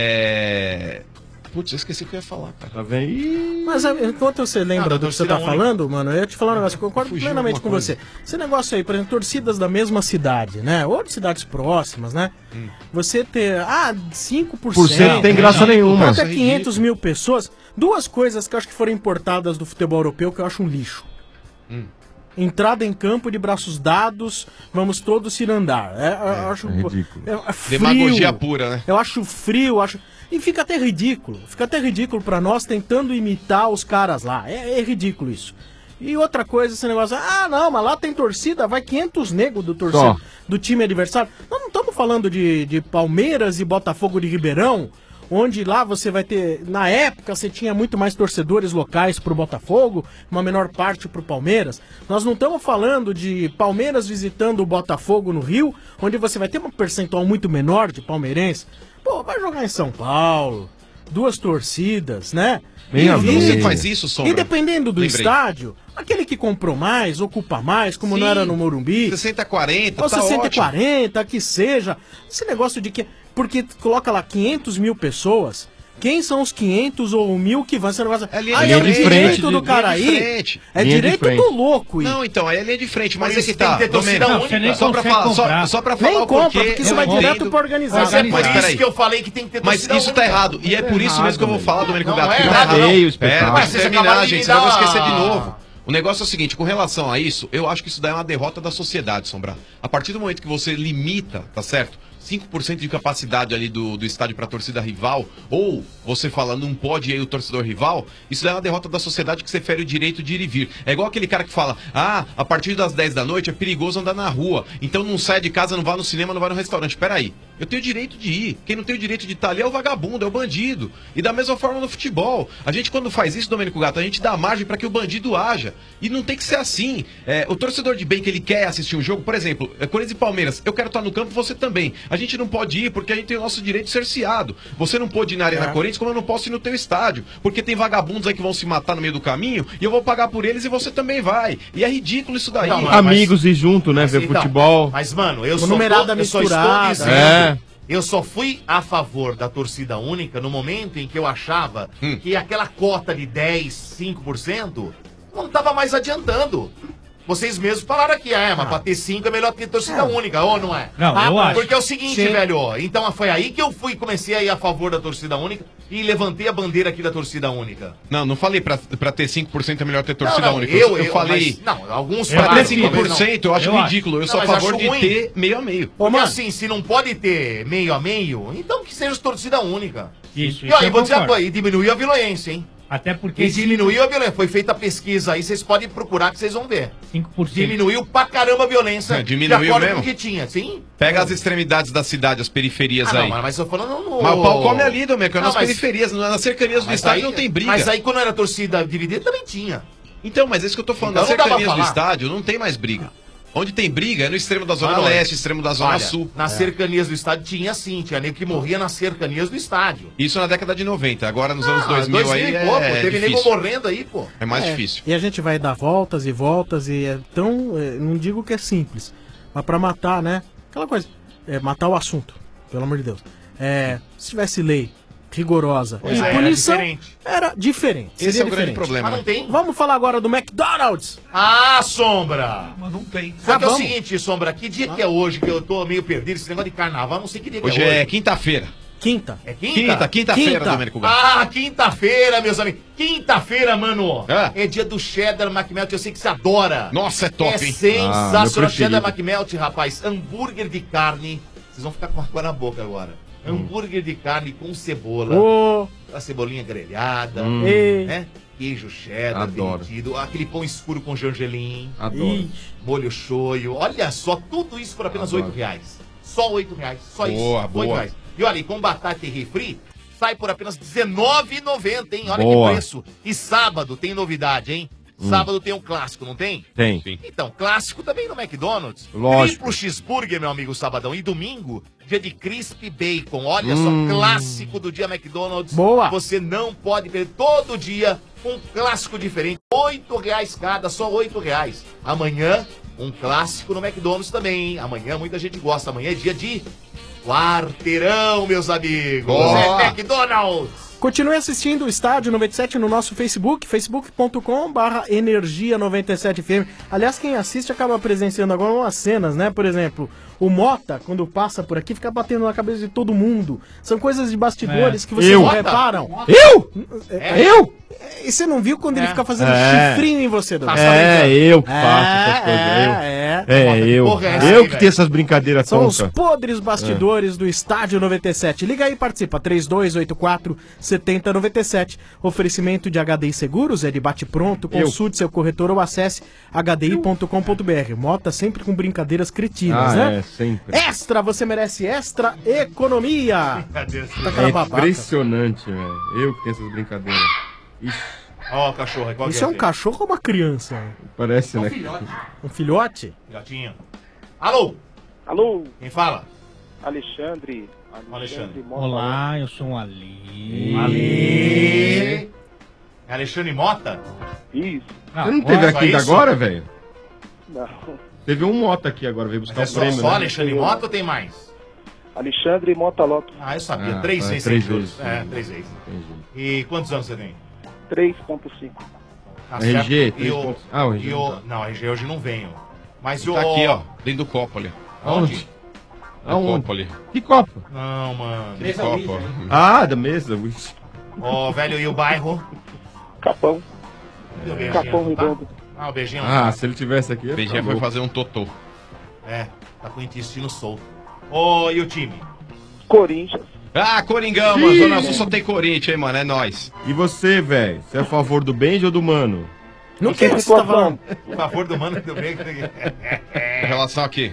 é... Putz, eu esqueci o que eu ia falar, cara. Tá vendo? Ih, Mas é, enquanto você lembra Não, do que você torcida tá única. falando, mano, eu ia te falar um negócio, eu concordo Fugiu plenamente com alguma você. Esse negócio aí, por exemplo, torcidas da mesma cidade, né? Ou de cidades próximas, né? Hum. Você ter, ah, cinco por cento. Por cento não tem graça nenhuma. Até Isso é quinhentas mil pessoas. Duas coisas que eu acho que foram importadas do futebol europeu que eu acho um lixo. Hum. Entrada em campo de braços dados, vamos todos cirandar. É, eu acho, é ridículo. é- é frio. Demagogia pura, né? Eu acho frio, eu acho. E fica até ridículo. Fica até ridículo pra nós tentando imitar os caras lá. É, é ridículo isso. E outra coisa, esse negócio, ah, não, mas lá tem torcida, vai quinhentos negros do torcida Só. do time adversário. Nós não estamos falando de, de Palmeiras e Botafogo de Ribeirão, onde lá você vai ter, na época você tinha muito mais torcedores locais pro Botafogo, uma menor parte pro Palmeiras. Nós não estamos falando de Palmeiras visitando o Botafogo no Rio, onde você vai ter uma percentual muito menor de palmeirense. Pô, vai jogar em São Paulo, duas torcidas, né? Bem a meio. Você faz isso, Sombra? E dependendo do Lembrei. estádio, aquele que comprou mais, ocupa mais, como não Sim. era no Morumbi. sessenta a quarenta, Ou tá sessenta e ótimo. quarenta, que seja. Esse negócio de que. Porque coloca lá quinhentas mil pessoas. Quem são os quinhentos ou mil que vão? Esse negócio. É linha ah, de é o frente, direito do linha cara de aí. frente. É Linha de direito frente. do louco. Aí. Não, então, aí é linha de frente, mas Por é isso que tem tá, que ter torcida Domênico, única. nem só pra consegue falar, só, comprar. só pra falar Nem o compra, porquê, porque isso eu vai entendo. direto pro organizado. Mas é por Mas isso peraí. que eu falei que tem que ter Mas torcida isso tá única. errado, e é por isso mesmo que eu vou falar, Domênico Não, Gato, não é que tá errado, errado. feio o Pera, espetáculo. mas Mas se vocês terminar, acabaram de gente, me senão eu vou dar- esquecer de novo. O negócio é o seguinte, com relação a isso, eu acho que isso daí é uma derrota da sociedade, Sombra. A partir do momento que você limita, tá certo? cinco por cento de capacidade ali do, do estádio para a torcida rival, ou você fala, não pode ir aí o torcedor rival, isso daí é uma derrota da sociedade que você fere o direito de ir e vir. É igual aquele cara que fala, ah, a partir das dez da noite é perigoso andar na rua, então não sai de casa, não vai no cinema, não vai no restaurante. Peraí, eu tenho o direito de ir. Quem não tem o direito de estar ali é o vagabundo, é o bandido. E da mesma forma no futebol. A gente, quando faz isso, Domênico Gato, a gente dá margem para que o bandido haja. E não tem que ser assim. É, o torcedor de bem que ele quer assistir um jogo, por exemplo, é Corinthians e Palmeiras, eu quero estar no campo, você também. A gente não pode ir porque a gente tem o nosso direito cerceado. Você não pode ir na Arena É. Corinthians como eu não posso ir no teu estádio. Porque tem vagabundos aí que vão se matar no meio do caminho e eu vou pagar por eles e você também vai. E é ridículo isso daí. Não, mas- Amigos e junto, né? Mas, Ver então, futebol. Mas, mano, eu O só, numerada tô, eu só estou misturada. dizendo. É. Eu só fui a favor da torcida única no momento em que eu achava Hum. que aquela cota de dez, cinco por cento não estava mais adiantando. Vocês mesmos falaram aqui, é, mas pra ter cinco é melhor ter torcida única, ou não é? Não, Ah, eu acho. Porque é o seguinte, Sim. velho, ó, então foi aí que eu fui, comecei a ir a favor da torcida única e levantei a bandeira aqui da torcida única. Não, não falei pra, pra ter cinco por cento é melhor ter torcida Não, não, única. eu- eu, eu- falei. mas- não, alguns Pra falaram, ter cinco por talvez cento eu não. acho Eu ridículo. Eu Não, sou a mas favor acho de ruim. ter meio a meio. Porque assim, se não pode ter meio a meio, então que seja torcida única. Isso, E isso aí, eu vou dizer uma concordo. coisa, e diminuiu a violência, hein? Até porque E diminuiu a violência. Foi feita a pesquisa aí, vocês podem procurar que vocês vão ver. cinco por cento. Diminuiu pra caramba a violência. É, diminuiu de acordo mesmo? com o que tinha, sim? Pega as extremidades da cidade, as periferias Ah, aí. não, mas eu tô falando no... Mas o pau come ali, Domênico, é Não, nas mas- periferias, nas cercanias do Mas estádio aí- não tem briga. Mas aí quando era torcida dividida também tinha. Então, mas é isso que eu tô falando, Então nas não dá pra cercanias do falar. estádio não tem mais briga. Onde tem briga é no extremo da Zona Ah, Leste, olha. extremo da Zona Olha, Sul. Nas cercanias do estádio tinha sim, tinha nego que morria nas cercanias do estádio. Isso na década de noventa. Agora nos anos Ah, dois mil aí e é, pouco, teve nego difícil. morrendo aí, pô. É mais difícil. E a gente vai dar voltas e voltas e é tão. é, não digo que é simples, mas pra matar, né? Aquela coisa. É, matar o assunto, pelo amor de Deus. É, se tivesse lei rigorosa Pois e é, punição, era diferente. era diferente. Esse seria é o grande diferente. problema. Mas não tem. Vamos falar agora do McDonald's. Ah, Sombra! Mas não tem. Só Ah, que é o vamos. seguinte, Sombra, que dia que é hoje que eu tô meio perdido esse negócio de carnaval? Não sei que dia que Hoje é hoje. é quinta-feira. Quinta. É quinta? Quinta, quinta-feira, Quinta. Domênico Gato. Ah, quinta-feira, meus amigos. Quinta-feira, mano. Ah. É dia do cheddar McMelt. Eu sei que você adora. Nossa, é top, É hein? Ah, meu sensacional. preferido. cheddar McMelt, rapaz. Hambúrguer de carne. Vocês vão ficar com água na boca agora. Hambúrguer de carne com cebola. Ô. A cebolinha grelhada. Hum. Né? Queijo cheddar Adoro. derretido. Aquele pão escuro com gergelim. Adoro. Ixi. Molho shoyu. Olha só, tudo isso por apenas Adoro. oito reais. Só oito reais. Só isso. Boa, oito boa. reais. E olha, e com batata e refri, sai por apenas dezenove reais e noventa centavos, hein? Olha Boa. que preço. E sábado tem novidade, hein? Sábado tem um clássico, não tem? Tem. Então, clássico também no McDonald's. Lógico. Triplo cheeseburger, meu amigo, sabadão. E domingo, dia de crispy bacon. Olha Hum. só, clássico do dia McDonald's. Boa. Você não pode perder todo dia um clássico diferente. Oito reais cada, só oito reais. Amanhã, um clássico no McDonald's também, hein? Amanhã muita gente gosta. Amanhã é dia de quarteirão, meus amigos. Boa. É McDonald's. Continue assistindo o Estádio noventa e sete no nosso Facebook, facebook ponto com barra energia noventa e sete F M. Aliás, quem assiste acaba presenciando agora umas cenas, né? Por exemplo, o Mota, quando passa por aqui, fica batendo na cabeça de todo mundo. São coisas de bastidores É. que vocês Eu. não reparam. Eu? É, Eu? E você não viu quando ele É. fica fazendo É. chifrinho em você, Dom? É, eu que faço É, essas coisas. é, eu. é. É, eu. Porra, é essa Eu aí, que velho? tenho essas brincadeiras São os tontas. podres bastidores do Estádio noventa e sete. Liga aí e participa. três dois oito quatro, sete zero nove sete. Oferecimento de H D I Seguros, é de bate-pronto. Eu. Consulte seu corretor ou acesse h d i ponto com ponto b r. Mota sempre com brincadeiras cretinas, Ah, né? é, sempre. Extra, você merece extra economia. Tá cara É babaca. impressionante, velho. Eu que tenho essas brincadeiras. Ixi, Ó, o cachorro aí, qual Isso que é um esse? cachorro ou uma criança? parece, né? Um filhote? Filhotinho. Alô? Alô, Quem fala? Alexandre. Alexandre. Mota. Olá, eu sou um Ali. Ali. É Alexandre Mota? Isso. Você não teve só aqui ainda isso? agora, velho? Não. Teve um moto aqui agora, veio buscar Mas é o só, prêmio, só né? Alexandre Mota ou tem mais? Alexandre Mota Lopes. Ah, eu sabia. Ah, três tá, vezes três sem juros. vezes. É, três vezes. Entendi. E quantos anos você tem? três ponto cinco. Tá R G, certo. E três o, pontos. Ah, o R G e não o, tá. não, R G hoje não venho. Mas e o... Tá aqui, ó, dentro do copo ali. Onde? No Aonde? copo ali. Que copo? Não, mano. Que copo, ó. Ah, da mesa. Ui. Ó, velho, e o bairro? Capão. E o beijinho, Capão tá? Redondo. Ah, o beijinho. Ah, se ele tivesse aqui... ia B G ficar foi louco. fazer um totô. É, tá com o intestino solto. Ô, e o time? Corinthians. Ah, Coringão, mano. Zona Sul só tem Corinthians, hein, mano. É nóis. E você, velho? Você é a favor do Benji ou do Mano? No que você tá falando? Por favor, do mano do bem. Em relação aqui.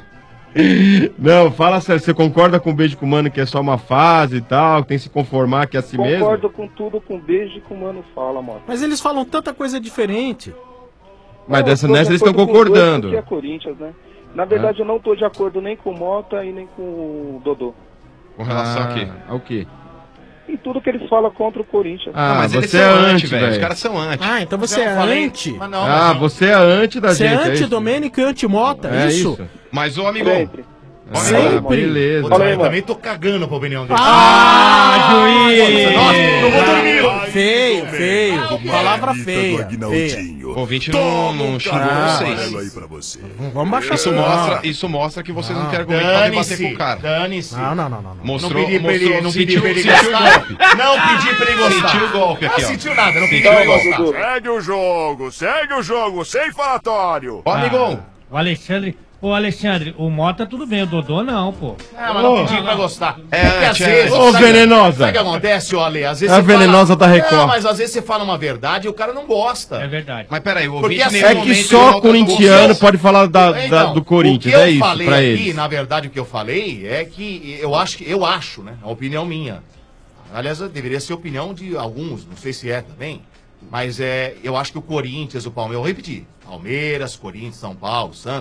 Não, fala sério, você concorda com o Beijo com o Mano que é só uma fase e tal, que tem que se conformar que é assim mesmo? Concordo com tudo, com beijo e com o Mano fala, Mota. Mas eles falam tanta coisa diferente. Mas Não, dessa eu tô nessa de eles estão acordo com os dois concordando. porque é Corinthians, né? Na verdade, eu não tô de acordo nem com o Mota e nem com o Dodô. Com relação ah, aqui. Ao quê? Em tudo que eles falam contra o Corinthians. Ah, Ah, mas eles você são é anti, anti, velho. Os velho. caras são anti. Ah, então você Eu é falei- anti. Mas não, Ah, mas não. você é anti da Você é gente, é isso? anti-Domênico e anti-Mota, É isso? isso? Mas, ô, amigão, Sempre. Ah, Sempre. beleza. Putz, Fala aí, eu mano. também tô cagando pra opinião dele. Ah, juiz! Nossa, não vou dormir. Feio, feio. Palavra feia. feia. o ouvinte não, não xingou vocês. aí pra você. Vamos baixar Isso isso. mostra, isso mostra que vocês não querem argumentar e bater com Dane-se, o cara. dane-se. Não, não, não, não. não. Não Mostrou, pedi pra ele, mostrou, não pedi sentiu, pra ele sentiu o gostar. golpe. Não pedi pra ele gostar. Sentiu o golpe aqui, Não ó. sentiu nada, não pedi Sentiu pra o ele golpe. gostar. Segue o jogo, segue o jogo, sem falatório. Ó, amigão. O Alexandre. Ô, Alexandre, o Mota tudo bem, o Dodô não, pô. Ah, mas não pedi pra gostar. É, Porque às tia, vezes... Ô, sabe- venenosa. Sabe o que acontece, ô Ale? Às vezes É a você fala- venenosa da Record. Não, mas às vezes você fala uma verdade e o cara não gosta. É verdade. Mas peraí, o Porque ouvinte assim, em É nenhum que momento só ele corintiano volta pode falar da, da- Então, do Corinthians, o que é eu isso, falei pra aqui, eles. na verdade, o que eu falei é que eu acho que eu acho, né? A opinião minha. Aliás, deveria ser a opinião de alguns, não sei se é também. Mas é, eu acho que o Corinthians, o Palmeiras, eu vou repetir. Palmeiras, Corinthians, São Paulo, Santos.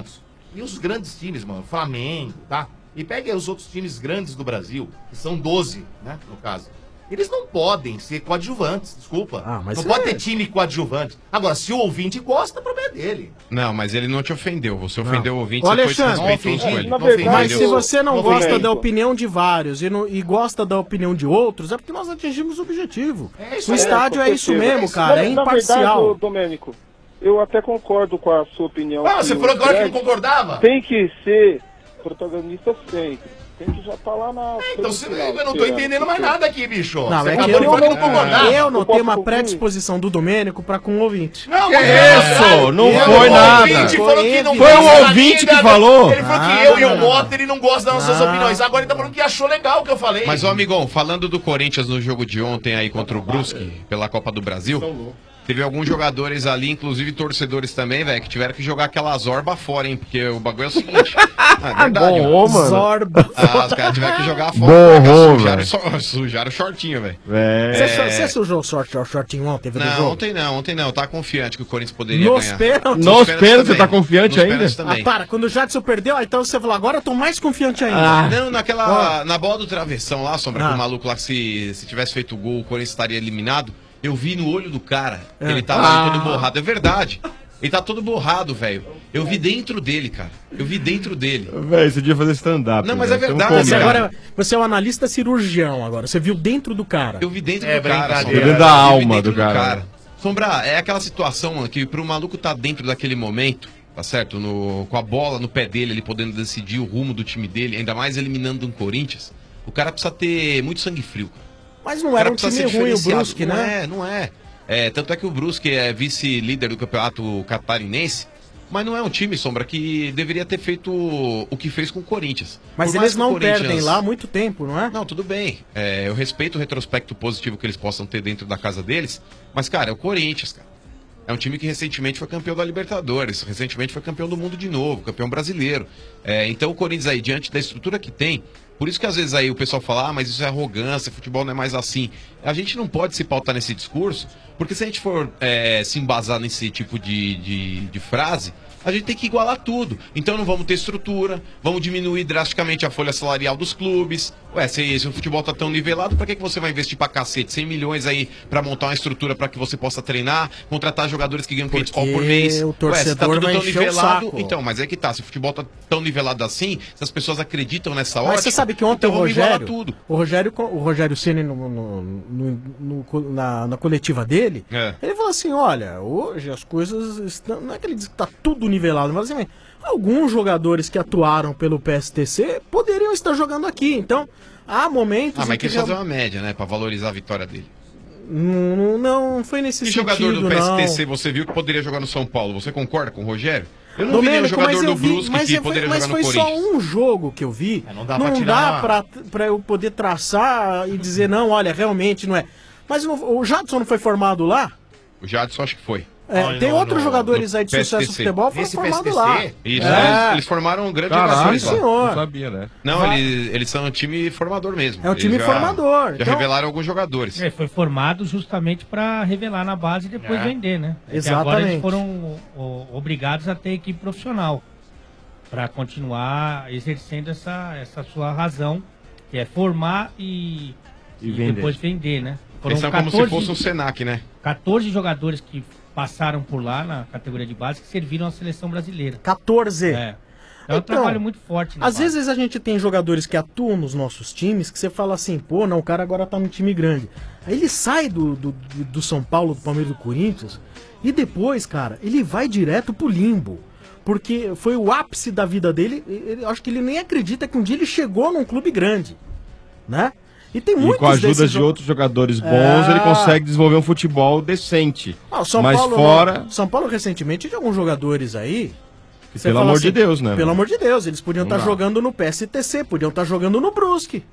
E os grandes times, mano, Flamengo, tá? E pega os outros times grandes do Brasil, que são doze, né, no caso. Eles não podem ser coadjuvantes, desculpa. Ah, mas não é- pode ter time coadjuvante. Agora, se o ouvinte gosta, o problema é dele. Não, mas ele não te ofendeu. Você ofendeu o ouvinte, Ô, você foi Alexandre, desrespeitoso com ele. na verdade, mas se você não gosta da opinião de vários e, não- e gosta da opinião de outros, é porque nós atingimos o objetivo. isso O aí. estádio com é isso certeza. mesmo, cara, Na- é Na verdade, imparcial. ô, Domênico, eu até concordo com a sua opinião. Ah, você o falou agora que Fred não concordava? Tem que ser protagonista sempre. Tem que já estar lá na. Então, você, eu não tô entendendo mais nada aqui, bicho. Não, você é que acabou eu, de falar que não concordava. eu notei uma predisposição do Domênico pra com o ouvinte. Não, Que isso? Não foi nada. Não Foi o ouvinte que falou. Ele falou que eu e o Mota, ele não gosta das nossas opiniões. Agora ele tá falando que achou legal o que eu falei. Mas, ô amigão, falando do Corinthians no jogo de ontem aí contra o Brusque, pela Copa do Brasil, teve alguns jogadores ali, inclusive torcedores também, velho, que tiveram que jogar aquela zorba fora, hein? Porque o bagulho é o seguinte. É verdade, Bom, mano. Zorba. Ah, os caras tiveram que jogar fora. Borrou, sujaram, velho. so- sujaram o shortinho, velho. É. Você, su- você sujou o short, o shortinho ontem, vendo o Não, jogo? ontem não, ontem não. Eu tava confiante que o Corinthians poderia Nos ganhar. pênaltis? Nos pênaltis, você tá também. confiante Nos ainda? pênaltis Ah, também. para, quando o Jadson perdeu, ah, então você falou, agora eu tô mais confiante ainda. Ah. Não, naquela. Na bola do travessão lá, Sombra, Ah. que o maluco lá, se, se tivesse feito o gol, o Corinthians estaria eliminado. Eu vi no olho do cara. É. Ele tava Ah. ali todo borrado. É verdade. Ele tá todo borrado, velho. Eu vi dentro dele, cara. Eu vi dentro dele. Velho, você devia fazer stand-up. Não, mas velho. é Você não verdade, Você come, cara. agora, você é um analista cirurgião agora. Você viu dentro do cara. Eu vi dentro É do cara. brincadeira. Sombra. Dentro da Eu vi alma dentro do cara. Sombra, é aquela situação mano, que pro maluco tá dentro daquele momento, tá certo? No, com a bola no pé dele, ele podendo decidir o rumo do time dele, ainda mais eliminando um Corinthians, o cara precisa ter muito sangue frio, cara. Mas não O era cara um precisa time ser ruim o diferenciado. Brusque, não né? é, não é. É, tanto é que o Brusque é vice-líder do campeonato catarinense, mas não é um time, Sombra, que deveria ter feito o que fez com o Corinthians. Mas Por mais eles que o não Corinthians- perdem lá há muito tempo, não é? Não, tudo bem. É, eu respeito o retrospecto positivo que eles possam ter dentro da casa deles, mas, cara, é o Corinthians, cara. É um time que recentemente foi campeão da Libertadores, recentemente foi campeão do mundo de novo, campeão brasileiro. É, então o Corinthians aí, diante da estrutura que tem, por isso que às vezes aí o pessoal fala, ah, mas isso é arrogância, futebol não é mais assim. A gente não pode se pautar nesse discurso, porque se a gente for é, se embasar nesse tipo de, de, de frase, a gente tem que igualar tudo. Então não vamos ter estrutura, vamos diminuir drasticamente a folha salarial dos clubes. Ué, se, se o futebol tá tão nivelado, pra que, que você vai investir pra cacete cem milhões aí pra montar uma estrutura pra que você possa treinar, contratar jogadores que ganham quinhentos pau por mês? o torcedor Ué, se tá tudo vai tão encher o nivelado, saco. então, mas é que tá, se o futebol tá tão nivelado assim, se as pessoas acreditam nessa hora, Mas você sabe que ontem então o vamos igualar Rogério, tudo. o Rogério, o Rogério Ceni no, no- no- no- na, na coletiva dele, É. ele falou assim, olha, hoje as coisas estão, não é que ele diz que tá tudo nivelado, mas assim, alguns jogadores que atuaram pelo P S T C poderiam estar jogando aqui, então há momentos Ah, em mas que quis fazer uma média, né, pra valorizar a vitória dele. não, não, não foi nesse Que sentido, jogador do P S T C não. você viu que poderia jogar no São Paulo? Você concorda com o Rogério? Eu não Domênico, vi nenhum mas jogador eu do vi- Brusque mas que foi- poderia mas jogar no foi Corinthians. só um jogo que eu vi. não dá não pra tirar dá uma- pra, pra eu poder traçar e dizer, não, olha, realmente não é. Mas não- o Jadson não foi formado lá? O Jadson acho que foi. É, Olha, tem no- outros no- jogadores no aí de P S T C. sucesso no futebol foram Esse formados P S T C? lá. Isso, É. eles, eles formaram um grande Caralho, jogadores sim, lá. senhor. não sabia, né? Não, eles, eles são um time formador mesmo. É um Eles time já- formador, Já então- revelaram alguns jogadores. É, foi formado justamente para revelar na base e depois É. vender, né? Porque Exatamente. agora eles foram o- obrigados a ter equipe profissional para continuar exercendo essa, essa sua razão, que é formar e, E e vender. depois vender, né? Eles são como se fosse um Senac, né? quatorze jogadores que passaram por lá na categoria de base que serviram à seleção brasileira. quatorze. É. É um Então, trabalho muito forte. na Às base. vezes a gente tem jogadores que atuam nos nossos times que você fala assim, pô, não, o cara agora tá num time grande. Aí ele sai do, do, do- do São Paulo, do Palmeiras, do Corinthians, e depois, cara, ele vai direto pro limbo. Porque foi o ápice da vida dele. Ele, acho que ele nem acredita que um dia ele chegou num clube grande, né? E tem E muitos com a ajuda desses de jo- outros jogadores bons, É. ele consegue desenvolver um futebol decente. Ah, o São Mas Paulo, fora, São Paulo recentemente tinha alguns jogadores aí. que você pelo fala amor de Deus, né, Pelo mano? amor de Deus, eles podiam Não estar dá. jogando no P S T C, podiam estar jogando no Brusque.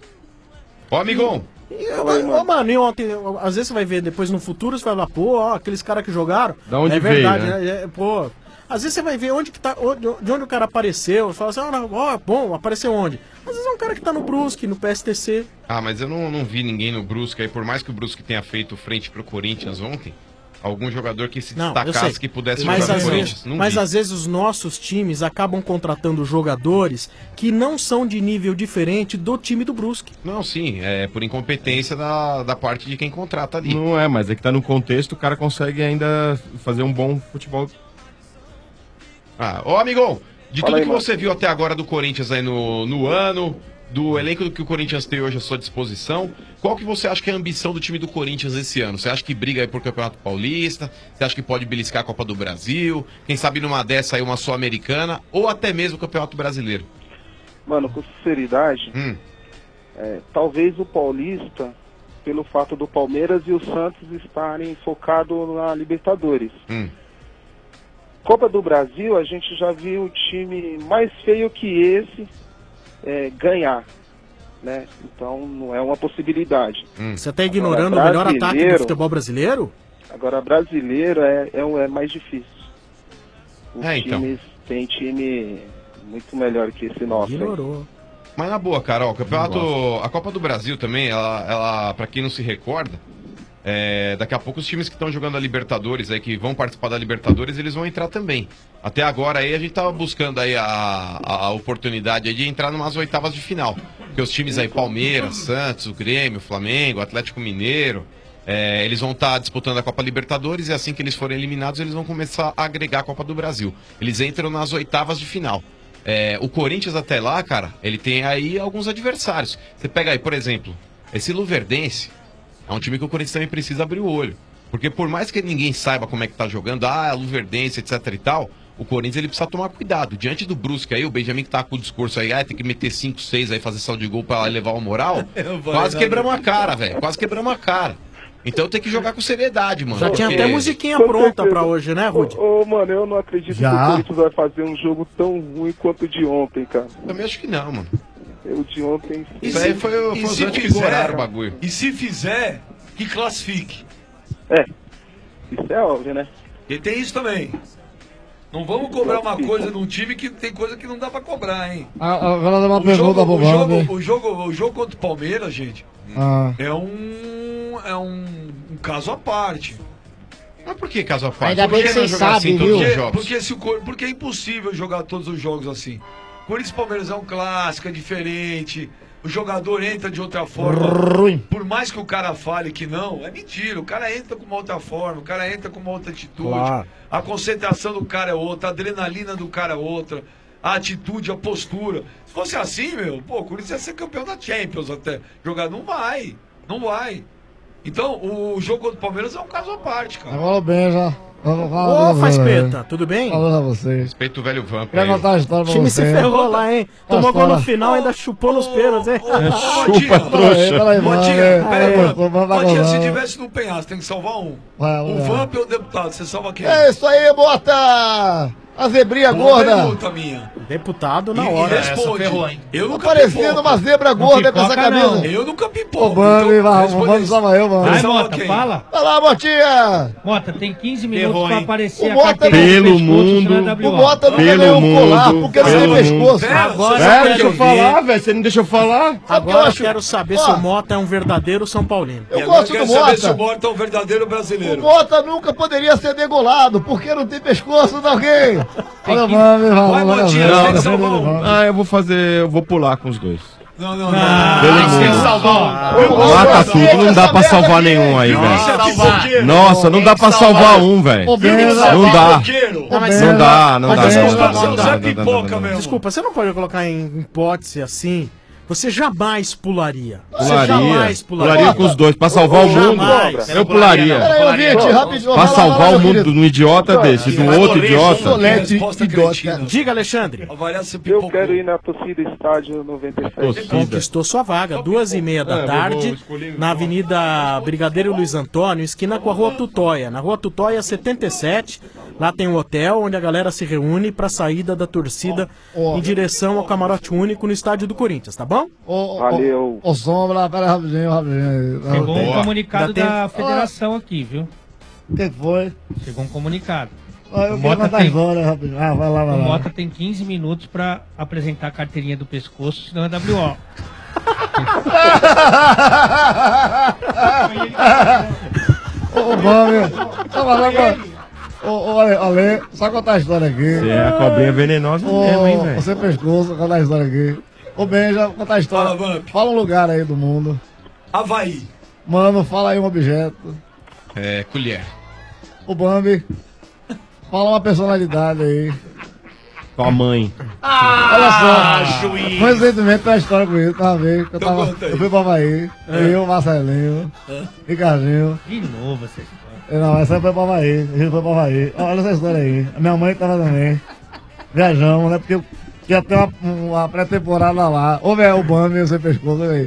Ó, amigão. E, ô, mano, e ontem, às vezes você vai ver depois no futuro, você vai falar, pô, ó, aqueles caras que jogaram. Da onde é verdade, veio, né? né? É, pô. Às vezes você vai ver onde que tá, onde, de onde o cara apareceu, você fala assim, ó, ó, bom, apareceu onde? Às vezes é um cara que tá no Brusque, no P S T C. Ah, mas eu não, não vi ninguém no Brusque aí, por mais que o Brusque tenha feito frente pro Corinthians ontem, Algum jogador que se Não, eu sei. destacasse, que pudesse mas jogar às no vezes, Corinthians. Não Mas vi. às vezes os nossos times acabam contratando jogadores que não são de nível diferente do time do Brusque. Não, sim, é por incompetência da, da parte de quem contrata ali. Não é, mas é que tá no contexto, o cara consegue ainda fazer um bom futebol. Ah, ô amigão, de Fala tudo aí, que mano. você viu até agora do Corinthians aí no, no ano, do elenco que o Corinthians tem hoje à sua disposição, qual que você acha que é a ambição do time do Corinthians esse ano? Você acha que briga aí por Campeonato Paulista? Você acha que pode beliscar a Copa do Brasil? Quem sabe numa dessa aí uma Sul-Americana? Ou até mesmo o Campeonato Brasileiro? Mano, com sinceridade, Hum. é, talvez o Paulista, pelo fato do Palmeiras e o Santos estarem focados na Libertadores. Hum. Copa do Brasil, a gente já viu o time mais feio que esse é, ganhar, né? Então não é uma possibilidade. Você tá ignorando Agora, o melhor ataque do brasileiro- futebol brasileiro? Agora, brasileiro é, é, um- é mais difícil. Os É, então. times tem time muito melhor que esse nosso. hein? Ignorou. Mas na boa, cara, ó, o campeonato, Não a Copa do Brasil também, ela, ela para quem não se recorda, é, daqui a pouco os times que estão jogando a Libertadores aí, que vão participar da Libertadores, eles vão entrar também. Até agora aí a gente tava buscando aí a, a, a oportunidade aí de entrar numas oitavas de final. Porque os times aí, Palmeiras, Santos, o Grêmio, o Flamengo, o Atlético Mineiro, é, eles vão estar disputando a Copa Libertadores e assim que eles forem eliminados, eles vão começar a agregar a Copa do Brasil. Eles entram nas oitavas de final. É, o Corinthians até lá, cara, ele tem aí alguns adversários. Você pega aí, por exemplo, esse Luverdense, é um time que o Corinthians também precisa abrir o olho. Porque por mais que ninguém saiba como é que tá jogando, ah, Luverdense, etc e tal, o Corinthians ele precisa tomar cuidado. Diante do Brusque aí, o Benjamin que tá com o discurso aí, ah, tem que meter cinco, seis aí, fazer saldo de gol pra levar o moral, quase quebramos a cara, velho, quase quebramos a cara. Então tem que jogar com seriedade, mano. Já tinha porque- até musiquinha Com pronta certeza. pra hoje, né, Rudy? Ô, ô, mano, eu não acredito Já? que o Corinthians vai fazer um jogo tão ruim quanto o de ontem, cara. Também acho que não, mano. O de ontem... Isso aí foi, o- E foi os se antes que fizer- goraram o bagulho. E se fizer, que classifique. É, isso é óbvio, né? E tem isso também. Não vamos cobrar uma coisa num time que tem coisa que não dá pra cobrar, hein? Ah, Agora dá uma O pergunta jogo, pro o, jogo, Bambi. o, jogo, o jogo contra o Palmeiras, gente, Ah. é um. É um, um caso à parte. Mas por que caso à parte? Ainda Por bem que que não vocês jogar assim sabem, todos viu? os jogos? Porque, se o, Cor- porque é impossível jogar todos os jogos assim. Corinthians e Palmeiras é um clássico, é diferente. O jogador entra de outra forma. Ruim. Por mais que o cara fale que não, é mentira. O cara entra com uma outra forma, o cara entra com uma outra atitude. Claro. A concentração do cara é outra, a adrenalina do cara é outra, a atitude, a postura. Se fosse assim, meu, pô, o Corinthians ia ser campeão da Champions até. Jogar não vai, não vai. Então, o jogo contra o Palmeiras é um caso à parte, cara. Agora bem, já. Ô, Faz Peta, tudo bem? Falando a vocês. Respeito o velho Vamp. Queria aí. contar a história O pra time você. se ferrou lá, hein? Tomou gol no final, ainda chupou nos pênaltis, hein? Chupa, trouxa. Peraí, Motinha, peraí, peraí, peraí, Vamp. vai, vai, Motinha, vai. se tivesse no penhasco, tem que salvar um. Vai, O vai. Vamp é o deputado, você salva quem? É isso aí, bota! A zebrinha Boa gorda. pergunta minha. Deputado na E- e hora. responde. Eu nunca Parecendo pipoco. uma zebra gorda com essa camisa. Eu nunca Ô, pipoco. Bambi, então, vai, responde vamos isso. salvar eu, mano. Vai, salva Mota, quem? fala. Vai lá, Motinha! Mota, tem quinze minutos Ferrou, pra hein? aparecer O a Mota carteira Pelo do pescoço mundo. na W O. O Mota nunca Pelo ganhou um colar mundo, porque não pelo tem pescoço. Pera, Agora você eu É, quero deixa eu ver. falar, velho. Você não deixou falar? Agora eu acho- quero saber Ó. se o Mota é um verdadeiro São Paulino. Eu E agora gosto quero do saber se o Mota. Mota é um verdadeiro O brasileiro. Mota nunca poderia ser degolado, porque não tem pescoço de alguém. Olha, que- mano, Vai, vamos, Motinha, vamos, tem que vamos, salvar vamos, um. vamos. Ah, eu vou fazer. Eu vou pular com os dois. Não, não, não. Pelo tem que mundo. salvar um. Mata tudo, não dá pra salvar nenhum aí, velho. Nossa, não dá pra salvar um, velho. Ô, beleza. Não dá. Não, mas Não dá, não Mas dá. desculpa, não dá, você não é dá, Zé não dá, Pipoca não dá, não dá. mesmo. Desculpa, você não pode colocar em hipótese assim. Você jamais pularia. Você Pularia. jamais pularia. Pularia com os dois. Pra salvar o mundo, Jamais. eu pularia. Peraí, ouvinte, rapidinho. Pra vai lá, vai salvar lá, o meu mundo querido. de um idiota desse, do outro idiota. Solete, Resposta idiota. cretina. Diga, Alexandre. Avaliar se Eu pipocou. quero ir na torcida estádio noventa e sete. Torcida. Conquistou sua vaga, duas e meia É, da vou- tarde, vou escolher na um. Avenida Brigadeiro Luiz Antônio, esquina com a Rua Tutóia. Na Rua Tutóia setenta e sete, lá tem um hotel onde a galera se reúne para a saída da torcida Ó, ó. em direção ao camarote único no estádio do Corinthians, tá bom? Ô, ô, Valeu. Ô, Sombra, pera aí, rapidinho, rapidinho. Chegou um Boa. comunicado Ainda tem- da federação aqui, viu? O que foi? Chegou um comunicado. Ah, eu O quero Mota contar a tem- história rapidinho. Ah, vai lá, vai O lá. Mota tem quinze minutos pra apresentar a carteirinha do pescoço, senão é W O. Ô, Bambi. Tava lá com... Ô, ô, Ale, Ale, só contar a história aqui. Você é a cobrinha venenosa Ô, mesmo, hein, velho? Você pescoço, contar a história aqui. Ô, Benja, contar a história. Fala, Bambi. Fala um lugar aí do mundo. Havaí. Mano, fala aí um objeto. É, colher. O Bambi. Fala uma personalidade aí. Tua mãe. Ah, olha só. juiz. Recentemente tem uma história com isso, uma vez que eu Então tava. conta aí. Eu fui pra Havaí. É. Eu, Marcelinho, É. Ricardinho. De novo essa história. Não, essa foi pra Havaí. A gente foi pra Havaí. Olha essa história aí. A minha mãe tava também. Viajamos, né? Porque ia ter uma, uma pré-temporada lá. Ô, velho, o Bambi, você pescoço aí.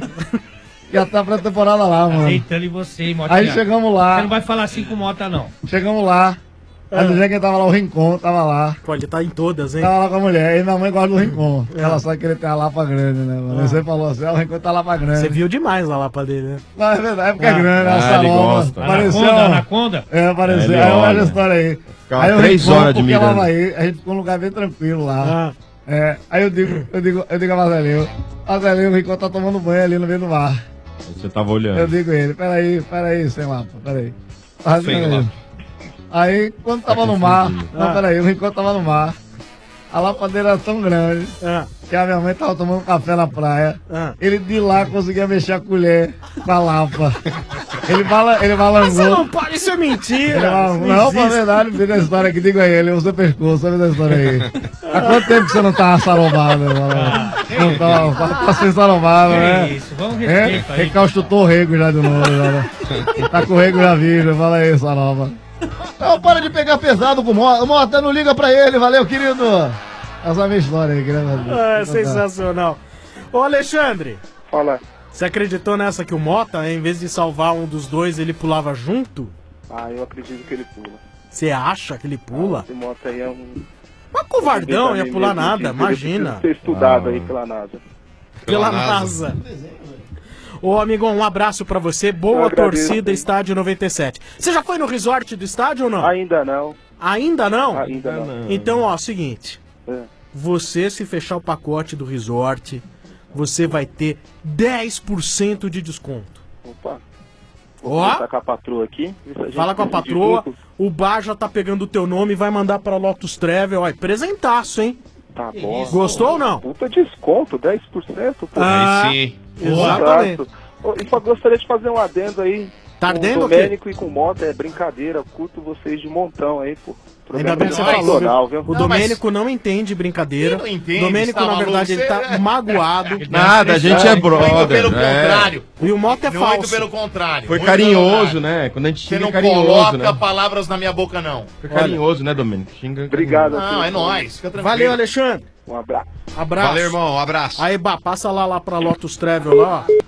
Ia ter a pré-temporada lá, mano. Deitando em você, hein, Motinha. Aí chegamos lá. Você não vai falar assim com Mota, não. Chegamos lá. Aí no dia que tava lá, o Rincon tava lá. Pode estar em todas, hein? Tava lá com a mulher. E minha mãe gosta do Rincon. Ela sabe que ele tem a lapa grande, né, mano? Ah. Você falou assim, ó, o Rincon tá lapa grande. Você viu demais a lapa dele, né? Não, é verdade, é porque é Ah. grande, Ah, a ele saloma. gosta. Apareceu, Anaconda, anaconda? É, apareceu. É, ele aí olha olha. a história aí. Ficava aí o três Rincon, horas porque admirando. ela vai aí, a gente ficou num lugar bem tranquilo lá. É, aí eu digo, eu digo, eu digo a Marcelinho, Marcelinho, o Rincon tá tomando banho ali no meio do mar. Você tava olhando. Eu digo a ele, peraí, peraí, sem lapa, peraí. Tava Sem dizendo lapa. ele. Aí, quando tava Tá no mar, confundindo. não, Ah. peraí, o Rincon tava no mar, a lapadeira era tão grande Ah. que a minha mãe tava tomando café na praia. Ah. Ele de lá conseguia mexer a colher com a lapa. Ele, bala, ele Mas você balangou. não pode, isso é mentira. Ele balangou. Isso Não, pra existe. verdade, diga a história aqui, diga a ele, você pescou, sabe essa história aí. Há quanto tempo que você não tava sarombado, mano? Não tava, tá sem sarombado, Que né? isso, vamos É? respeito aí. Recauchutou o rego já de novo, já, né? Tá com o rego já vivo, fala aí, saroba. Não, para de pegar pesado com o Mota. Mota, não liga pra ele, valeu, querido. Essa é a minha história aí, queria fazer. É sensacional. Ô, Alexandre. Fala. Você acreditou nessa que o Mota, em vez de salvar um dos dois, ele pulava junto? Ah, eu acredito que ele pula. Você acha que ele pula? Esse moto aí é um... Mas covardão, um ia pular mesmo, nada, ele imagina. precisa ser estudado aí pela NASA. Pela Pela NASA. NASA. Ô, amigão, um abraço pra você. Boa Eu agradeço. torcida, Estádio noventa e sete. Você já foi no resort do estádio ou não? Ainda não. Ainda não? Ainda não. Então, ó, seguinte. É. Você, se fechar o pacote do resort, você vai ter dez por cento de desconto. Opa. Vou Ó. conversar com a patroa aqui. ver se a gente Fala com a decide patroa, junto. o bar já tá pegando o teu nome e vai mandar pra Lotus Travel. Ó, presentaço, hein? Tá bom. Gostou ou não? Puta desconto, dez por cento. Pô. Ah, Aí sim. exatamente. Exato. Ô, e só gostaria de fazer um adendo aí. Tá com ardendo o o quê? Domênico e com o Mota, é brincadeira. Eu curto vocês de montão aí, pô. Ainda bem que você Programa falou, viu? viu? O Domênico não entende brincadeira. Ele não entende, Domênico, tá na maluco? verdade, ele tá Você- magoado. Nada, a gente é brother. Muito pelo né? contrário. E o Mota é Muito falso. pelo contrário. Foi muito pelo carinhoso, contrário. né? Quando a gente Você xinga não é carinhoso, coloca né? palavras na minha boca, não. Foi carinhoso, né, Domênico? Xinga. Obrigado. Não, filho. é nóis. Fica tranquilo. Valeu, Alexandre. Um abraço. Abraço. Valeu, irmão. Um abraço. Aí, Bah, passa lá, lá pra Lotus Travel lá, ó.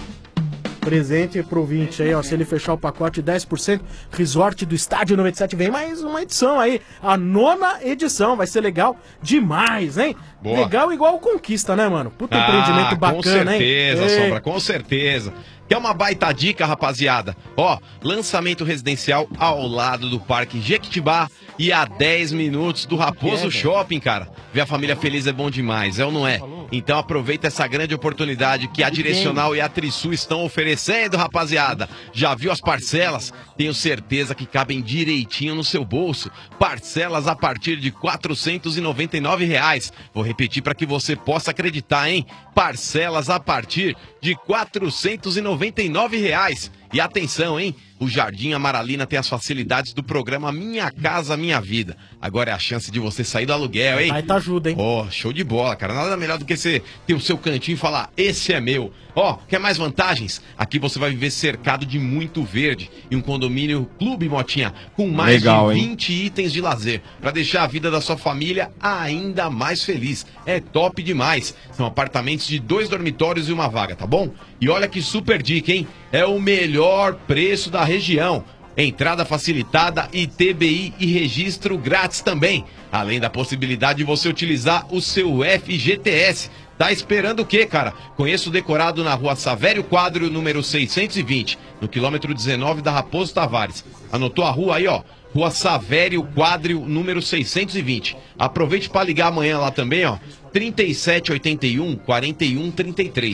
Presente pro ouvinte aí, ó. Se ele fechar o pacote, dez por cento. Resort do Estádio noventa e sete. Vem mais uma edição aí. A nona edição. Vai ser legal demais, hein? Boa. Legal igual o Conquista, né, mano? Puta empreendimento bacana, com certeza, hein? Ei. Sombra, com certeza. Que é uma baita dica, rapaziada. Ó, lançamento residencial ao lado do Parque Jequitibá e a dez minutos do Raposo Shopping, cara. Ver a família feliz é bom demais, é ou não é? Então aproveita essa grande oportunidade que a Direcional e a Trisul estão oferecendo, rapaziada. Já viu as parcelas? Tenho certeza que cabem direitinho no seu bolso. Parcelas a partir de quatrocentos e noventa e nove reais. Vou repetir para que você possa acreditar, hein? Parcelas a partir de quatrocentos e noventa e nove reais. E atenção, hein? O Jardim Amaralina tem as facilidades do programa Minha Casa Minha Vida. Agora é a chance de você sair do aluguel, hein? Aí tá ajuda, hein? Ó, show de bola, cara. Nada melhor do que você ter o seu cantinho e falar, esse é meu. Ó, quer mais vantagens? Aqui você vai viver cercado de muito verde e um condomínio Clube Motinha com mais Legal, de hein? vinte itens de lazer para deixar a vida da sua família ainda mais feliz. É top demais. São apartamentos de dois dormitórios e uma vaga, tá bom? E olha que super dica, hein? É o melhor preço da região. Entrada facilitada e T B I e registro grátis também. Além da possibilidade de você utilizar o seu F G T S. Tá esperando o quê, cara? Conheço o decorado na rua Savério Quadro, número seiscentos e vinte, no quilômetro dezenove da Raposo Tavares. Anotou a rua aí, ó? Rua Savério Quadro, número seiscentos e vinte. Aproveite para ligar amanhã lá também, ó. trinta e sete oitenta e um, quarenta e um trinta e três.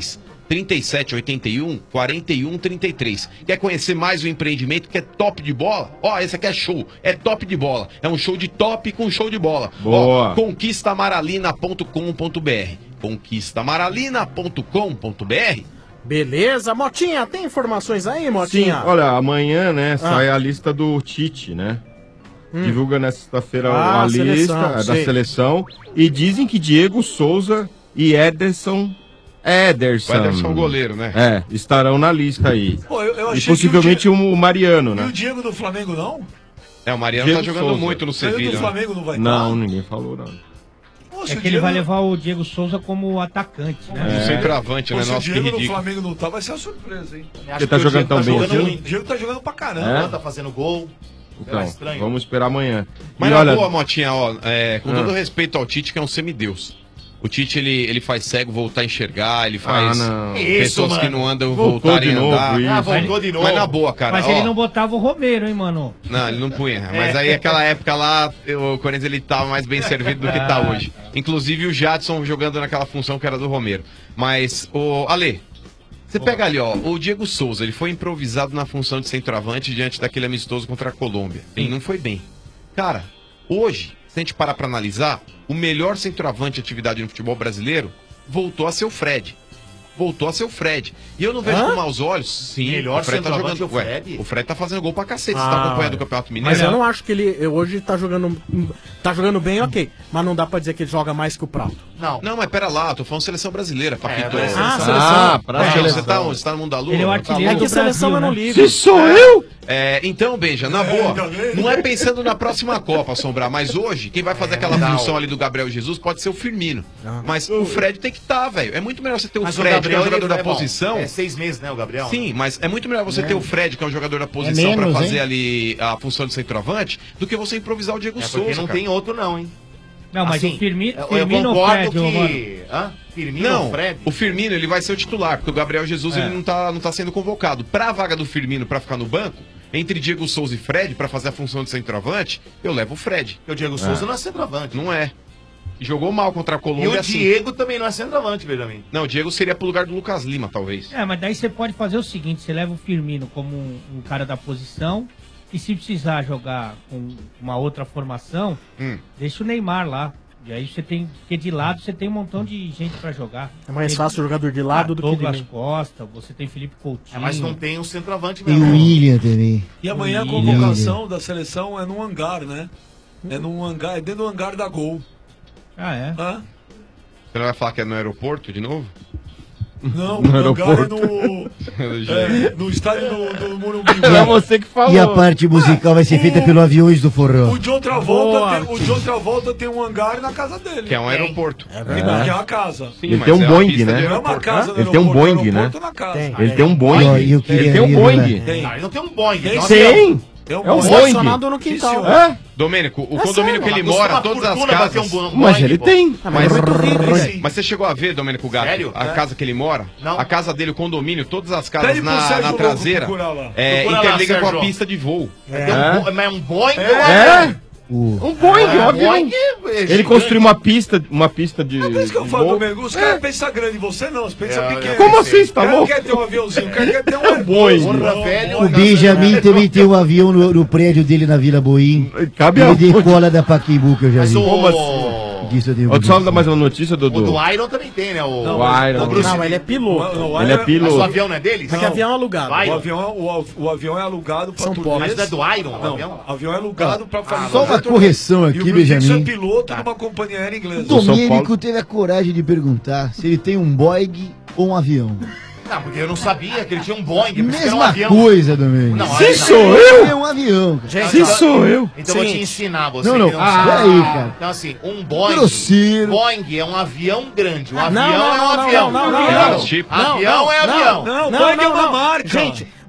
trinta e sete oitenta e um, quarenta e um trinta e três. Quer conhecer mais o empreendimento que é top de bola? Ó, esse aqui é show, é top de bola. É um show de top com show de bola. Boa. Ó, conquista amaralina ponto com ponto br. conquista amaralina ponto com ponto br. Beleza, Motinha, tem informações aí, Motinha? Sim, olha, amanhã, né, Ah. sai a lista do Tite, né? Hum. Divulga nesta sexta-feira Ah, a a lista seleção, é, da sei. seleção. E dizem que Diego Souza e Ederson. Ederson. O Ederson goleiro, né? É, estarão na lista aí. Pô, eu- eu e achei possivelmente que o o, Mariano, E né? o Diego do Flamengo não? É, o Mariano Diego tá jogando Souza. muito no Ele Sevilha. do né? Flamengo não vai Não, ninguém falou, não. Poxa, É o que ele Diego- vai levar o Diego Souza como atacante, né? Um centroavante, né? Pô, se o Nossa, que Diego do ridículo. Flamengo não tá, vai ser uma surpresa, hein? Ele tá jogando tão bem assim? O Diego tá jogando pra caramba. É? Tá fazendo gol. Então, Será estranho? vamos esperar amanhã. Mas E na olha, boa, Motinha, ó, é, com Ah. todo respeito ao Tite, que é um semideus. O Tite, ele, ele faz cego voltar a enxergar, ele faz Ah, não. pessoas Isso, que mano. não andam Voltou voltarem de a novo, andar. isso. Ah, voltou de novo. Mas na boa, cara, Mas ó, ele não botava o Romero, hein, mano? Não, ele não punha. Mas aí aquela época lá, o Corinthians ele tava mais bem servido do que tá hoje. Inclusive o Jadson jogando naquela função que era do Romero. Mas, o Ale, você pega ali, ó, o Diego Souza, ele foi improvisado na função de centroavante diante daquele amistoso contra a Colômbia. Ele não foi bem. Cara, hoje, se a gente parar pra analisar, o melhor centroavante de atividade no futebol brasileiro voltou a ser o Fred. Voltou a ser o Fred. E eu não vejo Hã? com maus olhos, sim, Melhor o Fred tá centroavante jogando. é o Fred? Ué, o Fred tá fazendo gol pra cacete. Você Ah, tá acompanhando o Campeonato Mineiro? Mas eu não acho que ele hoje tá jogando. Tá jogando bem, ok. Mas não dá pra dizer que ele joga mais que o Prato. Não. Não, mas pera lá, tô falando seleção brasileira, Paquito. É, Ah, seleção. seleção. Ah, pra É, seleção. você tá onde? Você tá no mundo da lua? Ele é o Tá artilheiro É louco? que seleção eu não ligo. Se sou eu? É, então, Benja, na boa, não é pensando na próxima Copa, Assombrar, mas hoje, quem vai fazer aquela não. função ali do Gabriel Jesus pode ser o Firmino. Mas o Fred tem que estar, velho. É muito melhor você ter o Mas Fred, que é o jogador ele- da é bom, posição. É seis meses, né, o Gabriel? Sim, mas é muito melhor você ter o Fred, que é o jogador da posição, menos, pra fazer hein? ali a função de centroavante, do que você improvisar o Diego É Souza. porque não cara. tem outro não, hein? Não, mas Assim, o Firmino, eu- Firmino eu ou concordo Fred, ô, mano? que... Hã? Firmino Não, ou Fred? o Firmino ele vai ser o titular, porque o Gabriel Jesus É. ele não tá, não tá sendo convocado. Pra vaga do Firmino pra ficar no banco, entre Diego Souza e Fred, pra fazer a função de centroavante, eu levo o Fred. Porque o Diego Souza não é centroavante. Não é. Jogou mal contra a E Colômbia. o assim. Diego também não é centroavante, Benjamin. Não, o Diego seria pro lugar do Lucas Lima, talvez. É, mas daí você pode fazer o seguinte, você leva o Firmino como um, um cara da posição e se precisar jogar com uma outra formação, Hum. deixa o Neymar lá. E aí você tem, porque de lado você tem um montão de gente pra jogar. É mais Tem- fácil o jogador de lado Ah, do que de Douglas meio. Costa, você tem Felipe Coutinho. É, mas não tem um centroavante Tem mesmo. o William também. E amanhã a William. convocação da seleção é num hangar, né? É num hangar, é dentro do hangar da Gol. Ah, é? Hã? Você não vai falar que é no aeroporto de novo? Não, No o hangar é aeroporto. no, é, no estádio do, do Morumbi. Era você que falou. E a parte musical vai ser feita pelo Aviões do Forró. O John Travolta, Boa, tem, o John Travolta tem um hangar na casa dele. Que é um aeroporto. É verdade. Que é uma casa. Sim, Ele mas tem um é uma Boeing, pista de né? Não é uma aeroporto. casa no Ele tem um aeroporto, Boeing, né? aeroporto na casa. Tem. Ele tem um Ó, Boeing. eu queria Ele tem um ver, Boeing. né? Tem. Não, ele não tem um Boeing. Tem tem um sim. avião. Tem um É um Boeing. Boeing. Estacionado no quintal. É? Domênico, o É condomínio sério, que ele Custa mora, uma todas as fortuna pra ter casas. um Boeing, Mas ele pô. tem. Ah, mas é muito rico, Sim. Mas você chegou a ver, Domênico Gato, Sério? a É. casa que ele mora? Não. A casa dele, o condomínio, todas as casas Pede pro na, Sérgio na Louco traseira procurar lá. é, Procura lá, interliga com a Sérgio. pista de voo. Tem um Bo- Mas é um Boeing? É. O... Um Boeing, É, um avião. Boeing é Ele gigante. construiu uma pista, uma pista de. É por isso que eu falo, voo. Domingo. Os caras pensam grande, você não, você pensa É, pequeno. Como assim, você tá O cara louco? quer ter um aviãozinho, o cara quer ter um É um Boeing. Porra, velho. O Benjamin também tem um avião no, no prédio dele na Vila Boim. Cabe Ele aonde? decola da Paquimbu que eu já Mas vi. o... Como assim? Disso eu devo Ó, só ver. dar mais uma notícia, O Dudu. do Iron também tem, né? O, O Iron. o Bruce Não, Lee. ele é piloto. Não, não, Ele é Mas o piloto. avião não é deles? Mas que avião é alugado. Vai. O avião, é- o, av- o avião é alugado pra São Paulo. Mas turnês. não é do Iron o Não, avião? o avião é alugado pra fazer Só uma fazer turnê. correção E aqui, o Bruce Dixon Benjamin. é piloto de uma companhia aérea inglesa. O São Domênico Paulo. teve a coragem de perguntar se ele tem um Boeing ou um avião. Não, porque eu não sabia que ele tinha um Boeing. Por isso que era um Mesma avião. coisa, Domênico. Não, Se aí- sou É eu? um avião. cara. Gente, Se então- sou eu? Então eu vou te Sim. ensinar, você Não, não. que não Ah, sabe. peraí, cara. Então assim, um Boeing... Grosseiro. Boeing é um avião grande. Um Não, avião não, é um não, avião. não, não, não, Não, não. tipo. Avião é avião. Não, Boeing é uma marca. Gente,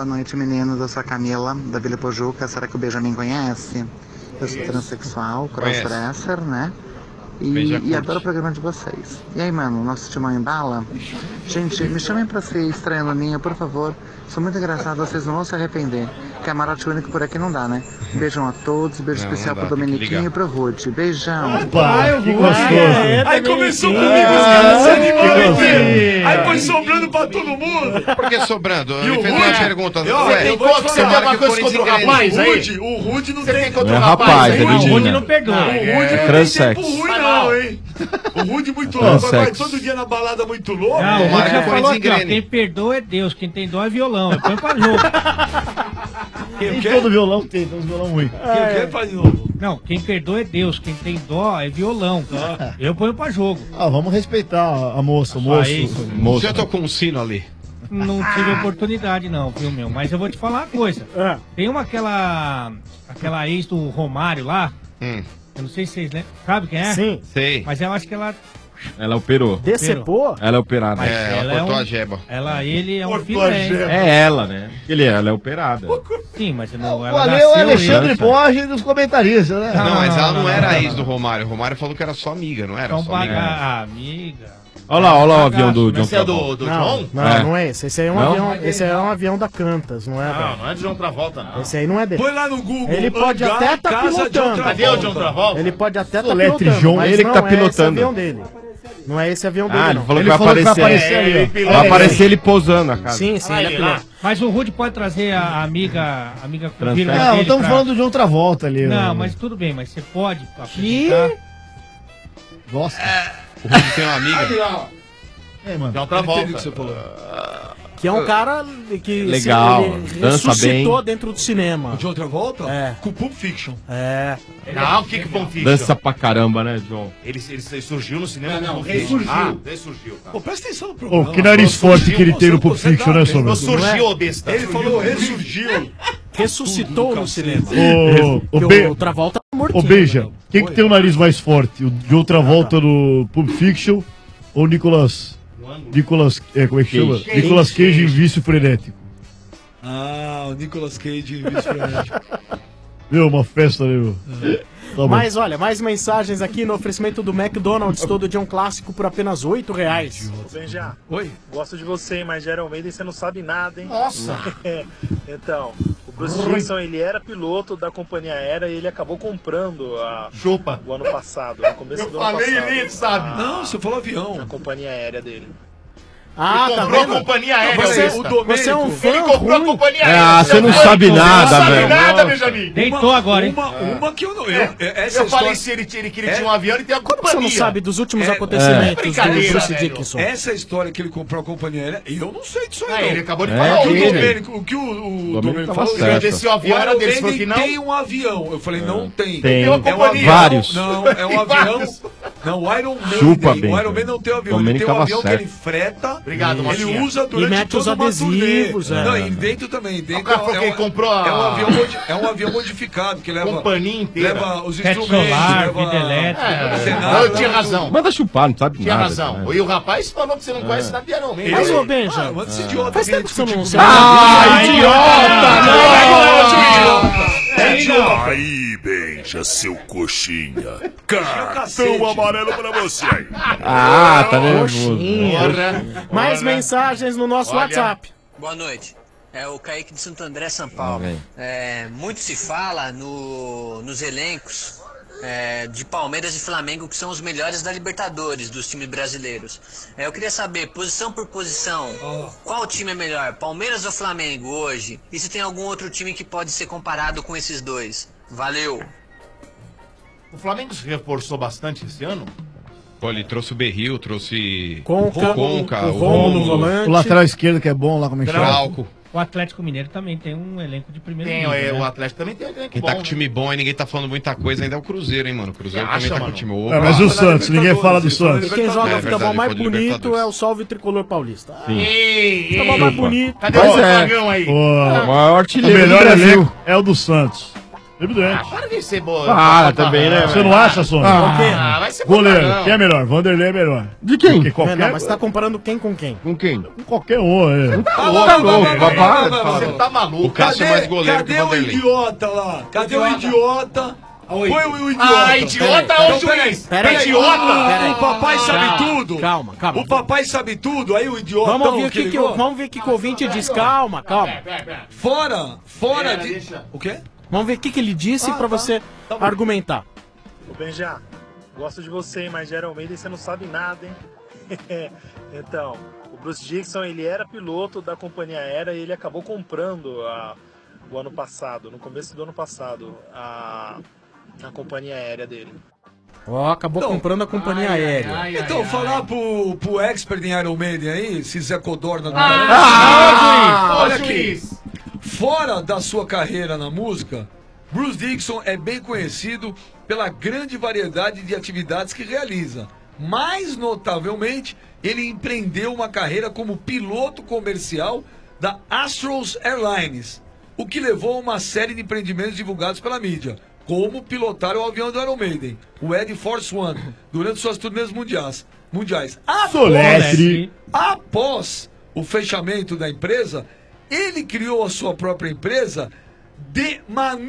Boa noite, meninos. Eu sou a Camila, da Vila Pojuca. Será que o Benjamin conhece? Eu sou Conheço. transexual, Conheço. crossdresser, né? E, e adoro o programa de vocês. E aí, mano, nosso timão embala? Gente, me chamem pra ser estranha no Ninho, por favor. Sou muito engraçado, vocês não vão se arrepender. Camarote único por aqui não dá, né? Beijão a todos, beijo Não, especial não dá, pro tem que Dominiquinho e ligar. pro Ruth. Beijão. Opa, que gostoso. É, aí começou comigo, os caras se animaram aqui. Aí foi sobrando pra todo mundo. Por que sobrando? E Ele o fez Rude- uma pergunta. Eu- Ué, eu vou te você falar, tem que alguma o coisa contra o rapaz aí? O Rude, o Rude não tem contra É o rapaz, rapaz. é hein? Didinho. O Rude não perdoa. O Rude É não tem transex. tempo ruim não, hein? O Rude muito Transex. louco, vai todo dia na balada muito louco. Não, o Tomara Rude que já o falou Corinthians aqui, ó, engrene. quem perdoa é Deus, quem tem dó é violão. Eu ponho pra jogo. Nem todo violão tem, tem uns violão ruim. Quem quer faz de novo? Não, quem perdoa é Deus, quem tem dó é violão. Eu ponho pra jogo. Ah, vamos respeitar a moça, o moço. Aí, moço. Já tô com um sino ali. Não tive oportunidade não, viu, meu? Mas eu vou te falar uma coisa. Tem uma aquela aquela ex do Romário lá. Hum. Eu não sei se vocês lembram. Sabe quem é? Sim. Sei. Mas eu acho que ela... Ela operou. Decepou? Ela é operada. Mas É, ela ela cortou é um- a jeba. Ela, ele é um Cortou filho. a jeba. É ela, né? Ele, ela é operada. Sim, mas não, O ela Ale é o nasceu Alexandre e- Borges dos comentaristas, né? Não, mas ela não, não, era não, ex não, do Romário. O Romário falou que era só amiga, não era Então, só amiga. paga- amiga. Olha lá, olha lá o avião do John Esse é do, Travolta. do Não, John? não, É. não é esse. Esse aí é um Não? avião. Esse aí é um avião da Cantas, não é? Não, da- não é de John Travolta, não. Esse aí não é dele. Põe lá no Google. Ele pode hangar, até estar casa de pilotando. outra Cadê o volta. John Travolta? Ele pode até estar Soletre pilotando, John, mas ele que não tá é esse pilotando. avião dele. Não é esse avião dele, Ah, ele não. falou Ele que vai falou que vai aparecer. aparecer ali, ó. ele pilotou. Vai aparecer ele pousando na casa. Sim, sim, Ah, ele é ele lá. piloto. Mas o Rude pode trazer a amiga, a amiga Transfere. vírgula Não, dele estamos pra- falando do John Travolta ali. Não, ó. mas tudo bem, mas você pode apresentar. Nossa. O Rudy tem uma amiga. É, mano. John Entendi o Travolta. que você falou. Que é um cara que Legal, ele dança ressuscitou bem. dentro do cinema. De outra volta? É. Com Pulp Fiction. É. Não, o que que Pulp Fiction? Dança pra caramba, né, John? Ele, ele, ele surgiu no cinema? Não, não, Pulp Fiction. ressurgiu. Ah, ressurgiu, tá. Pô, presta atenção no Ô, programa. que nariz forte que ele tem no Pulp Você Fiction, tá né, bem. Sombra? Não surgiu, ô besta. Ele falou ressurgiu. Ressuscitou no cinema. Ô, ô, Porque Be- o Travolta tá Ô, mortinho. Beija, quem que tem o nariz mais forte? O John Travolta no Pulp Fiction ou o Nicolas... Nicolas... É, como é que chama? Cage. Nicolas Cage em Vício Frenético. Ah, o Nicolas Cage em Vício Frenético. Meu, uma festa, né, meu? Tá bom. Mas olha, mais mensagens aqui no oferecimento do McDonald's, todo dia um clássico por apenas oito reais. Benja, Oi? gosto de você, hein, mas geralmente você não sabe nada, hein? Nossa! Então, o Bruce Dickinson, ele era piloto da companhia aérea e ele acabou comprando a Chupa. o ano passado, no começo Eu do falei, ano passado. ele sabe. Não, você falou avião. A companhia aérea dele. Ah, Ele tá comprou vendo? a companhia aérea, Você, besta. o Domênico, você é um fã Ele comprou ruim. a companhia Ah, aérea. você não Você sabe não nada, sabe velho. nada, Benjamin. Deitou agora, hein? Uma, uma que eu não. Eu, essa Eu história, falei se ele, tinha- que ele tinha um avião, ele tem a Como companhia. você não sabe dos últimos É, acontecimentos do brincadeira, Bruce velho. Dickinson? essa história que ele comprou a companhia aérea, eu não sei disso aí. Ah, não. ele acabou de É, falar. O que o ele. Domênico, o que o, o Domênico tava falou, certo. Desceu o avião, o era Iron dele, falou que Maiden não. tem um avião. Eu falei, não tem. Tem. Tem uma É um companhia. avião. Vários. Não, é um avião. Vários. Não, o Iron Maiden. Chupa o bem, Iron Maiden não tem um avião. Ele Domênico tem um tava avião certo. que ele freta. Obrigado, Ele Mocinha. usa durante E mete os toda uma adesivos, turnê. é. Não, e dentro também. Dentro O cara falou é que ele um- comprou a- é um avião modi- é um avião modificado que leva Companhia inteira. leva os Teto instrumentos, solar, leva vida elétrica. É, cenário, eu tinha leva razão. tudo. Manda chupar, não sabe Tinha nada. razão. né? E o rapaz falou que você não conhece nada de Iron Man. Mas, Ele- ô, Benja, Ah, manda esse idiota faz vir tempo que você não discutir sabe. Ah, idiota! É idiota. Aí, Benja, seu coxinha. Cartão amarelo pra você. Ah, tá nervoso. Porra. Mais mensagens no nosso Olha. WhatsApp. Boa noite. É o Kaique de Santo André, São Paulo. É, muito se fala no, nos elencos é, de Palmeiras e Flamengo, que são os melhores da Libertadores, dos times brasileiros. É, eu queria saber, posição por posição, qual time é melhor, Palmeiras ou Flamengo hoje? E se tem algum outro time que pode ser comparado com esses dois? Valeu! O Flamengo se reforçou bastante esse ano? Pô, ele trouxe o Berril, trouxe Conca, o Conca, o o Romulo no Romulo, volante. O lateral esquerdo que é bom lá, como é que chama? Trauco. O Atlético Mineiro também tem um elenco de primeiro Tem, nível, é, né? o Atlético também tem. tem que Quem bom, tá com né? time bom e ninguém tá falando muita coisa ainda é o Cruzeiro, hein, mano. O Cruzeiro Você também acha, tá com mano? time É, opa. mas o Santos, ninguém fala do Santos. E quem joga É o futebol verdade, mais foi de bonito Libertadores. é o Salve Tricolor Paulista. Sim. Ei, ei, Futebol mais Chupa. bonito. Cadê Pois o é. Flamengo aí? Pô, O maior o artilheiro do melhor Brasil. elenco é o do Santos. Evidente. Para de ser boa. Para também, né, Você não acha, Sombra? Ah, vai ser Goleiro, boa, não. quem é melhor? Vanderlei é melhor. De quem? Porque qualquer, Não, mas você tá comparando quem com quem? Com quem? com qualquer um, é. Tá louco, para de falar. Você tá maluco. O Cássio é mais goleiro que cadê o o Vanderlei. idiota lá? Cadê o idiota Põe o idiota. Ah, idiota é o juiz. Peraí, Idiota. Peraí. O papai sabe Calma, tudo. Calma, calma. O papai sabe tudo, aí o idiota. Vamos ouvir o que, que, o- vamos ver o que, que o ouvinte diz. Calma, calma. Fora, fora Pera, de... deixa. O quê? Vamos ver o que, que ele disse Ah, pra tá. você Tá bom. argumentar. Ô Benja, gosto de você, mas geralmente você não sabe nada, hein? Então, o Bruce Dixon, ele era piloto da companhia aérea e ele acabou comprando a, o ano passado, no começo do ano passado, a, a companhia aérea dele. Ó, acabou Então, comprando a companhia ai, aérea. ai, Então, falar pro, pro expert em Iron Maiden aí, se Zé Codorna... do Ah, Caramba. ah, Olha juiz, aqui. juiz. Fora da sua carreira na música, Bruce Dixon é bem conhecido pela grande variedade de atividades que realiza. Mais notavelmente, ele empreendeu uma carreira como piloto comercial da Astros Airlines, o que levou a uma série de empreendimentos divulgados pela mídia, como pilotar o avião do Iron Maiden, o Air Force One, durante suas turnês mundiais. mundiais. Soletre. Após o fechamento da empresa, ele criou a sua própria empresa de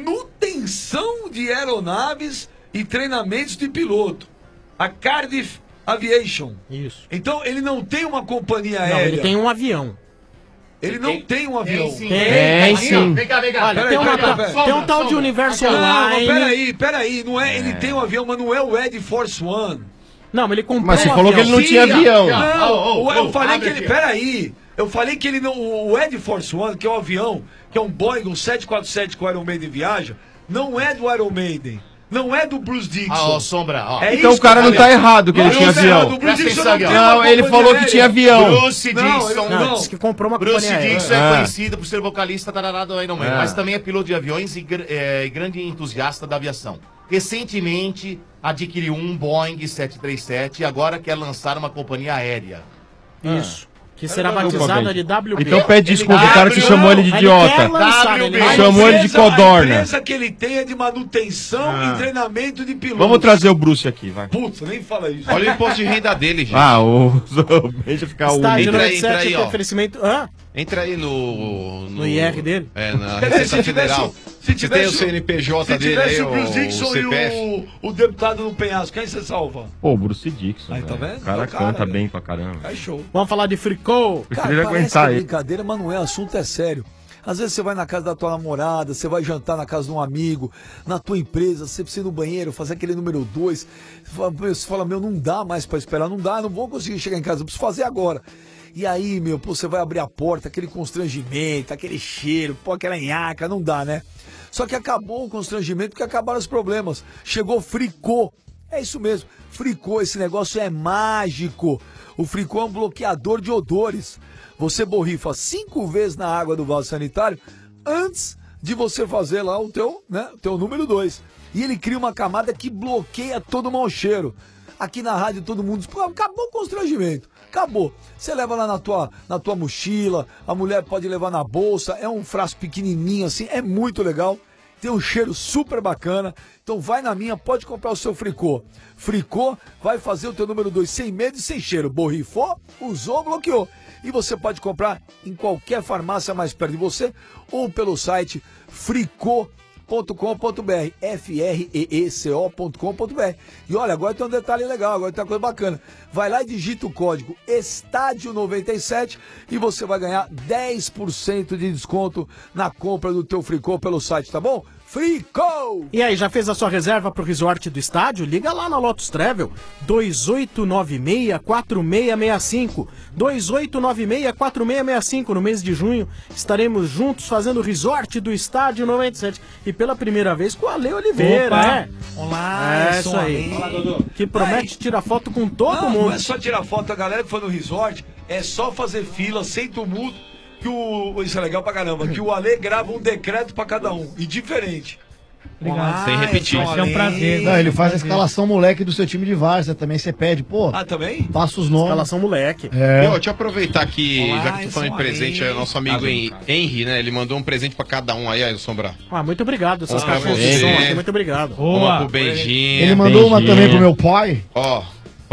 manutenção de aeronaves e treinamentos de piloto, a Cardiff Aviation. Isso. Então ele não tem uma companhia Não, aérea. ele tem um avião. Ele não tem um avião. sim. Tem, sim. Vem cá, vem cá. Olha, Peraí, tem, uma peraí, ta- peraí. tem um Sombra, tal de sombra. Universo Não, Online. Não, peraí, peraí. Não é, ele tem um avião, mas não é o Ed Force One. Não, mas ele comprou Mas você um falou avião. que ele não tinha avião. Não, Oh, oh, eu oh, falei abre que ele. aqui. Peraí. Eu falei que ele não. O Ed Force One, que é um avião, que é um Boeing, um sete quatro sete que o Iron Maiden viaja, não é do Iron Maiden. Não é do Bruce Dixon. Ah, ó, Sombra, ó. É Então isso o cara que eu não tá falei. errado que ele Não, tinha não tá avião. errado, o Bruce Presta Dixon atenção tem aqui, uma Não, ele companhia falou que aérea. tinha avião. Bruce Não, Dixon. ele- Não, não. disse que comprou uma Bruce companhia aérea. Dixon é, É. conhecido por ser vocalista tarará do Iron Maiden, É. mas também é piloto de aviões e, gr- é, e grande entusiasta da aviação. Recentemente adquiriu um Boeing sete três sete e agora quer lançar uma companhia aérea. Isso. Que será Desculpa, batizada Benji. de W B. Então pede desculpa Ele- pro cara que Não, chamou ele de ele idiota. quer lançar, ele W B. vai- Chamou ele de empresa- A codorna. empresa que ele tem é de manutenção Ah. e treinamento de piloto. Vamos trazer o Bruce aqui, vai. Putz, nem fala isso. Olha o imposto de renda dele, gente. Ah, o. Deixa ficar o. Estádio Entra aí, noventa e sete entra aí, tem ó. oferecimento. Hã? Entra aí no... No I R dele? É, na Quer dizer, Receita se tivesse- Federal. se Você tivesse tem o o- C N P J Se dele tivesse aí, o Bruce o, Dixon o C P F. e o, o deputado no penhasco, quem você salva? Pô, o Bruce Dixon. Aí, tá velho. vendo? O cara É o cara, canta né? bem pra caramba. É show. Vamos falar de fricô. Prefiro parece que aguentar é ele. brincadeira, mas não é, assunto é sério. Às vezes você vai na casa da tua namorada, você vai jantar na casa de um amigo, na tua empresa, você precisa ir no banheiro, fazer aquele número dois. Você fala, meu, você fala, meu, não dá mais pra esperar, não dá, não vou conseguir chegar em casa, eu preciso fazer agora. E aí, meu, pô, você vai abrir a porta, aquele constrangimento, aquele cheiro, pô, aquela nhaca, não dá, né? Só que acabou o constrangimento porque acabaram os problemas. Chegou Fricô. É isso mesmo, Fricô, esse negócio é mágico. O Fricô é um bloqueador de odores. Você borrifa cinco vezes na água do vaso sanitário antes de você fazer lá o teu, né, teu número dois. E ele cria uma camada que bloqueia todo o mau cheiro. Aqui na rádio todo mundo diz, pô, acabou o constrangimento. Acabou. Você leva lá na tua, na tua mochila, a mulher pode levar na bolsa, é um frasco pequenininho assim, é muito legal. Tem um cheiro super bacana. Então vai na minha, pode comprar o seu Fricô. Fricô vai fazer o teu número dois sem medo e sem cheiro. Borrifou, usou, bloqueou. E você pode comprar em qualquer farmácia mais perto de você ou pelo site fricô ponto com ponto br, F R E E C O ponto com ponto br. E olha, agora tem um detalhe legal, agora tem uma coisa bacana. Vai lá e digita o código Estádio noventa e sete e você vai ganhar dez por cento de desconto na compra do teu Fricô pelo site, tá bom? Fricô! E aí, já fez a sua reserva pro resort do estádio? Liga lá na Lotus Travel, dois oito nove seis, quatro seis seis cinco, dois oito nove seis, quatro seis seis cinco. No mês de junho estaremos juntos fazendo o resort do estádio noventa e sete. E pela primeira vez com o Ale Oliveira, Opa. né? Olá, é eu isso sou o aí. Ale. Fala, Dodô. Que promete tirar foto com todo não, mundo. não é só tirar foto, a galera que foi no resort, é só fazer fila, sem tumulto, que o... Isso é legal pra caramba, que o Ale grava um decreto pra cada um, e diferente. Obrigado. Sem repetir. Vai ser um prazer. Não, ele faz a Prazer. escalação moleque do seu time de várzea também. Você pede, pô. Ah, também? Passa os nomes. Escalação moleque. É. Pô, deixa eu aproveitar que, Olá, já que eu tu falando sou de presente, Ale. aí, o nosso amigo Hen- Henry, né? Ele mandou um presente pra cada um aí, aí, Sombra. Ah, muito obrigado. Essas Bom pra caixinhas você. de som aqui, muito obrigado. Uma pro Benjinho. Ele mandou uma também pro meu pai. Ó,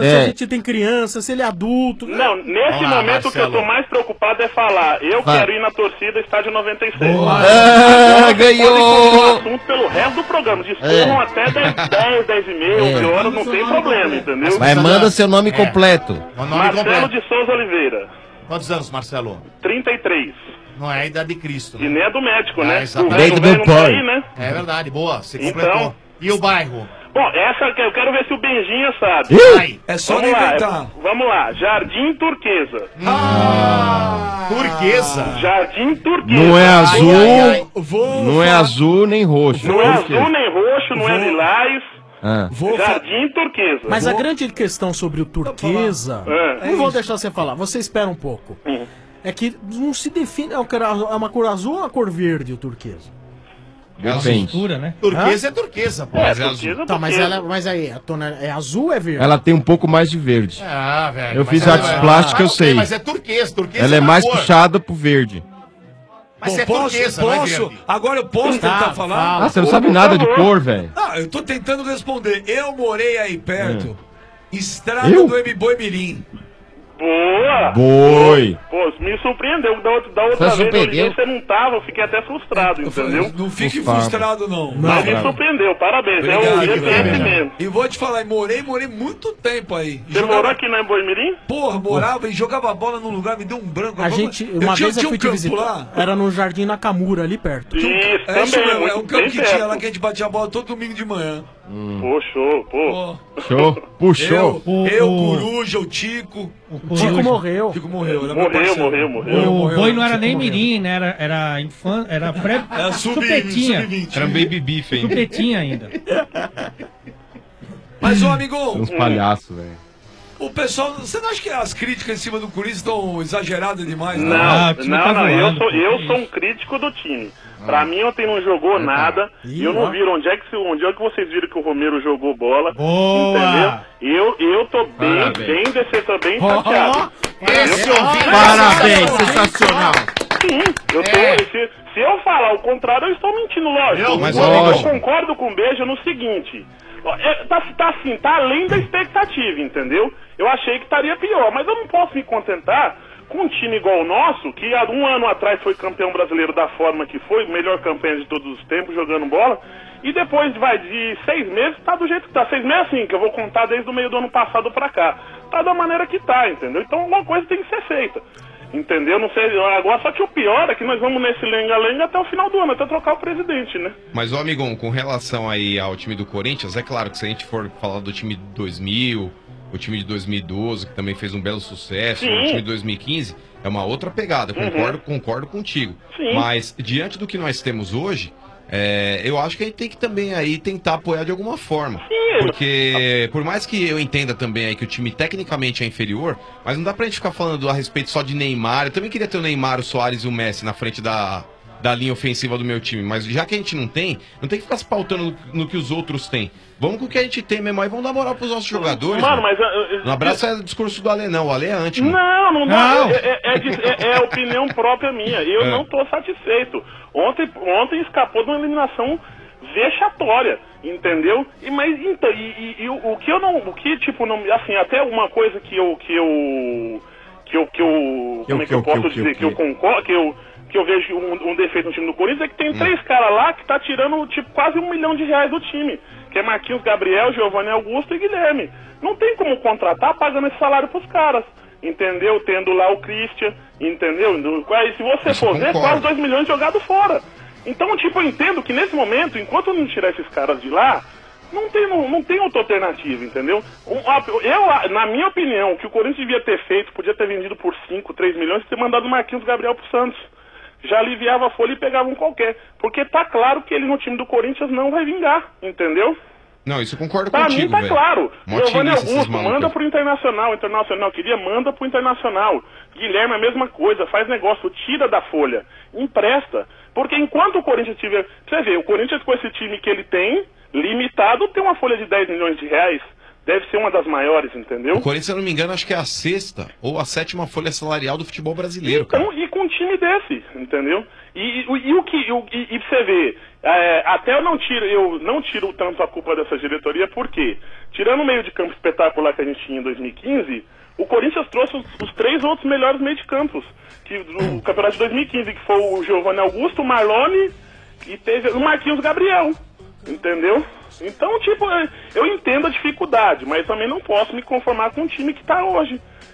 se É. a gente tem criança, se ele é adulto. Não, nesse Vamos lá, momento o que eu tô Marcelo. mais preocupado é falar, eu Vai. quero ir na torcida estádio noventa e seis. Ah, Agora, ganhou! Pode continuar o assunto pelo resto do programa. Discorram É. até dez, dez e meia, É. onze horas, não tem problema, entendeu? Mas manda seu nome completo. O nome Marcelo completo. de Souza Oliveira, Quantos anos, Marcelo? trinta e três. Não é a idade de Cristo. E nem é do médico, né? exatamente. O velho não tá aí, né? É verdade, boa, você Então- completou. E o bairro? Bom, essa que eu quero ver se o Benjinha sabe. Ih! Vai. É só Vamos não lá, inventar. Vamos lá, Jardim Turquesa. Ah, turquesa. Jardim Turquesa. Não é azul, Ai, ai, ai. não é azul nem roxo. Não é Por quê? azul nem roxo, não é Vou- lilás. Ah. Jardim Turquesa. Mas a grande questão sobre o turquesa. É. Não vou deixar você falar, você espera um pouco. É que não se define. É uma cor azul- é uma cor azul ou uma cor verde o turquesa? Depende. Mistura, né? Turquesa Hã? é turquesa, pô. É, Mas é turquesa, azul. Tá, mas, ela, mas aí, a tona é azul ou é verde? Ela tem um pouco mais de verde. Ah, velho. Eu mas fiz é- artes é- plásticas, eu mas não tem, sei. Mas é turquesa, turquesa Ela é uma mais cor. puxada pro verde. Mas Bom, é posso, turquesa, não é posso, verde. agora eu posso Tá, tentar falar? Ah, você não sabe nada de cor, velho. Ah, eu tô tentando responder. Eu morei aí perto. Estrada Eu? do M-Boi Mirim. Boa! Boi. Pô, me surpreendeu. Da outra, da outra Você vez eu surpreendeu? liguei, você não tava, eu fiquei até frustrado, entendeu? Não fique Ufa. frustrado, não. Mas me surpreendeu, parabéns. é o G P S mesmo. E vou te falar, morei, morei muito tempo aí. Você morou aqui na Boimirim? Porra, morava e jogava bola num lugar, me deu um branco. A gente, uma tinha, vez eu tinha fui um te campo visitar. lá. Era no Jardim Nakamura, ali perto. Isso, É isso também, mesmo, muito é um campo bem que tinha perto. lá que a gente batia a bola todo domingo de manhã. Pô, show, pô. Show. Puxou. Eu, eu Coruja, o Tico. O Tico morreu. Tico morreu, era meu Morreu, parceiro. morreu, morreu. O boi não era nem mirim, né? Era, era infan, era pré... Era sub- supetinha. sub vinte. Era um baby beef ainda. Supetinha ainda. Mas, ô amigão, Uns palhaços, velho. o pessoal, você não acha que as críticas em cima do Corinthians estão exageradas demais? Não, Ah, não, não, eu sou, eu sou um crítico do time. Pra mim, ontem não jogou nada. E eu não vi onde é, que, se- onde é que vocês viram que o Romero jogou bola. Boa! Entendeu? Eu, eu tô bem, Parabéns. bem decepcionado, bem Oh, chateado. Esse Eu- ouvinte é Parabéns, sensacional. Sim, eu tô, É. se, se eu falar o contrário, eu estou mentindo, lógico. Eu- Mas mas eu lógico. concordo com o Beijo no seguinte. ó, é, tá, tá assim, tá além da expectativa, entendeu? Eu achei que estaria pior, mas eu não posso me contentar com um time igual o nosso, que há um ano atrás foi campeão brasileiro da forma que foi, melhor campanha de todos os tempos, jogando bola, e depois, vai, de seis meses, tá do jeito que tá. Seis meses, assim, que eu vou contar desde o meio do ano passado pra cá. Tá da maneira que tá, entendeu? Então alguma coisa tem que ser feita. Entendeu? Não sei, agora só que o pior é que nós vamos nesse lenga-lenga até o final do ano, até trocar o presidente, né? Mas, ô amigão, com relação aí ao time do Corinthians, é claro que se a gente for falar do time de dois mil, o time de dois mil e doze, que também fez um belo sucesso, Sim. o time de dois mil e quinze, é uma outra pegada, Uhum. concordo, concordo contigo. Sim. Mas, diante do que nós temos hoje, é, eu acho que a gente tem que também aí tentar apoiar de alguma forma. Porque, por mais que eu entenda também aí que o time tecnicamente é inferior, mas não dá pra gente ficar falando a respeito só de Neymar. Eu também queria ter o Neymar, o Soares e o Messi na frente da, da linha ofensiva do meu time, mas já que a gente não tem, não tem que ficar se pautando no, no que os outros têm. Vamos com o que a gente tem mesmo aí, vamos dar moral pros nossos jogadores. Mano, mano. mas... uh, uh, Não abraça o discurso do Ale, não. O Ale é anti, mano. Não, não, Não. não. É, é, é de- é- é opinião própria minha. Eu É. não tô satisfeito. Ontem, ontem escapou de uma eliminação vexatória, entendeu? E, mas então, e, e- e o, o que eu não, o que tipo não, assim, até uma coisa que eu que eu que eu que eu como é que eu posso dizer que eu concordo, que eu que eu vejo um, um defeito no time do Corinthians é que tem três caras lá que tá tirando tipo quase um milhão de reais do time, que é Marquinhos, Gabriel, Giovanni Augusto e Guilherme. Não tem como contratar pagando esse salário pros caras. Entendeu? Tendo lá o Christian, entendeu? Aí, se você Isso for ver, concordo. quase dois milhões jogados fora. Então, tipo, eu entendo que nesse momento, enquanto não tirar esses caras de lá, não tem, não, não tem outra alternativa, entendeu? Um, a- Eu, na minha opinião, o que o Corinthians devia ter feito, podia ter vendido por cinco, três milhões e ter mandado o Marquinhos Gabriel pro Santos. Já aliviava a folha e pegava um qualquer. Porque tá claro que ele no time do Corinthians não vai vingar, entendeu? Não, isso eu concordo Pra contigo, mim tá velho. claro. Mó Giovanni tirice esses Augusto, malucos manda aí. pro Internacional. Internacional queria, manda pro Internacional. Guilherme, a mesma coisa. Faz negócio, tira da folha. Empresta. Porque enquanto o Corinthians tiver... Pra você ver, o Corinthians com esse time que ele tem, limitado, tem uma folha de dez milhões de reais. Deve ser uma das maiores, entendeu? O Corinthians, se eu não me engano, acho que é a sexta ou a sétima folha salarial do futebol brasileiro, cara. Então, e com um time desse, entendeu? E, e, e o que e, o- e, e pra você ver, é, até eu não tiro, eu não tiro tanto a culpa dessa diretoria, porque tirando o meio de campo espetacular que a gente tinha em dois mil e quinze, o Corinthians trouxe os, os três outros melhores meio de campos que do campeonato de dois mil e quinze, que foi o Giovanni Augusto, o Marlone e teve o Marquinhos Gabriel, entendeu? Então, tipo, eu- eu entendo a dificuldade, mas também não posso me conformar com o time que tá hoje.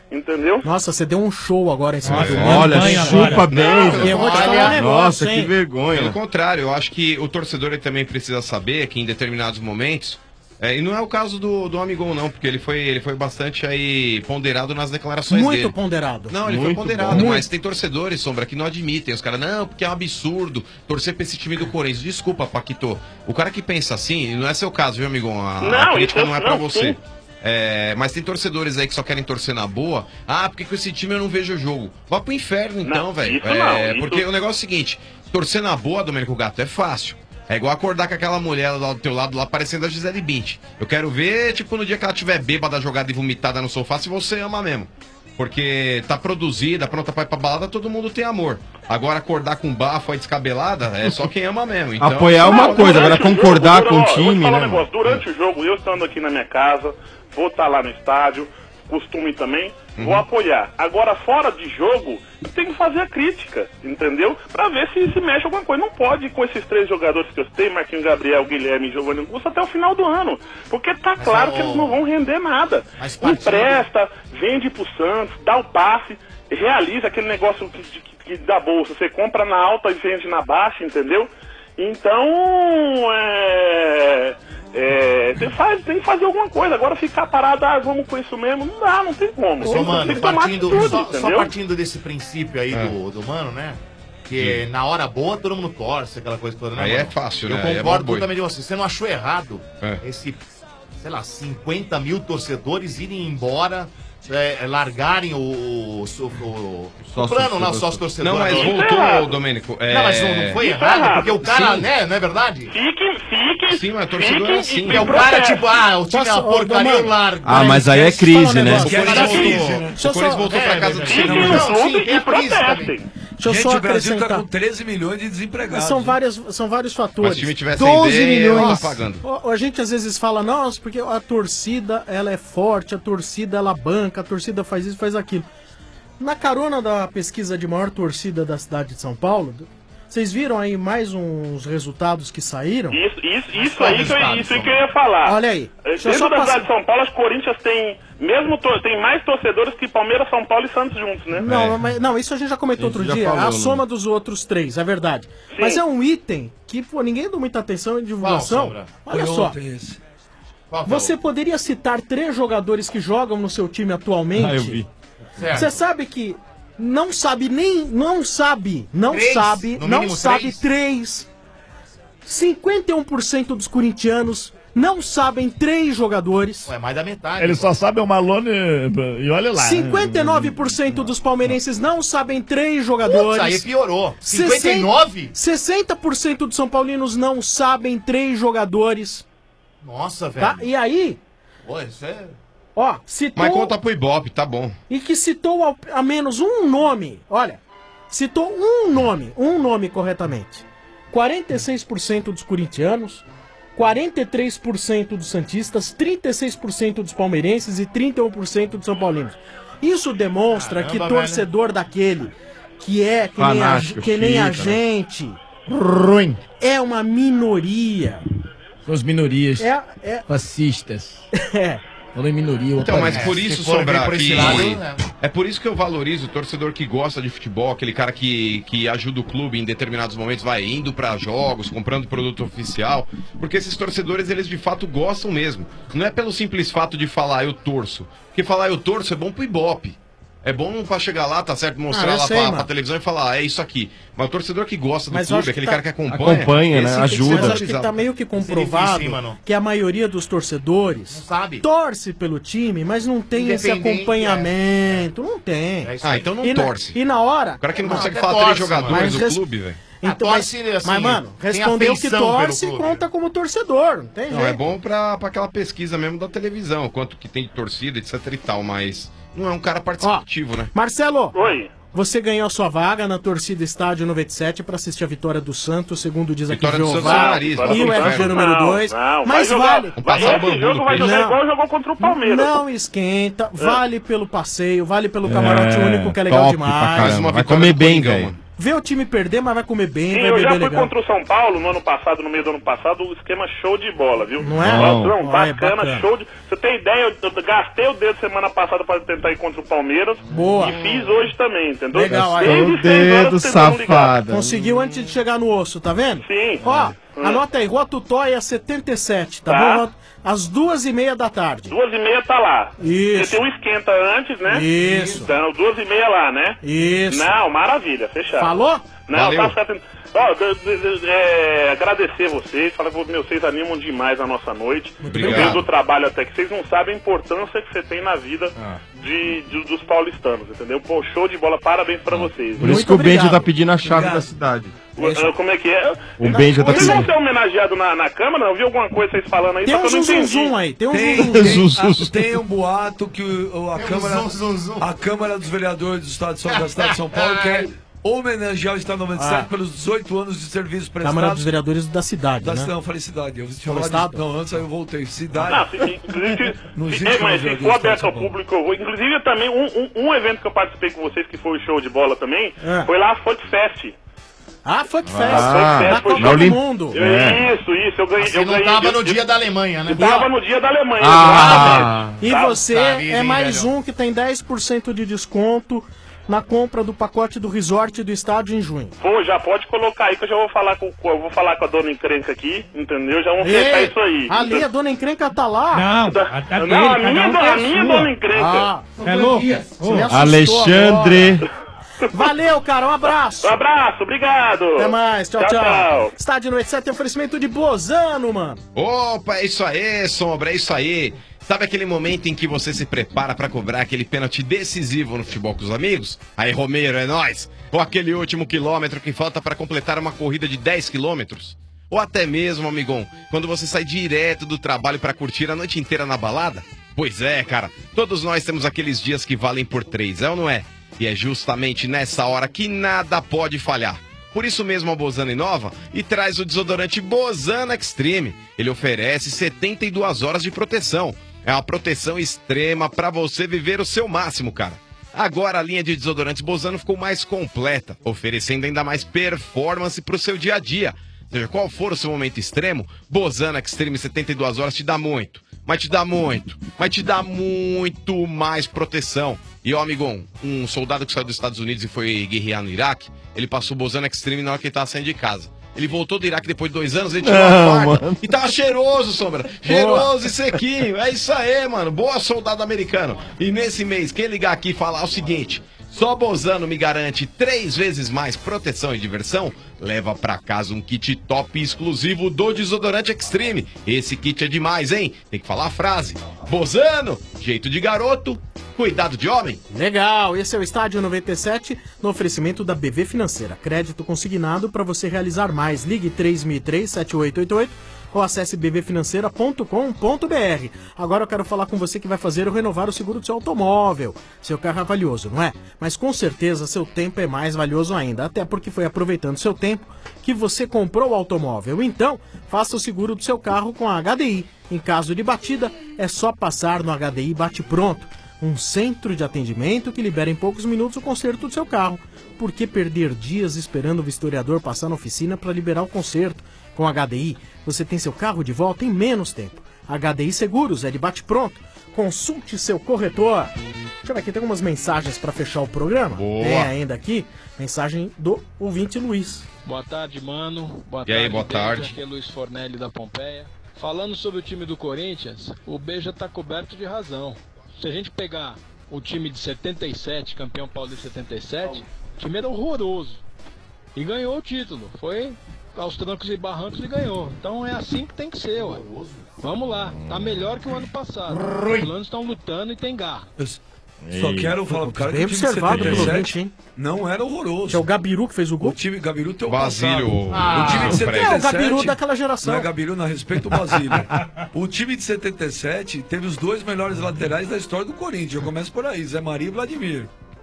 entendeu? Nossa, você deu um show agora em cima do Olha, chupa bem. Eu vou te falar um negócio, Nossa, hein? que vergonha. Pelo contrário, eu acho que o torcedor ele também precisa saber que em determinados momentos, é, e não é o caso do, do Amigão não, porque ele foi, ele foi bastante aí ponderado nas declarações Muito dele. ponderado. Não, ele Muito foi ponderado, bom. mas Muito. tem torcedores, Sombra, que não admitem. Os caras, não, porque é um absurdo torcer pra esse time do Corinthians. Desculpa, Paquito. O cara que pensa assim, não é seu caso, viu, amigão? A, Não, a crítica isso não é pra não, você. sim. É, mas tem torcedores aí que só querem torcer na boa. Ah, porque com esse time eu não vejo o jogo. Vá pro inferno então, Não, velho. isso É, não, isso- porque o negócio é o seguinte: torcer na boa, Domênico Gato, é fácil. É igual acordar com aquela mulher lá do teu lado, lá parecendo a Gisele Bündchen. Eu quero ver, tipo, no dia que ela tiver bêbada, jogada e vomitada no sofá, se você ama mesmo. Porque tá produzida, pronta pra ir pra balada, todo mundo tem amor. Agora acordar com bafo aí descabelada, é só quem ama mesmo. Então, Apoiar é uma Não, coisa, agora durante o concordar jogo, com o durante- ó, eu vou te time, falar né? um negócio, durante o jogo, eu estando aqui na minha casa, vou estar lá no estádio, costume também, vou apoiar. Agora, fora de jogo, tem que fazer a crítica, entendeu? Pra ver se se mexe alguma coisa. Não pode ir com esses três jogadores que eu tenho, Marquinhos Gabriel, Guilherme e Giovanni Augusto, até o final do ano. Porque tá claro que eles não vão render nada. Empresta, vende pro Santos, dá o passe, realiza aquele negócio que, que, que da bolsa. Você compra na alta e vende na baixa, entendeu? Então, é... É, tem, faz, tem que fazer alguma coisa. Agora ficar parado, ah, vamos com isso mesmo, não dá, não tem como. Só, Tem, mano, tem que tomar partindo, atitude, só, só entendeu? partindo desse princípio aí É. do, do mano, né? Que na hora boa todo mundo torce, aquela coisa toda, né? Aí mano? é fácil, Eu né? Aí é concordo bom boi. totalmente com você. Você não achou errado É. esse, sei lá, cinquenta mil torcedores irem embora, é, largarem o, o, o, o, o plano lá, o sócio torcedor. Não, mas Isso é voltou, errado. Domênico. Não, mas não, não foi Isso é errado, errado. porque o cara, Sim. né, não é verdade? Fiquem, fiquem. Sim, mas torcedor é assim. Porque o cara, tipo, ah, o time é uma Posso- ô, porcaria, eu Domano? largo. Ah, mas aí é Deixa eu te falar um crise, né? negócio. O Corinthians Era voltou, crise, né? o Deixa eu Corinthians só- voltou pra É, casa do é, time. Fiquem Não, no sim, clube tem e a crise também. protestem. Deixa eu Gente, só o Brasil tá acrescentar. com treze milhões de desempregados. São, hein? várias, são vários Mas fatores. se o time tivesse doze ideia, eu milhões. tava pagando. Ó, A gente às vezes fala, nossa, porque a torcida ela é forte, a torcida ela banca, a torcida faz isso, faz aquilo. Na carona da pesquisa de maior torcida da cidade de São Paulo, vocês viram aí mais uns resultados que saíram? Isso, isso, isso aí que eu, isso aí que eu ia falar. Olha aí. Deixa eu Dentro só da passar- cidade de São Paulo, as Corinthians tem, mesmo to- tem mais torcedores que Palmeiras, São Paulo e Santos juntos, né? Não, mas, não, isso a gente já comentou A gente outro já dia. falou, a né? soma dos outros três, é verdade. Mas é um item que, pô, ninguém deu muita atenção em divulgação. Sombra? Olha Foi só. ontem esse. Qual que é o- Você poderia citar três jogadores que jogam no seu time atualmente? Ah, eu vi. Certo. Você sabe que não sabe nem. Não sabe. Não Três? sabe. No Não mínimo sabe três? três. cinquenta e um por cento dos corintianos não sabem três jogadores. Ué, mais da metade. Ele só sabe o Malone e olha lá. cinquenta e nove por cento dos palmeirenses não sabem três jogadores. Putz, aí piorou. cinquenta e nove? sessenta por cento dos são paulinos não sabem três jogadores. Nossa, velho. Tá? E aí, Pô, isso é... ó, citou... Mas conta pro Ibope, tá bom. E que citou ao, a menos um nome. Olha, citou um nome, um nome corretamente. quarenta e seis por cento dos corintianos, quarenta e três por cento dos santistas, trinta e seis por cento dos palmeirenses e trinta e um por cento dos são paulinos. Isso demonstra Caramba, que velho. torcedor daquele que é que nem a, Fanático, que nem a chiita, né? gente Ruim. é uma minoria. São as minorias É, é, fascistas. é. Falou em minoria. Então, opa, mas né? por se isso, for ver Sombra, por esse que... lado, né? É por isso que eu valorizo o torcedor que gosta de futebol, aquele cara que, que ajuda o clube em determinados momentos, vai indo pra jogos, comprando produto oficial, porque esses torcedores, eles de fato gostam mesmo. Não é pelo simples fato de falar eu torço, porque falar eu torço é bom pro Ibope. É bom pra chegar lá, tá certo, mostrar Ah, eu lá sei, pra, mano. pra televisão e falar, ah, é isso aqui. Mas o torcedor que gosta do Mas eu clube, acho aquele que cara tá- que acompanha... Acompanha, né? esse tem que ser Ajuda. Mas acho que valorizado. tá meio que comprovado difícil, hein, mano? que a maioria dos torcedores Não sabe. torce pelo time, mas não tem esse Independente, acompanhamento. Não tem. É isso Ah, aí. então não E na- torce. E na hora. O cara que não, Não, consegue até falar três torce, jogadores mano. do Mas clube, velho. Então, Ah, mas, torce, assim, mas, mano, tem respondeu que afeição pelo torce clube. conta como torcedor. Não tem Não, jeito. é bom pra, pra aquela pesquisa mesmo da televisão, quanto que tem de torcida, etc e tal, mas não é um cara participativo, né? Marcelo, Oi. você ganhou a sua vaga na torcida Estádio noventa e sete pra assistir a vitória do Santos, segundo diz aqui Vitória o do Jeová. Santos é o nariz, E vai o pro R G inferno. número dois. Não, vai Mas jogar, vale. Vai, passar o esse bambu jogo no vai peito. jogar Não. igual jogou contra o Palmeiras. Não esquenta, vale pelo passeio, vale pelo camarote É, único, que é legal top demais. pra Mais caramba. uma Vai vitória comer do bem, Coringão, velho. mano. Vê o time perder, mas vai comer bem, Sim, vai eu já beber fui legal. contra o São Paulo no ano passado, no meio do ano passado, o esquema show de bola, viu? Não é? Não, Não. bacana, Ah, é bacana. show de... Você tem ideia, eu, eu gastei o dedo semana passada para tentar ir contra o Palmeiras. Boa. E fiz hoje também, entendeu? Legal, aí. Desde O seis horas dedo tentando ligar. safado. Conseguiu antes de chegar no osso, tá vendo? Sim. Ó, Hum. anota aí, Rua Tutóia setenta e sete, tá, Tá. bom? Às duas e meia da tarde. Duas e meia tá lá. Isso. Você tem um esquenta antes, né? Isso. Então, duas e meia lá, né? Isso. Não, maravilha, fechado. Falou? Não, Valeu. tá certo. Ó, de- de- de- é, agradecer vocês, falar que meu, vocês animam demais a nossa noite. obrigado. Eu venho do trabalho até que vocês não sabem a importância que você tem na vida de, de- dos paulistanos, entendeu? Pô, show de bola, parabéns pra vocês. Por isso que o Benja tá pedindo a chave da cidade. Ah, Como é que é? O Benja tá Vocês vão pedindo. ser homenageados na, na Câmara? Eu vi alguma coisa vocês falando aí, Tem só que um eu não entendi. zum aí, tem um Tem, zum tem, a- tem um boato que o- a, Tem um Câmara, zum, zum, zum. a Câmara dos Vereadores do Estado de São, da cidade de São Paulo quer homenagear o Estado noventa e sete Ah. pelos dezoito anos de serviço prestado. Câmara dos Vereadores da cidade, Da, né? Não, eu falei cidade. Eu Falou falar estado? de, não, antes aí eu voltei. Cidade. Não, se, inclusive, Não se- existe é, mas mais se vereador for do Estado de aberto São ao Paulo. público, eu vou. Inclusive também, um, um, um evento que eu participei com vocês, que foi o show de bola também, É. foi lá a Foot Fest. Ah, Funk Fest, Ah, na Fest foi Copa show. do Mundo. Eu- É. Isso, isso, eu ganhei. Você eu não ganhei tava eu- no eu- dia da Alemanha, né? Eu tava no dia da Alemanha, Ah. exatamente. E Tá? você Tá, vida, é hein, mais velho? um que tem dez por cento de desconto na compra do pacote do resort do estádio em junho. Pô, já pode colocar aí que eu já vou falar com, com- eu vou falar com a dona encrenca aqui, entendeu? Já vamos fechar Ei, isso aí. ali a dona encrenca tá lá. Não, Da- a, a não, dele, a cada minha, um do- tem a a minha sua. dona encrenca. Ah, É louco? me Ô, assustou Alexandre. agora. Valeu, cara, um abraço. Um abraço, obrigado. Até mais, tchau, Tchau, tchau. tchau. Estádio noventa e sete tem oferecimento de Bozano, mano. Opa, é isso aí, Sombra, é isso aí. Sabe aquele momento em que você se prepara pra cobrar aquele pênalti decisivo no futebol com os amigos? Aí, Romero, é nóis! Ou aquele último quilômetro que falta pra completar uma corrida de dez quilômetros? Ou até mesmo, amigão, quando você sai direto do trabalho pra curtir a noite inteira na balada? Pois é, cara, todos nós temos aqueles dias que valem por três, é ou não é? E é justamente nessa hora que nada pode falhar. Por isso mesmo a Bozano inova e traz o desodorante Bozano Extreme. Ele oferece setenta e duas horas de proteção. É uma proteção extrema para você viver o seu máximo, cara. Agora a linha de desodorantes Bozano ficou mais completa, oferecendo ainda mais performance para o seu dia a dia. Seja qual for o seu momento extremo, Bozano Extreme setenta e duas horas te dá muito, mas te dá muito, mas te dá muito mais proteção. E ó, amigão, um soldado que saiu dos Estados Unidos e foi guerrear no Iraque, ele passou o Bozano Extreme na hora que ele tava saindo de casa. Ele voltou do Iraque depois de dois anos, ele tirou Não, a farda mano. e tava cheiroso, Sombra. Cheiroso e sequinho. É isso aí, mano. Boa, soldado americano. E nesse mês, quem ligar aqui e falar o seguinte: só Bozano me garante três vezes mais proteção e diversão, leva pra casa um kit top exclusivo do Desodorante Extreme. Esse kit é demais, hein? Tem que falar a frase: Bozano, jeito de garoto, cuidado de homem. Legal, esse é o Estádio noventa e sete no oferecimento da B V Financeira. Crédito consignado para você realizar mais. Ligue três mil e três, sete oito oito oito ou acesse b v financeira ponto com ponto b r. Agora eu quero falar com você que vai fazer ou renovar o seguro do seu automóvel. Seu carro é valioso, não é? Mas com certeza seu tempo é mais valioso ainda, até porque foi aproveitando seu tempo que você comprou o automóvel. Então, faça o seguro do seu carro com a H D I. Em caso de batida, é só passar no H D I Bate Pronto, um centro de atendimento que libera em poucos minutos o conserto do seu carro. Por que perder dias esperando o vistoriador passar na oficina para liberar o conserto? Com H D I, você tem seu carro de volta em menos tempo. H D I Seguros é de Bate Pronto. Consulte seu corretor. Deixa eu ver aqui, tem algumas mensagens para fechar o programa. Boa. Tem ainda aqui, mensagem do ouvinte Luiz. Boa tarde, mano. Boa E aí, tarde, boa Beija. tarde. Aqui é Luiz Fornelli da Pompeia. Falando sobre o time do Corinthians, o Beija tá coberto de razão. Se a gente pegar o time de setenta e sete, campeão paulista setenta e sete, o time era horroroso. E ganhou o título. Foi aos trancos e barrancos e ganhou. Então é assim que tem que ser, ué. Vamos lá. Tá melhor que o ano passado. Os planos estão lutando e tem garra. Só quero falar pro cara que Bem o time de observado pelo setenta e ouvinte, sete hein? não era horroroso. É o Gabiru que fez o gol? O time Gabiru tem o Basílio, passado. ah, o time de setenta e sete... É, o Gabiru daquela geração. Não é Gabiru, não, respeito o Basílio. O time de setenta e sete teve os dois melhores laterais da história do Corinthians. Eu começo por aí, Zé Maria e Vladimir.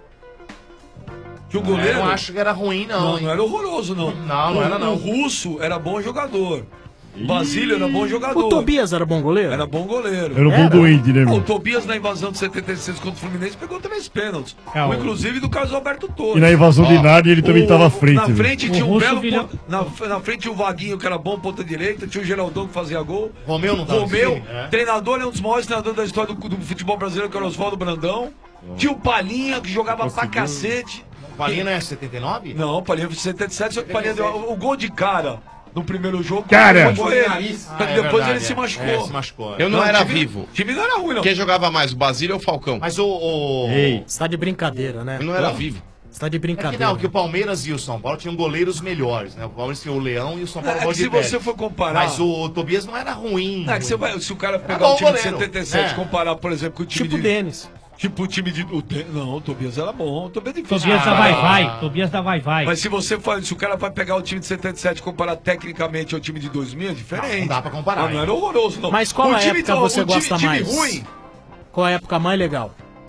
Que o goleiro... Eu não acho que era ruim, não. Não, hein? não era horroroso, não. Não, não o, era, não. O Russo era bom jogador. Basílio era bom jogador. O Tobias era bom goleiro? Era bom goleiro. Era o bom do Indy, né, meu? O Tobias na invasão de setenta e seis contra o Fluminense pegou três pênaltis. É, o- Inclusive do Carlos Alberto Torres. E na invasão de Narnia ele também tava à frente, Na viu? frente O tinha um Russo belo. virou- ponta- Na, na frente tinha o Vaguinho, que era bom, ponta direita. Tinha o Geraldão que fazia gol. Romeu não tava Romeu, nesse time, é. treinador, é um dos maiores treinadores da história do, do futebol brasileiro, que era o Oswaldo Brandão. Tinha o Palinha, que jogava pra cacete. Palinha não é setenta e nove? Não, o Palinha foi setenta e sete, só que o Palinha deu o, o gol de cara no primeiro jogo. Cara! Foi ele. Ah, Só que é depois verdade, ele se é. machucou. É, se machucou. Eu não, Não, era time- vivo. O time não era ruim, não. Quem jogava mais, o Basílio ou o Falcão? Mas o... o... Você tá de brincadeira, né? Eu não era vivo. Você tá de É que brincadeira. não, que o Palmeiras e o São Paulo tinham goleiros melhores, né? O Palmeiras tinha o Leão e o São Paulo É que o se Rodrigues. você for comparar- Mas o Tobias não era ruim. É que você vai, se o cara pegar bom o time goleiro. de setenta e sete e É. comparar, por exemplo, com o time Tipo de... o Denis. Tipo o time de... O De- Não, o Tobias era bom. O Tobias é difícil. Tobias da Ah, Vai Vai. Tobias da Vai Vai. Mas se você for, se o cara vai pegar o time de setenta e sete e comparar tecnicamente ao time de dois mil, é diferente. Não, não dá pra comparar, Não, não hein? era horroroso, não. Mas qual o a time, época então, você o time, gosta time mais? ruim. Qual a época mais legal?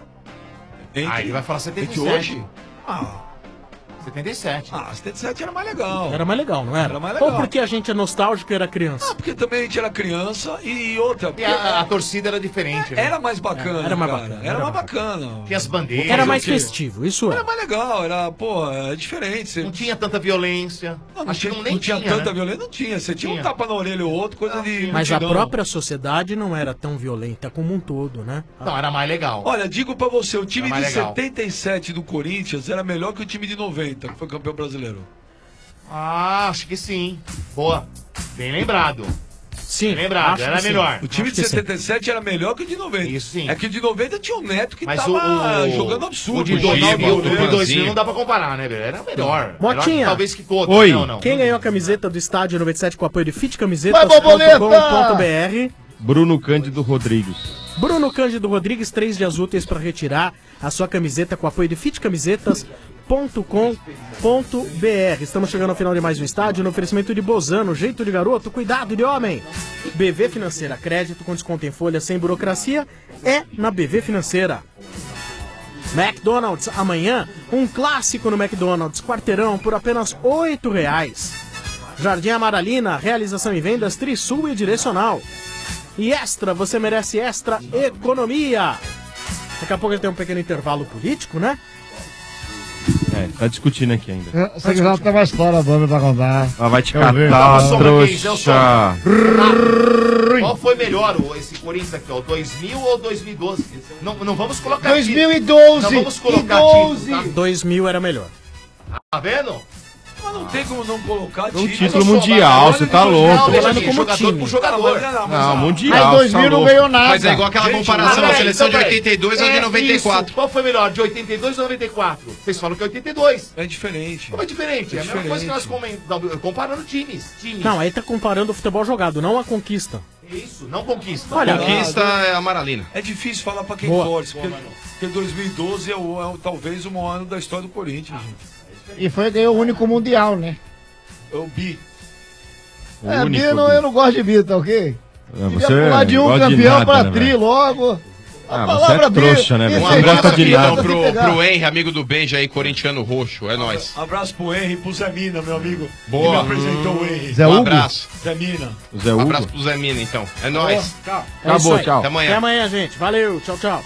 Entre, Ah, ele vai falar setenta e entre sete. hoje? Ah, setenta e sete. ah, setenta e sete era mais legal. Era mais legal, não era? Era mais legal. Ou porque a gente é nostálgico e era criança? Ah, porque também a gente era criança e outra. E porque a, a torcida era diferente, né? Era mais bacana. Era mais cara. bacana, Era, era mais mais bacana. Tinha as bandeiras. Era mais o quê? festivo, isso Era é. mais legal, era, pô, é diferente. Você... Não tinha tanta violência. Não, não Acho tinha, que não, nem não tinha tinha, tanta né? violência, não tinha. Você tinha, Tinha. um tapa na orelha ou outro, coisa de. Mas a multidão. própria sociedade não era tão violenta como um todo, né? Não, era mais legal. Olha, digo pra você, o time Era de mais legal. setenta e sete do Corinthians era melhor que o time de noventa, que foi campeão brasileiro. Ah, acho que sim. Boa. Bem lembrado. Sim, Bem lembrado, acho era que sim. melhor. O time Acho de que sim. setenta e sete era melhor que o de noventa. Isso sim. É que o de noventa tinha o Neto que Mas tava o, o- jogando absurdo. O de O dois mil, Giba, o de o dois mil não dá pra comparar, né, velho? Era melhor. Melhor que Motinha. talvez que todos, Oi. né, ou não? Quem ganhou a camiseta do Estádio noventa e sete com apoio de fit Vai, camisetas borboleta! ponto com ponto br? Bruno Cândido Rodrigues. Bruno Cândido Rodrigues, três dias úteis para retirar a sua camiseta com apoio de fit camisetas ponto com ponto br. Estamos chegando ao final de mais um estádio no oferecimento de Bozano, jeito de garoto, cuidado de homem. B V Financeira, crédito com desconto em folha sem burocracia é na B V Financeira. McDonald's, amanhã, um clássico no McDonald's, quarteirão por apenas oito reais. Jardim Amaralina, realização e vendas Trisul e Direcional. E Extra, você merece Extra Economia. Daqui a pouco tem um pequeno intervalo político, né? É, tá discutindo aqui ainda. Você que já tem uma história boa pra contar. Ah, vai te Eu vi. catar, Soma, Keizão, trouxa. Qual foi melhor, o- esse Corinthians aqui, ó? dois mil ou dois mil e doze? Não, não vamos colocar dois mil e doze. Não vamos colocar E doze. título, dois mil era melhor. tá? Tá vendo? Mas não tem como não colocar Um título. título mundial, você tá louco. Veja falando aqui, como jogador time. por jogador. Não, mundial. Mas dois tá mil não louco. ganhou nada. Mas é igual aquela Gente, comparação Ah, da peraí, seleção então, de peraí. oitenta e dois ou de É noventa e quatro. isso. Qual foi melhor, de oitenta e dois ou noventa e quatro? Vocês falam que é oitenta e dois. É diferente. Como é diferente? É a mesma diferente. coisa que nós comentamos, comparando times. times. Não, aí tá comparando o futebol jogado, não a conquista. Isso, não conquista. Olha, Conquista é a Amaralina. É difícil falar pra quem Boa. torce, porque, porque dois mil e doze é, o, é o- talvez o maior ano da história do Corinthians, gente. E foi ganhou o único mundial, né? É o bi. O É, único Bi, não, eu não gosto de Bi, tá ok? Ah, Queria você pular de um gosta de campeão nada, pra né, tri velho? logo. A Ah, você palavra é Bi, trouxa, né, velho? isso Você aí não gosta tá de aqui, nada. tá Então, se pro, pegar. pro Henry, amigo do Benja aí, corintiano roxo, é nóis. Abraço pro Henry e pro Zé Mina, meu amigo. Boa. Que me apresentou o Henry. Zé Um Hugo? abraço. Zé Mina. O Zé Um Hugo. abraço pro Zé Mina, então. É nóis. É Acabou, isso aí. tchau. Até amanhã. Até amanhã, gente. Valeu, tchau, tchau.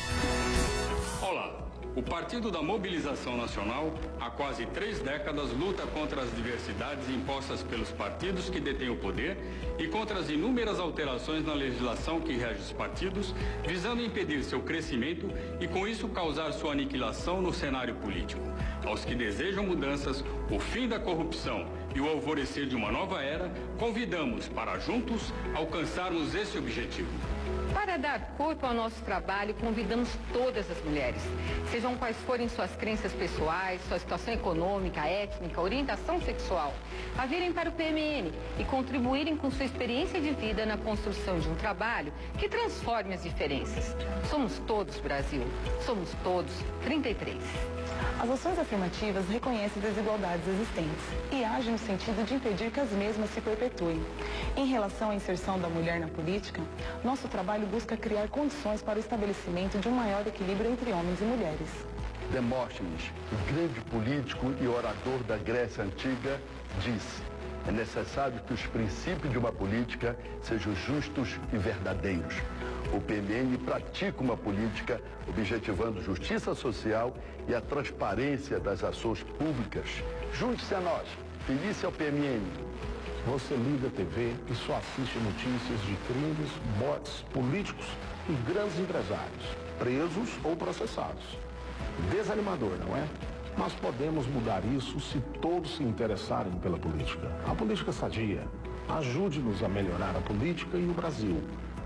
Olá, o Partido da Mobilização Nacional há quase três décadas luta contra as diversidades impostas pelos partidos que detêm o poder e contra as inúmeras alterações na legislação que rege os partidos, visando impedir seu crescimento e com isso causar sua aniquilação no cenário político. Aos que desejam mudanças, o fim da corrupção e o alvorecer de uma nova era, convidamos para juntos alcançarmos esse objetivo. Para dar corpo ao nosso trabalho, convidamos todas as mulheres, sejam quais forem suas crenças pessoais, sua situação econômica, étnica, orientação sexual, a virem para o P M N e contribuírem com sua experiência de vida na construção de um trabalho que transforme as diferenças. Somos todos Brasil, somos todos trinta e três. As ações afirmativas reconhecem desigualdades existentes e agem no sentido de impedir que as mesmas se perpetuem. Em relação à inserção da mulher na política, nosso trabalho busca criar condições para o estabelecimento de um maior equilíbrio entre homens e mulheres. Demóstenes, grande político e orador da Grécia Antiga, diz: É necessário que os princípios de uma política sejam justos e verdadeiros. O P M N pratica uma política objetivando justiça social e a transparência das ações públicas. Junte-se a nós. Felice ao P M N. Você liga a T V e só assiste notícias de crimes, bots, políticos e grandes empresários, presos ou processados. Desanimador, não é? Mas podemos mudar isso se todos se interessarem pela política. A política sadia. Ajude-nos a melhorar a política e o Brasil.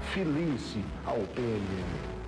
Felice ao P M N.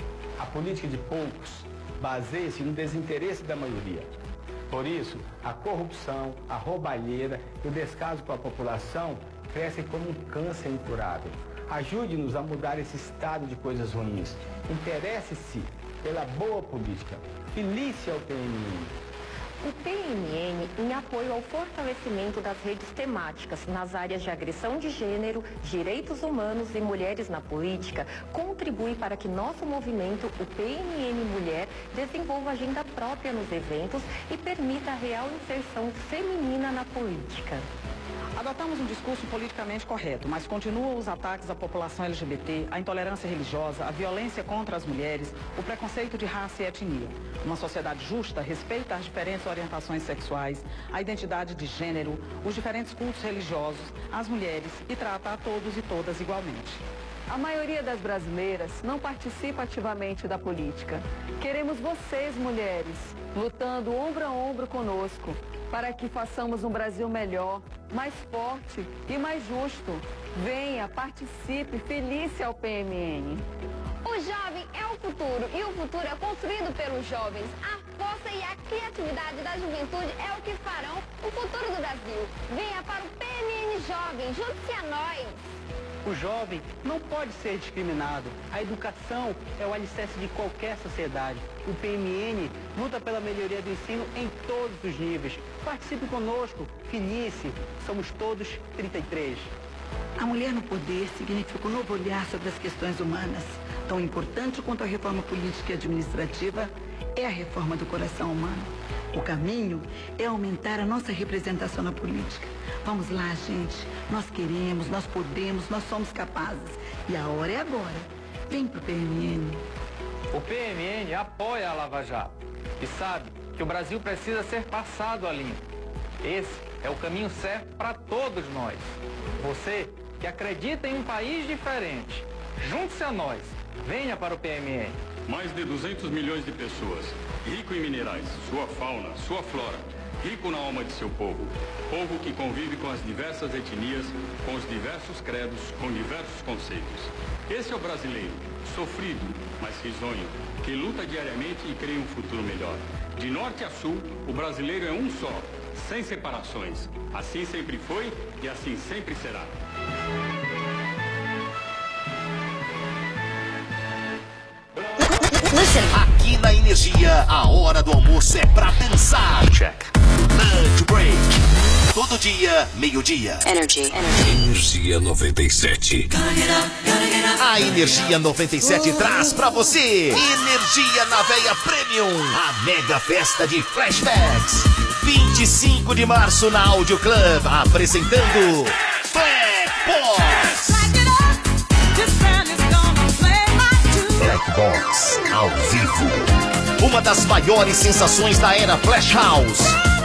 A política de poucos baseia-se no desinteresse da maioria. Por isso, a corrupção, a roubalheira e o descaso com a população crescem como um câncer incurável. Ajude-nos a mudar esse estado de coisas ruins. Interesse-se pela boa política. Felice ao P M N. O P M N, em apoio ao fortalecimento das redes temáticas nas áreas de agressão de gênero, direitos humanos e mulheres na política, contribui para que nosso movimento, o P M N Mulher, desenvolva agenda própria nos eventos e permita a real inserção feminina na política. Adotamos um discurso politicamente correto, mas continuam os ataques à população L G B T, a intolerância religiosa, a violência contra as mulheres, o preconceito de raça e etnia. Uma sociedade justa respeita as diferentes orientações sexuais, a identidade de gênero, os diferentes cultos religiosos, as mulheres e trata a todos e todas igualmente. A maioria das brasileiras não participa ativamente da política. Queremos vocês, mulheres, lutando ombro a ombro conosco, para que façamos um Brasil melhor, mais forte e mais justo. Venha, participe, felice ao P M N. O jovem é o futuro e o futuro é construído pelos jovens. A força e a criatividade da juventude é o que farão o futuro do Brasil. Venha para o P M N Jovem, junte-se a nós. O jovem não pode ser discriminado. A educação é o alicerce de qualquer sociedade. O P M N luta pela melhoria do ensino em todos os níveis. Participe conosco. Felice. Somos todos trinta e três. A mulher no poder significa um novo olhar sobre as questões humanas. Tão importante quanto a reforma política e administrativa é a reforma do coração humano. O caminho é aumentar a nossa representação na política. Vamos lá, gente. Nós queremos, nós podemos, nós somos capazes. E a hora é agora. Vem pro P M N. O P M N apoia a Lava Jato e sabe que o Brasil precisa ser passado a limpo. Esse é o caminho certo para todos nós. Você que acredita em um país diferente, junte-se a nós. Venha para o P M N. Mais de duzentos milhões de pessoas, rico em minerais, sua fauna, sua flora, rico na alma de seu povo. Povo que convive com as diversas etnias, com os diversos credos, com diversos conceitos. Esse é o brasileiro, sofrido, mas risonho, que luta diariamente e cria um futuro melhor. De norte a sul, o brasileiro é um só, sem separações. Assim sempre foi e assim sempre será. Aqui na Energia, a hora do almoço é pra dançar. Check. Lunch break. Todo dia, meio-dia. Energy. Energia noventa e sete. A Energia noventa e sete traz pra você Energia na Veia Premium, a mega festa de flashbacks. vinte e cinco de março na Audio Club, apresentando Black Box. Black Box ao vivo. Uma das maiores sensações da era Flash House.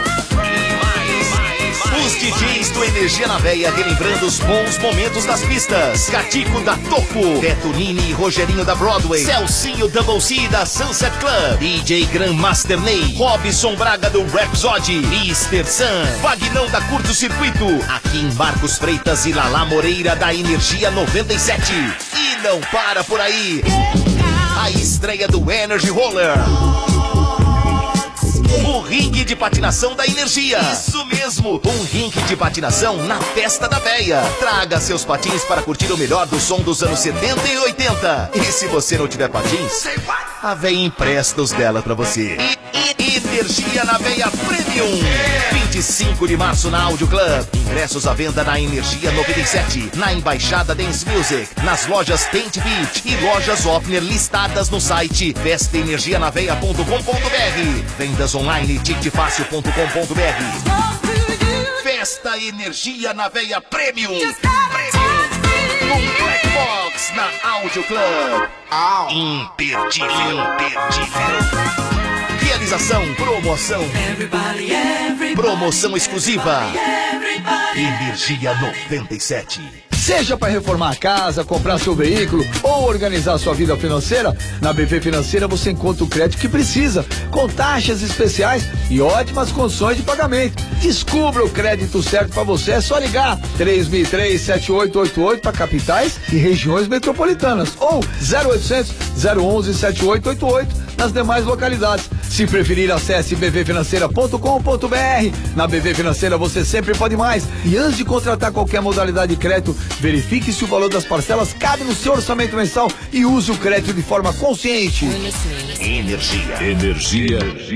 Os D Js do Energia na Veia relembrando os bons momentos das pistas. Catico da Toco, Beto Nini e Rogerinho da Broadway, Celcinho Double C da Sunset Club, D J Grandmaster Ney, Robson Braga do Rhapsody, mister Sam, Vagnão da Curto Circuito, aqui em Marcos Freitas e Lala Moreira da Energia noventa e sete. E não para por aí. A estreia do Energy Roller, o ringue de patinação da Energia. Isso mesmo, um ringue de patinação na Festa da Veia. Traga seus patins para curtir o melhor do som dos anos setenta e oitenta. E se você não tiver patins, a Veia empresta os dela pra você. Energia na Veia Premium. vinte e cinco de março na Audio Club. Ingressos à venda na Energia noventa e sete, na Embaixada Dance Music, nas lojas Paint Beach e lojas Opner listadas no site festa energia na veia ponto com ponto br. Vendas online ticket fácil ponto com ponto br. Festa Energia na Veia Premium. Premium. Um Black Box na Audio Club. Imperdível, imperdível. Realização, promoção. Everybody, everybody, promoção exclusiva. Energia noventa e sete. Seja para reformar a casa, comprar seu veículo ou organizar sua vida financeira, na B V Financeira você encontra o crédito que precisa, com taxas especiais e ótimas condições de pagamento. Descubra o crédito certo para você, é só ligar três mil e três, sete oito oito oito para capitais e regiões metropolitanas ou zero oitocentos, zero onze, sete oito oito oito nas demais localidades. Se preferir, acesse b v financeira ponto com ponto b r. Na B V Financeira você sempre pode mais. E antes de contratar qualquer modalidade de crédito, verifique se o valor das parcelas cabe no seu orçamento mensal e use o crédito de forma consciente. Energia. Energia.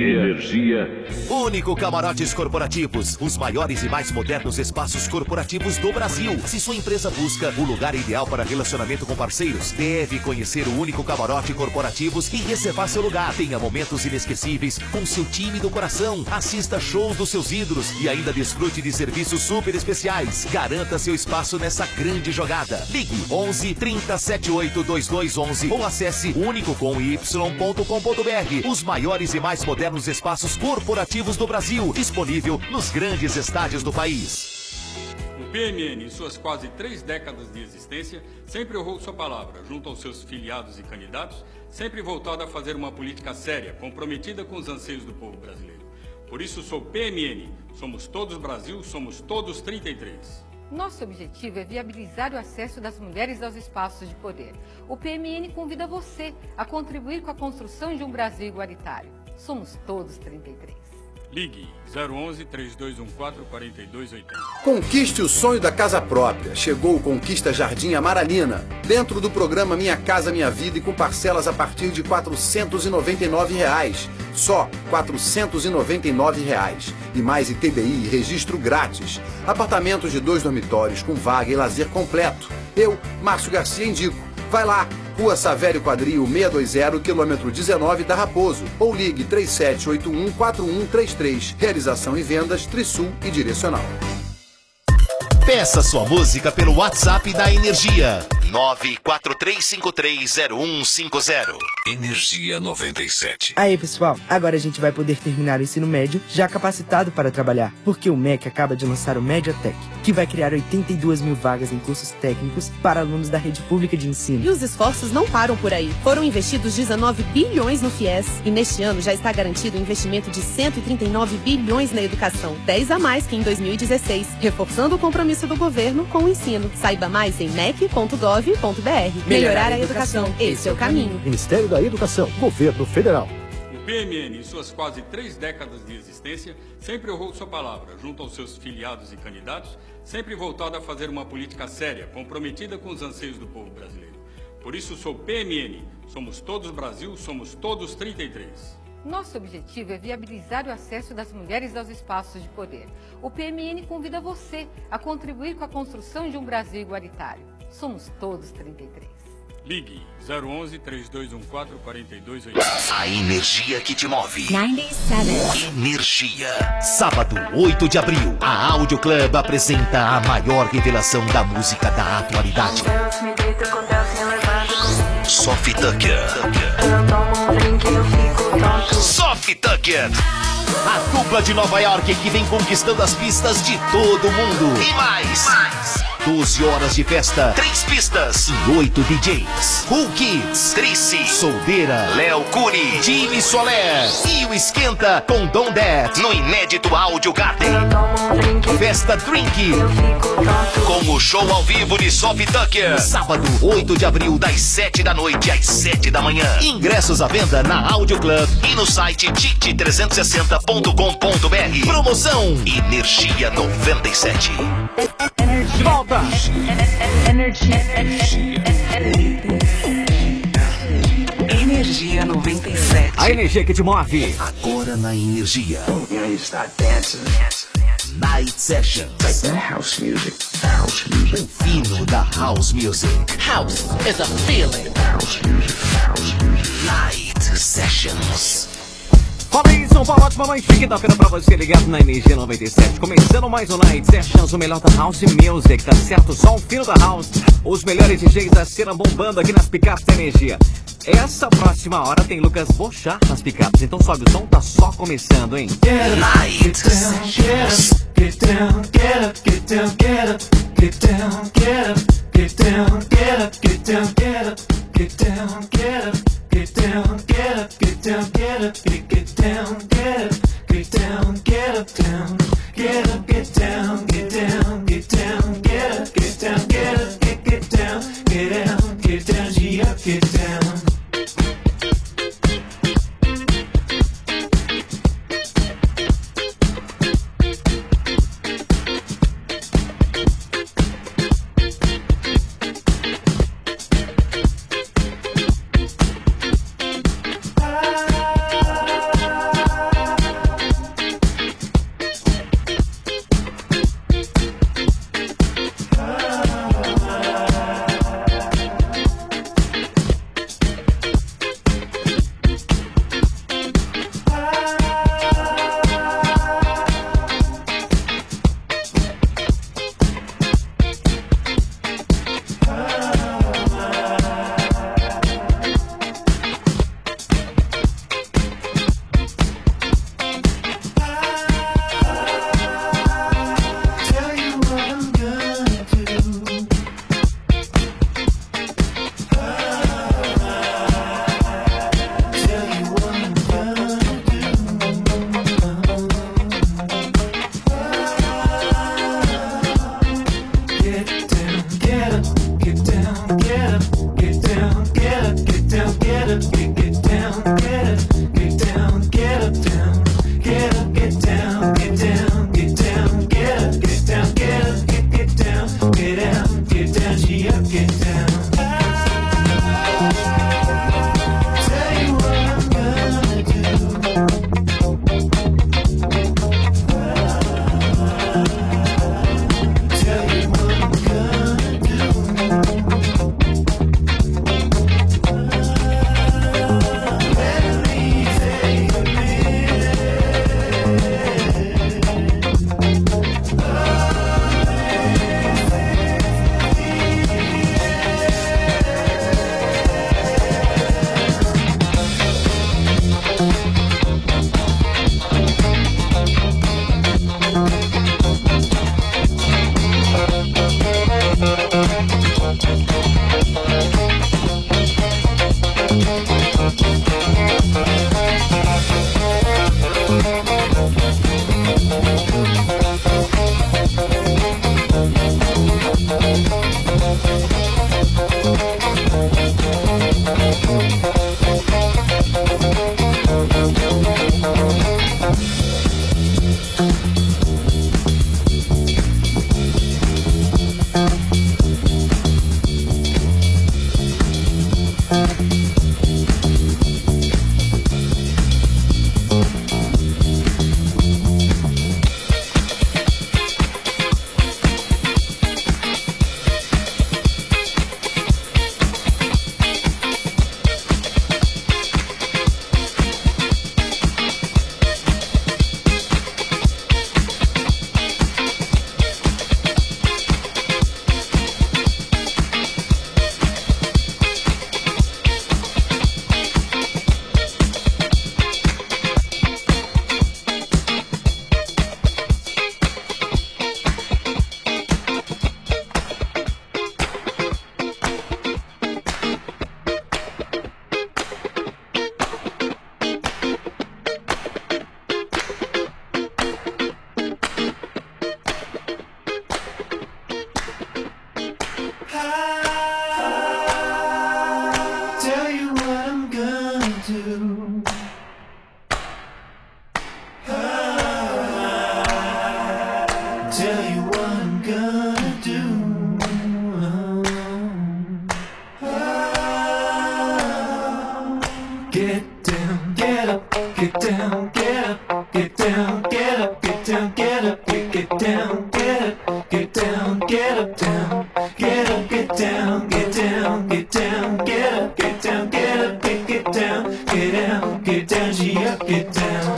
Energia. Único Camarotes Corporativos, os maiores e mais modernos espaços corporativos do Brasil. Se sua empresa busca o lugar ideal para relacionamento com parceiros, deve conhecer o Único Camarote Corporativos e reservar seu lugar. Tenha momentos inesquecíveis com seu time do coração. Assista shows dos seus ídolos e ainda desfrute de serviços super especiais. Garanta seu espaço nessa grande jogada. Ligue onze, trinta, setenta e oito, vinte e dois onze ou acesse único com y ponto com ponto b r. Os maiores e mais modernos espaços corporativos do Brasil, disponível nos grandes estádios do país. O P M N, em suas quase três décadas de existência, sempre honrou sua palavra junto aos seus filiados e candidatos, sempre voltado a fazer uma política séria, comprometida com os anseios do povo brasileiro. Por isso sou P M N, somos todos Brasil, somos todos trinta e três. Nosso objetivo é viabilizar o acesso das mulheres aos espaços de poder. O P M N convida você a contribuir com a construção de um Brasil igualitário. Somos todos trinta e três. Ligue zero onze, três dois um quatro, quatro dois oito zero. Conquiste o sonho da casa própria. Chegou o Conquista Jardim Amaralina. Dentro do programa Minha Casa Minha Vida e com parcelas a partir de quatrocentos e noventa e nove reais. Só quatrocentos e noventa e nove reais. E mais I T B I e registro grátis. Apartamentos de dois dormitórios com vaga e lazer completo. Eu, Márcio Garcia, indico. Vai lá. Rua Savério Quadril seiscentos e vinte, quilômetro dezenove da Raposo. Ou ligue três sete oito um, quatro um três três. Realização e vendas Trisul e Direcional. Peça sua música pelo WhatsApp da Energia. nove quatro três cinco três zero um cinco zero. Energia noventa e sete. Aí, pessoal, agora a gente vai poder terminar o ensino médio já capacitado para trabalhar, porque o M E C acaba de lançar o MediaTek, que vai criar oitenta e duas mil vagas em cursos técnicos para alunos da rede pública de ensino. E os esforços não param por aí. Foram investidos dezenove bilhões no FIES e neste ano já está garantido um investimento de cento e trinta e nove bilhões na educação, dez a mais que em dois mil e dezesseis, reforçando o compromisso do governo com o ensino. Saiba mais em mec ponto gov ponto br. Melhorar a educação, esse é o caminho. Ministério da Educação, Governo Federal. O P M N, em suas quase três décadas de existência, sempre honrou sua palavra junto aos seus filiados e candidatos, sempre voltado a fazer uma política séria, comprometida com os anseios do povo brasileiro. Por isso sou P M N, somos todos Brasil, somos todos trinta e três. Nosso objetivo é viabilizar o acesso das mulheres aos espaços de poder. O P M N convida você a contribuir com a construção de um Brasil igualitário. Somos todos trinta e três. Ligue zero onze, três dois um quatro, quatro dois oito zero. A energia que te move. noventa e sete. Energia. Sábado, oito de abril, a Audio Club apresenta a maior revelação da música da atualidade. Sophie Tucker. Sophie Tucker. A dupla de Nova York que vem conquistando as pistas de todo mundo. E mais. doze horas de festa, três pistas e oito D Js. Cool Kids, Trice, Soldeira, Léo Curi, Jimmy Soler e o Esquenta com Don That no inédito Audio Garden. Festa Drink com o show ao vivo de Sophie Tucker. Sábado, oito de abril, das sete da noite às sete da manhã. Ingressos à venda na Audio Club e no site tic trezentos e sessenta ponto com ponto br. Promoção Energia noventa e sete. Volta! Energia noventa e sete. A energia que te move. Agora na Energia. Night Sessions. House music. House music. O fino da House Music. House is a feeling. House music. House music. Night Sessions. Fala aí, São Paulo, ótima noite. Quinta-feira pra você ligado na Energia noventa e sete. Começando mais um Night Sessions, o melhor da House Music, tá certo? Só o fino da House. Os melhores D Js da cena bombando aqui nas picapes da Energia. Essa próxima hora tem Lucas Bochar nas picapes, então sobe o som, tá só começando, hein? Night Sessions. Get down, get up, get down, get up, get down, get up, get down, get up, get down, get up, get down, get up, get down, get up, get down, get up, get down, get up, get down, get up, down, get up, get down, get down, get down, get up, get down, get up, get get down, get down, get down, G up, get down. Get down, get down, get down, G up, get down.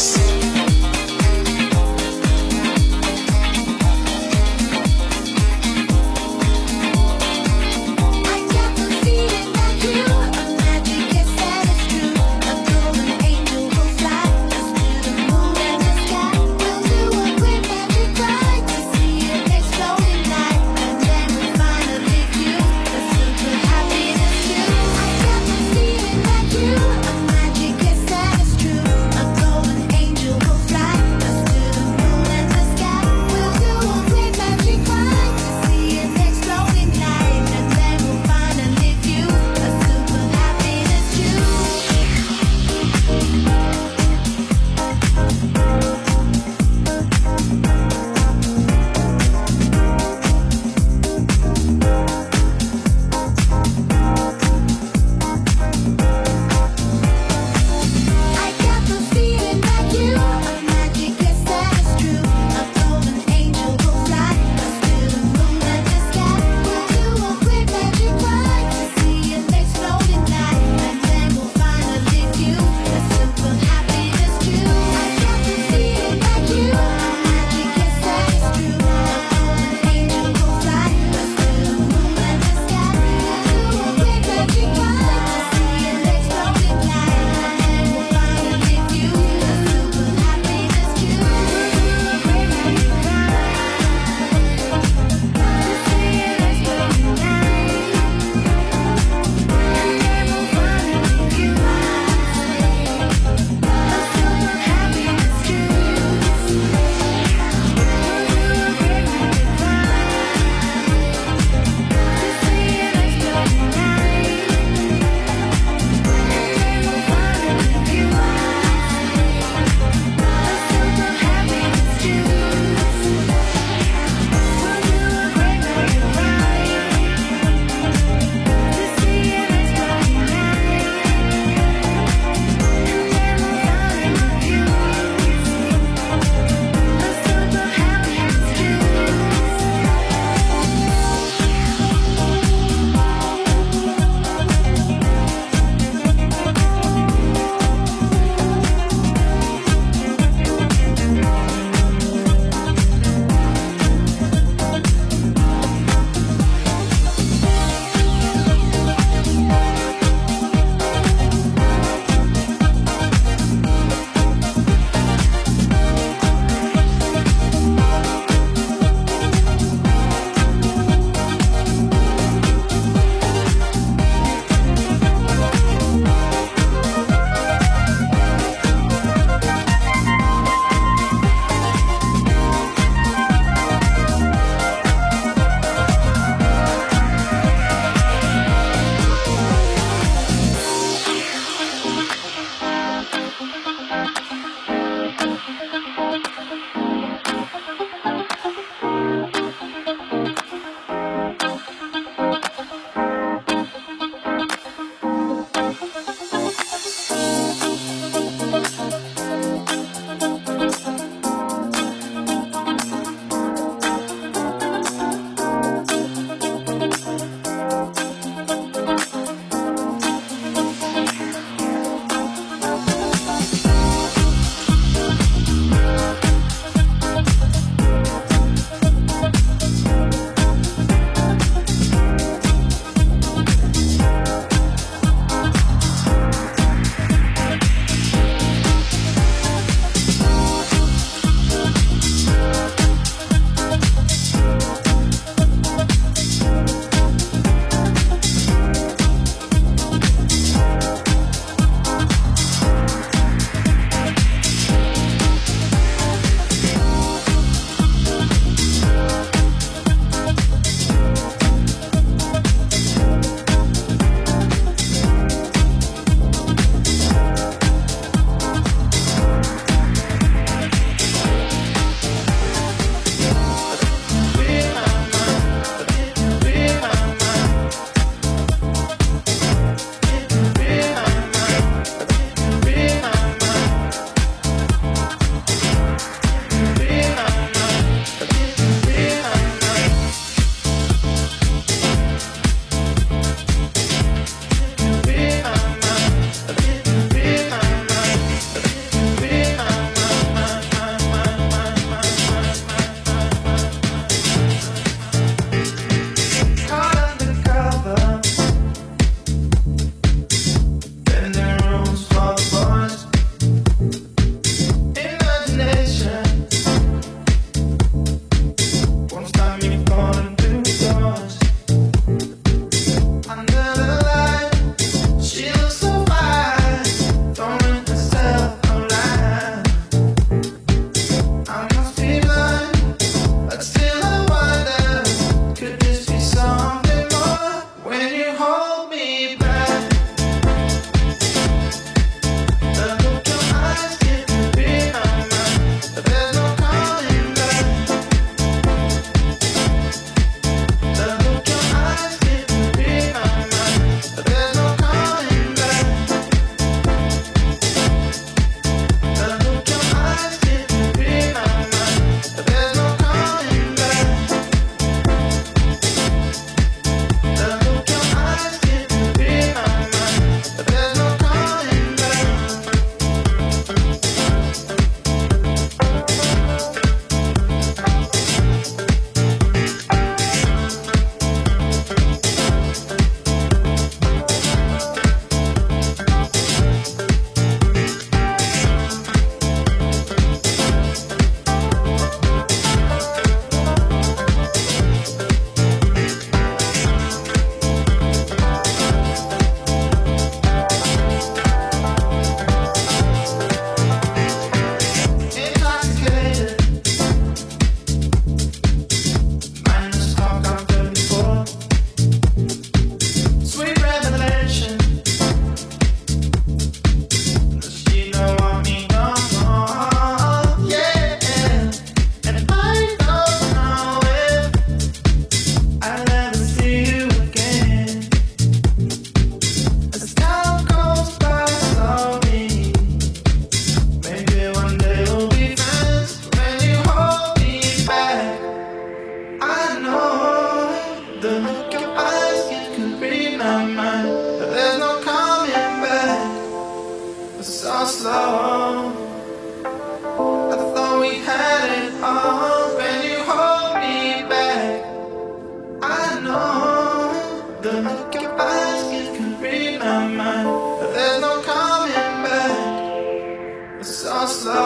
Hits. You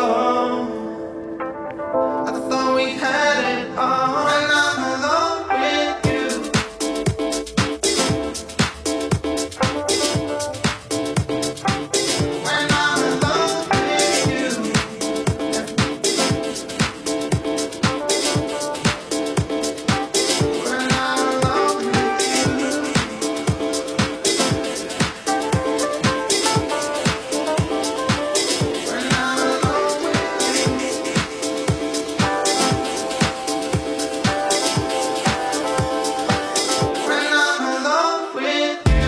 alone. I thought we had it all. When I'm alone with you. When I'm alone with you. When I'm alone with you. When I'm alone with you. When I'm alone with you.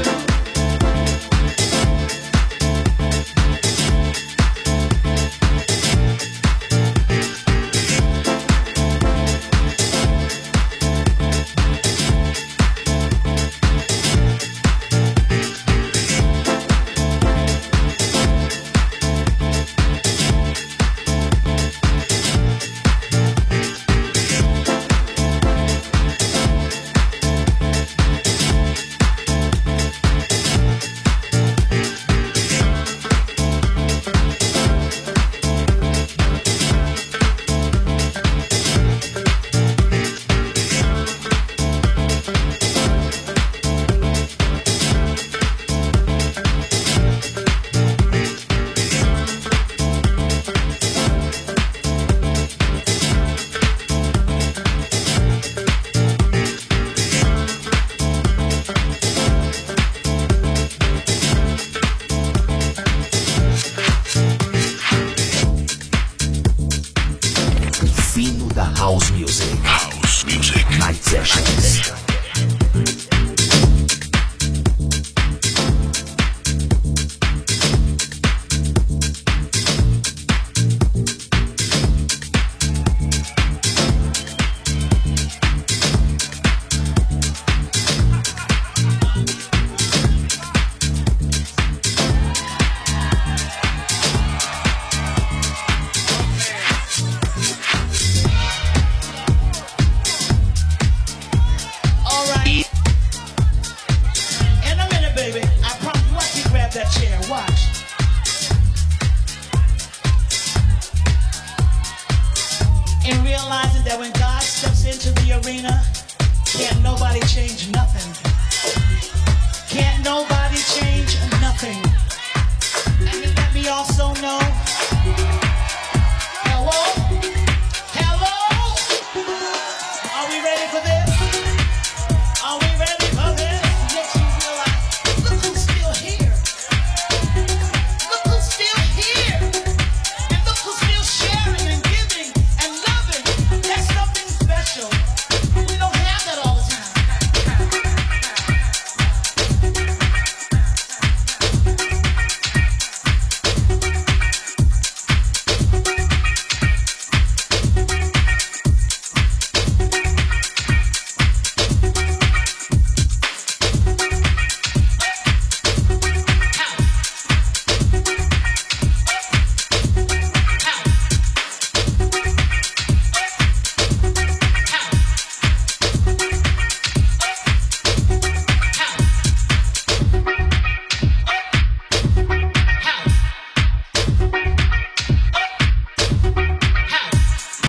Fino da House Music. House Music. Night Sessions. Alright. In a minute, baby. I promise you, watch you grab that chair. Watch. And realizing that when God steps into the arena, can't nobody change nothing. Can't nobody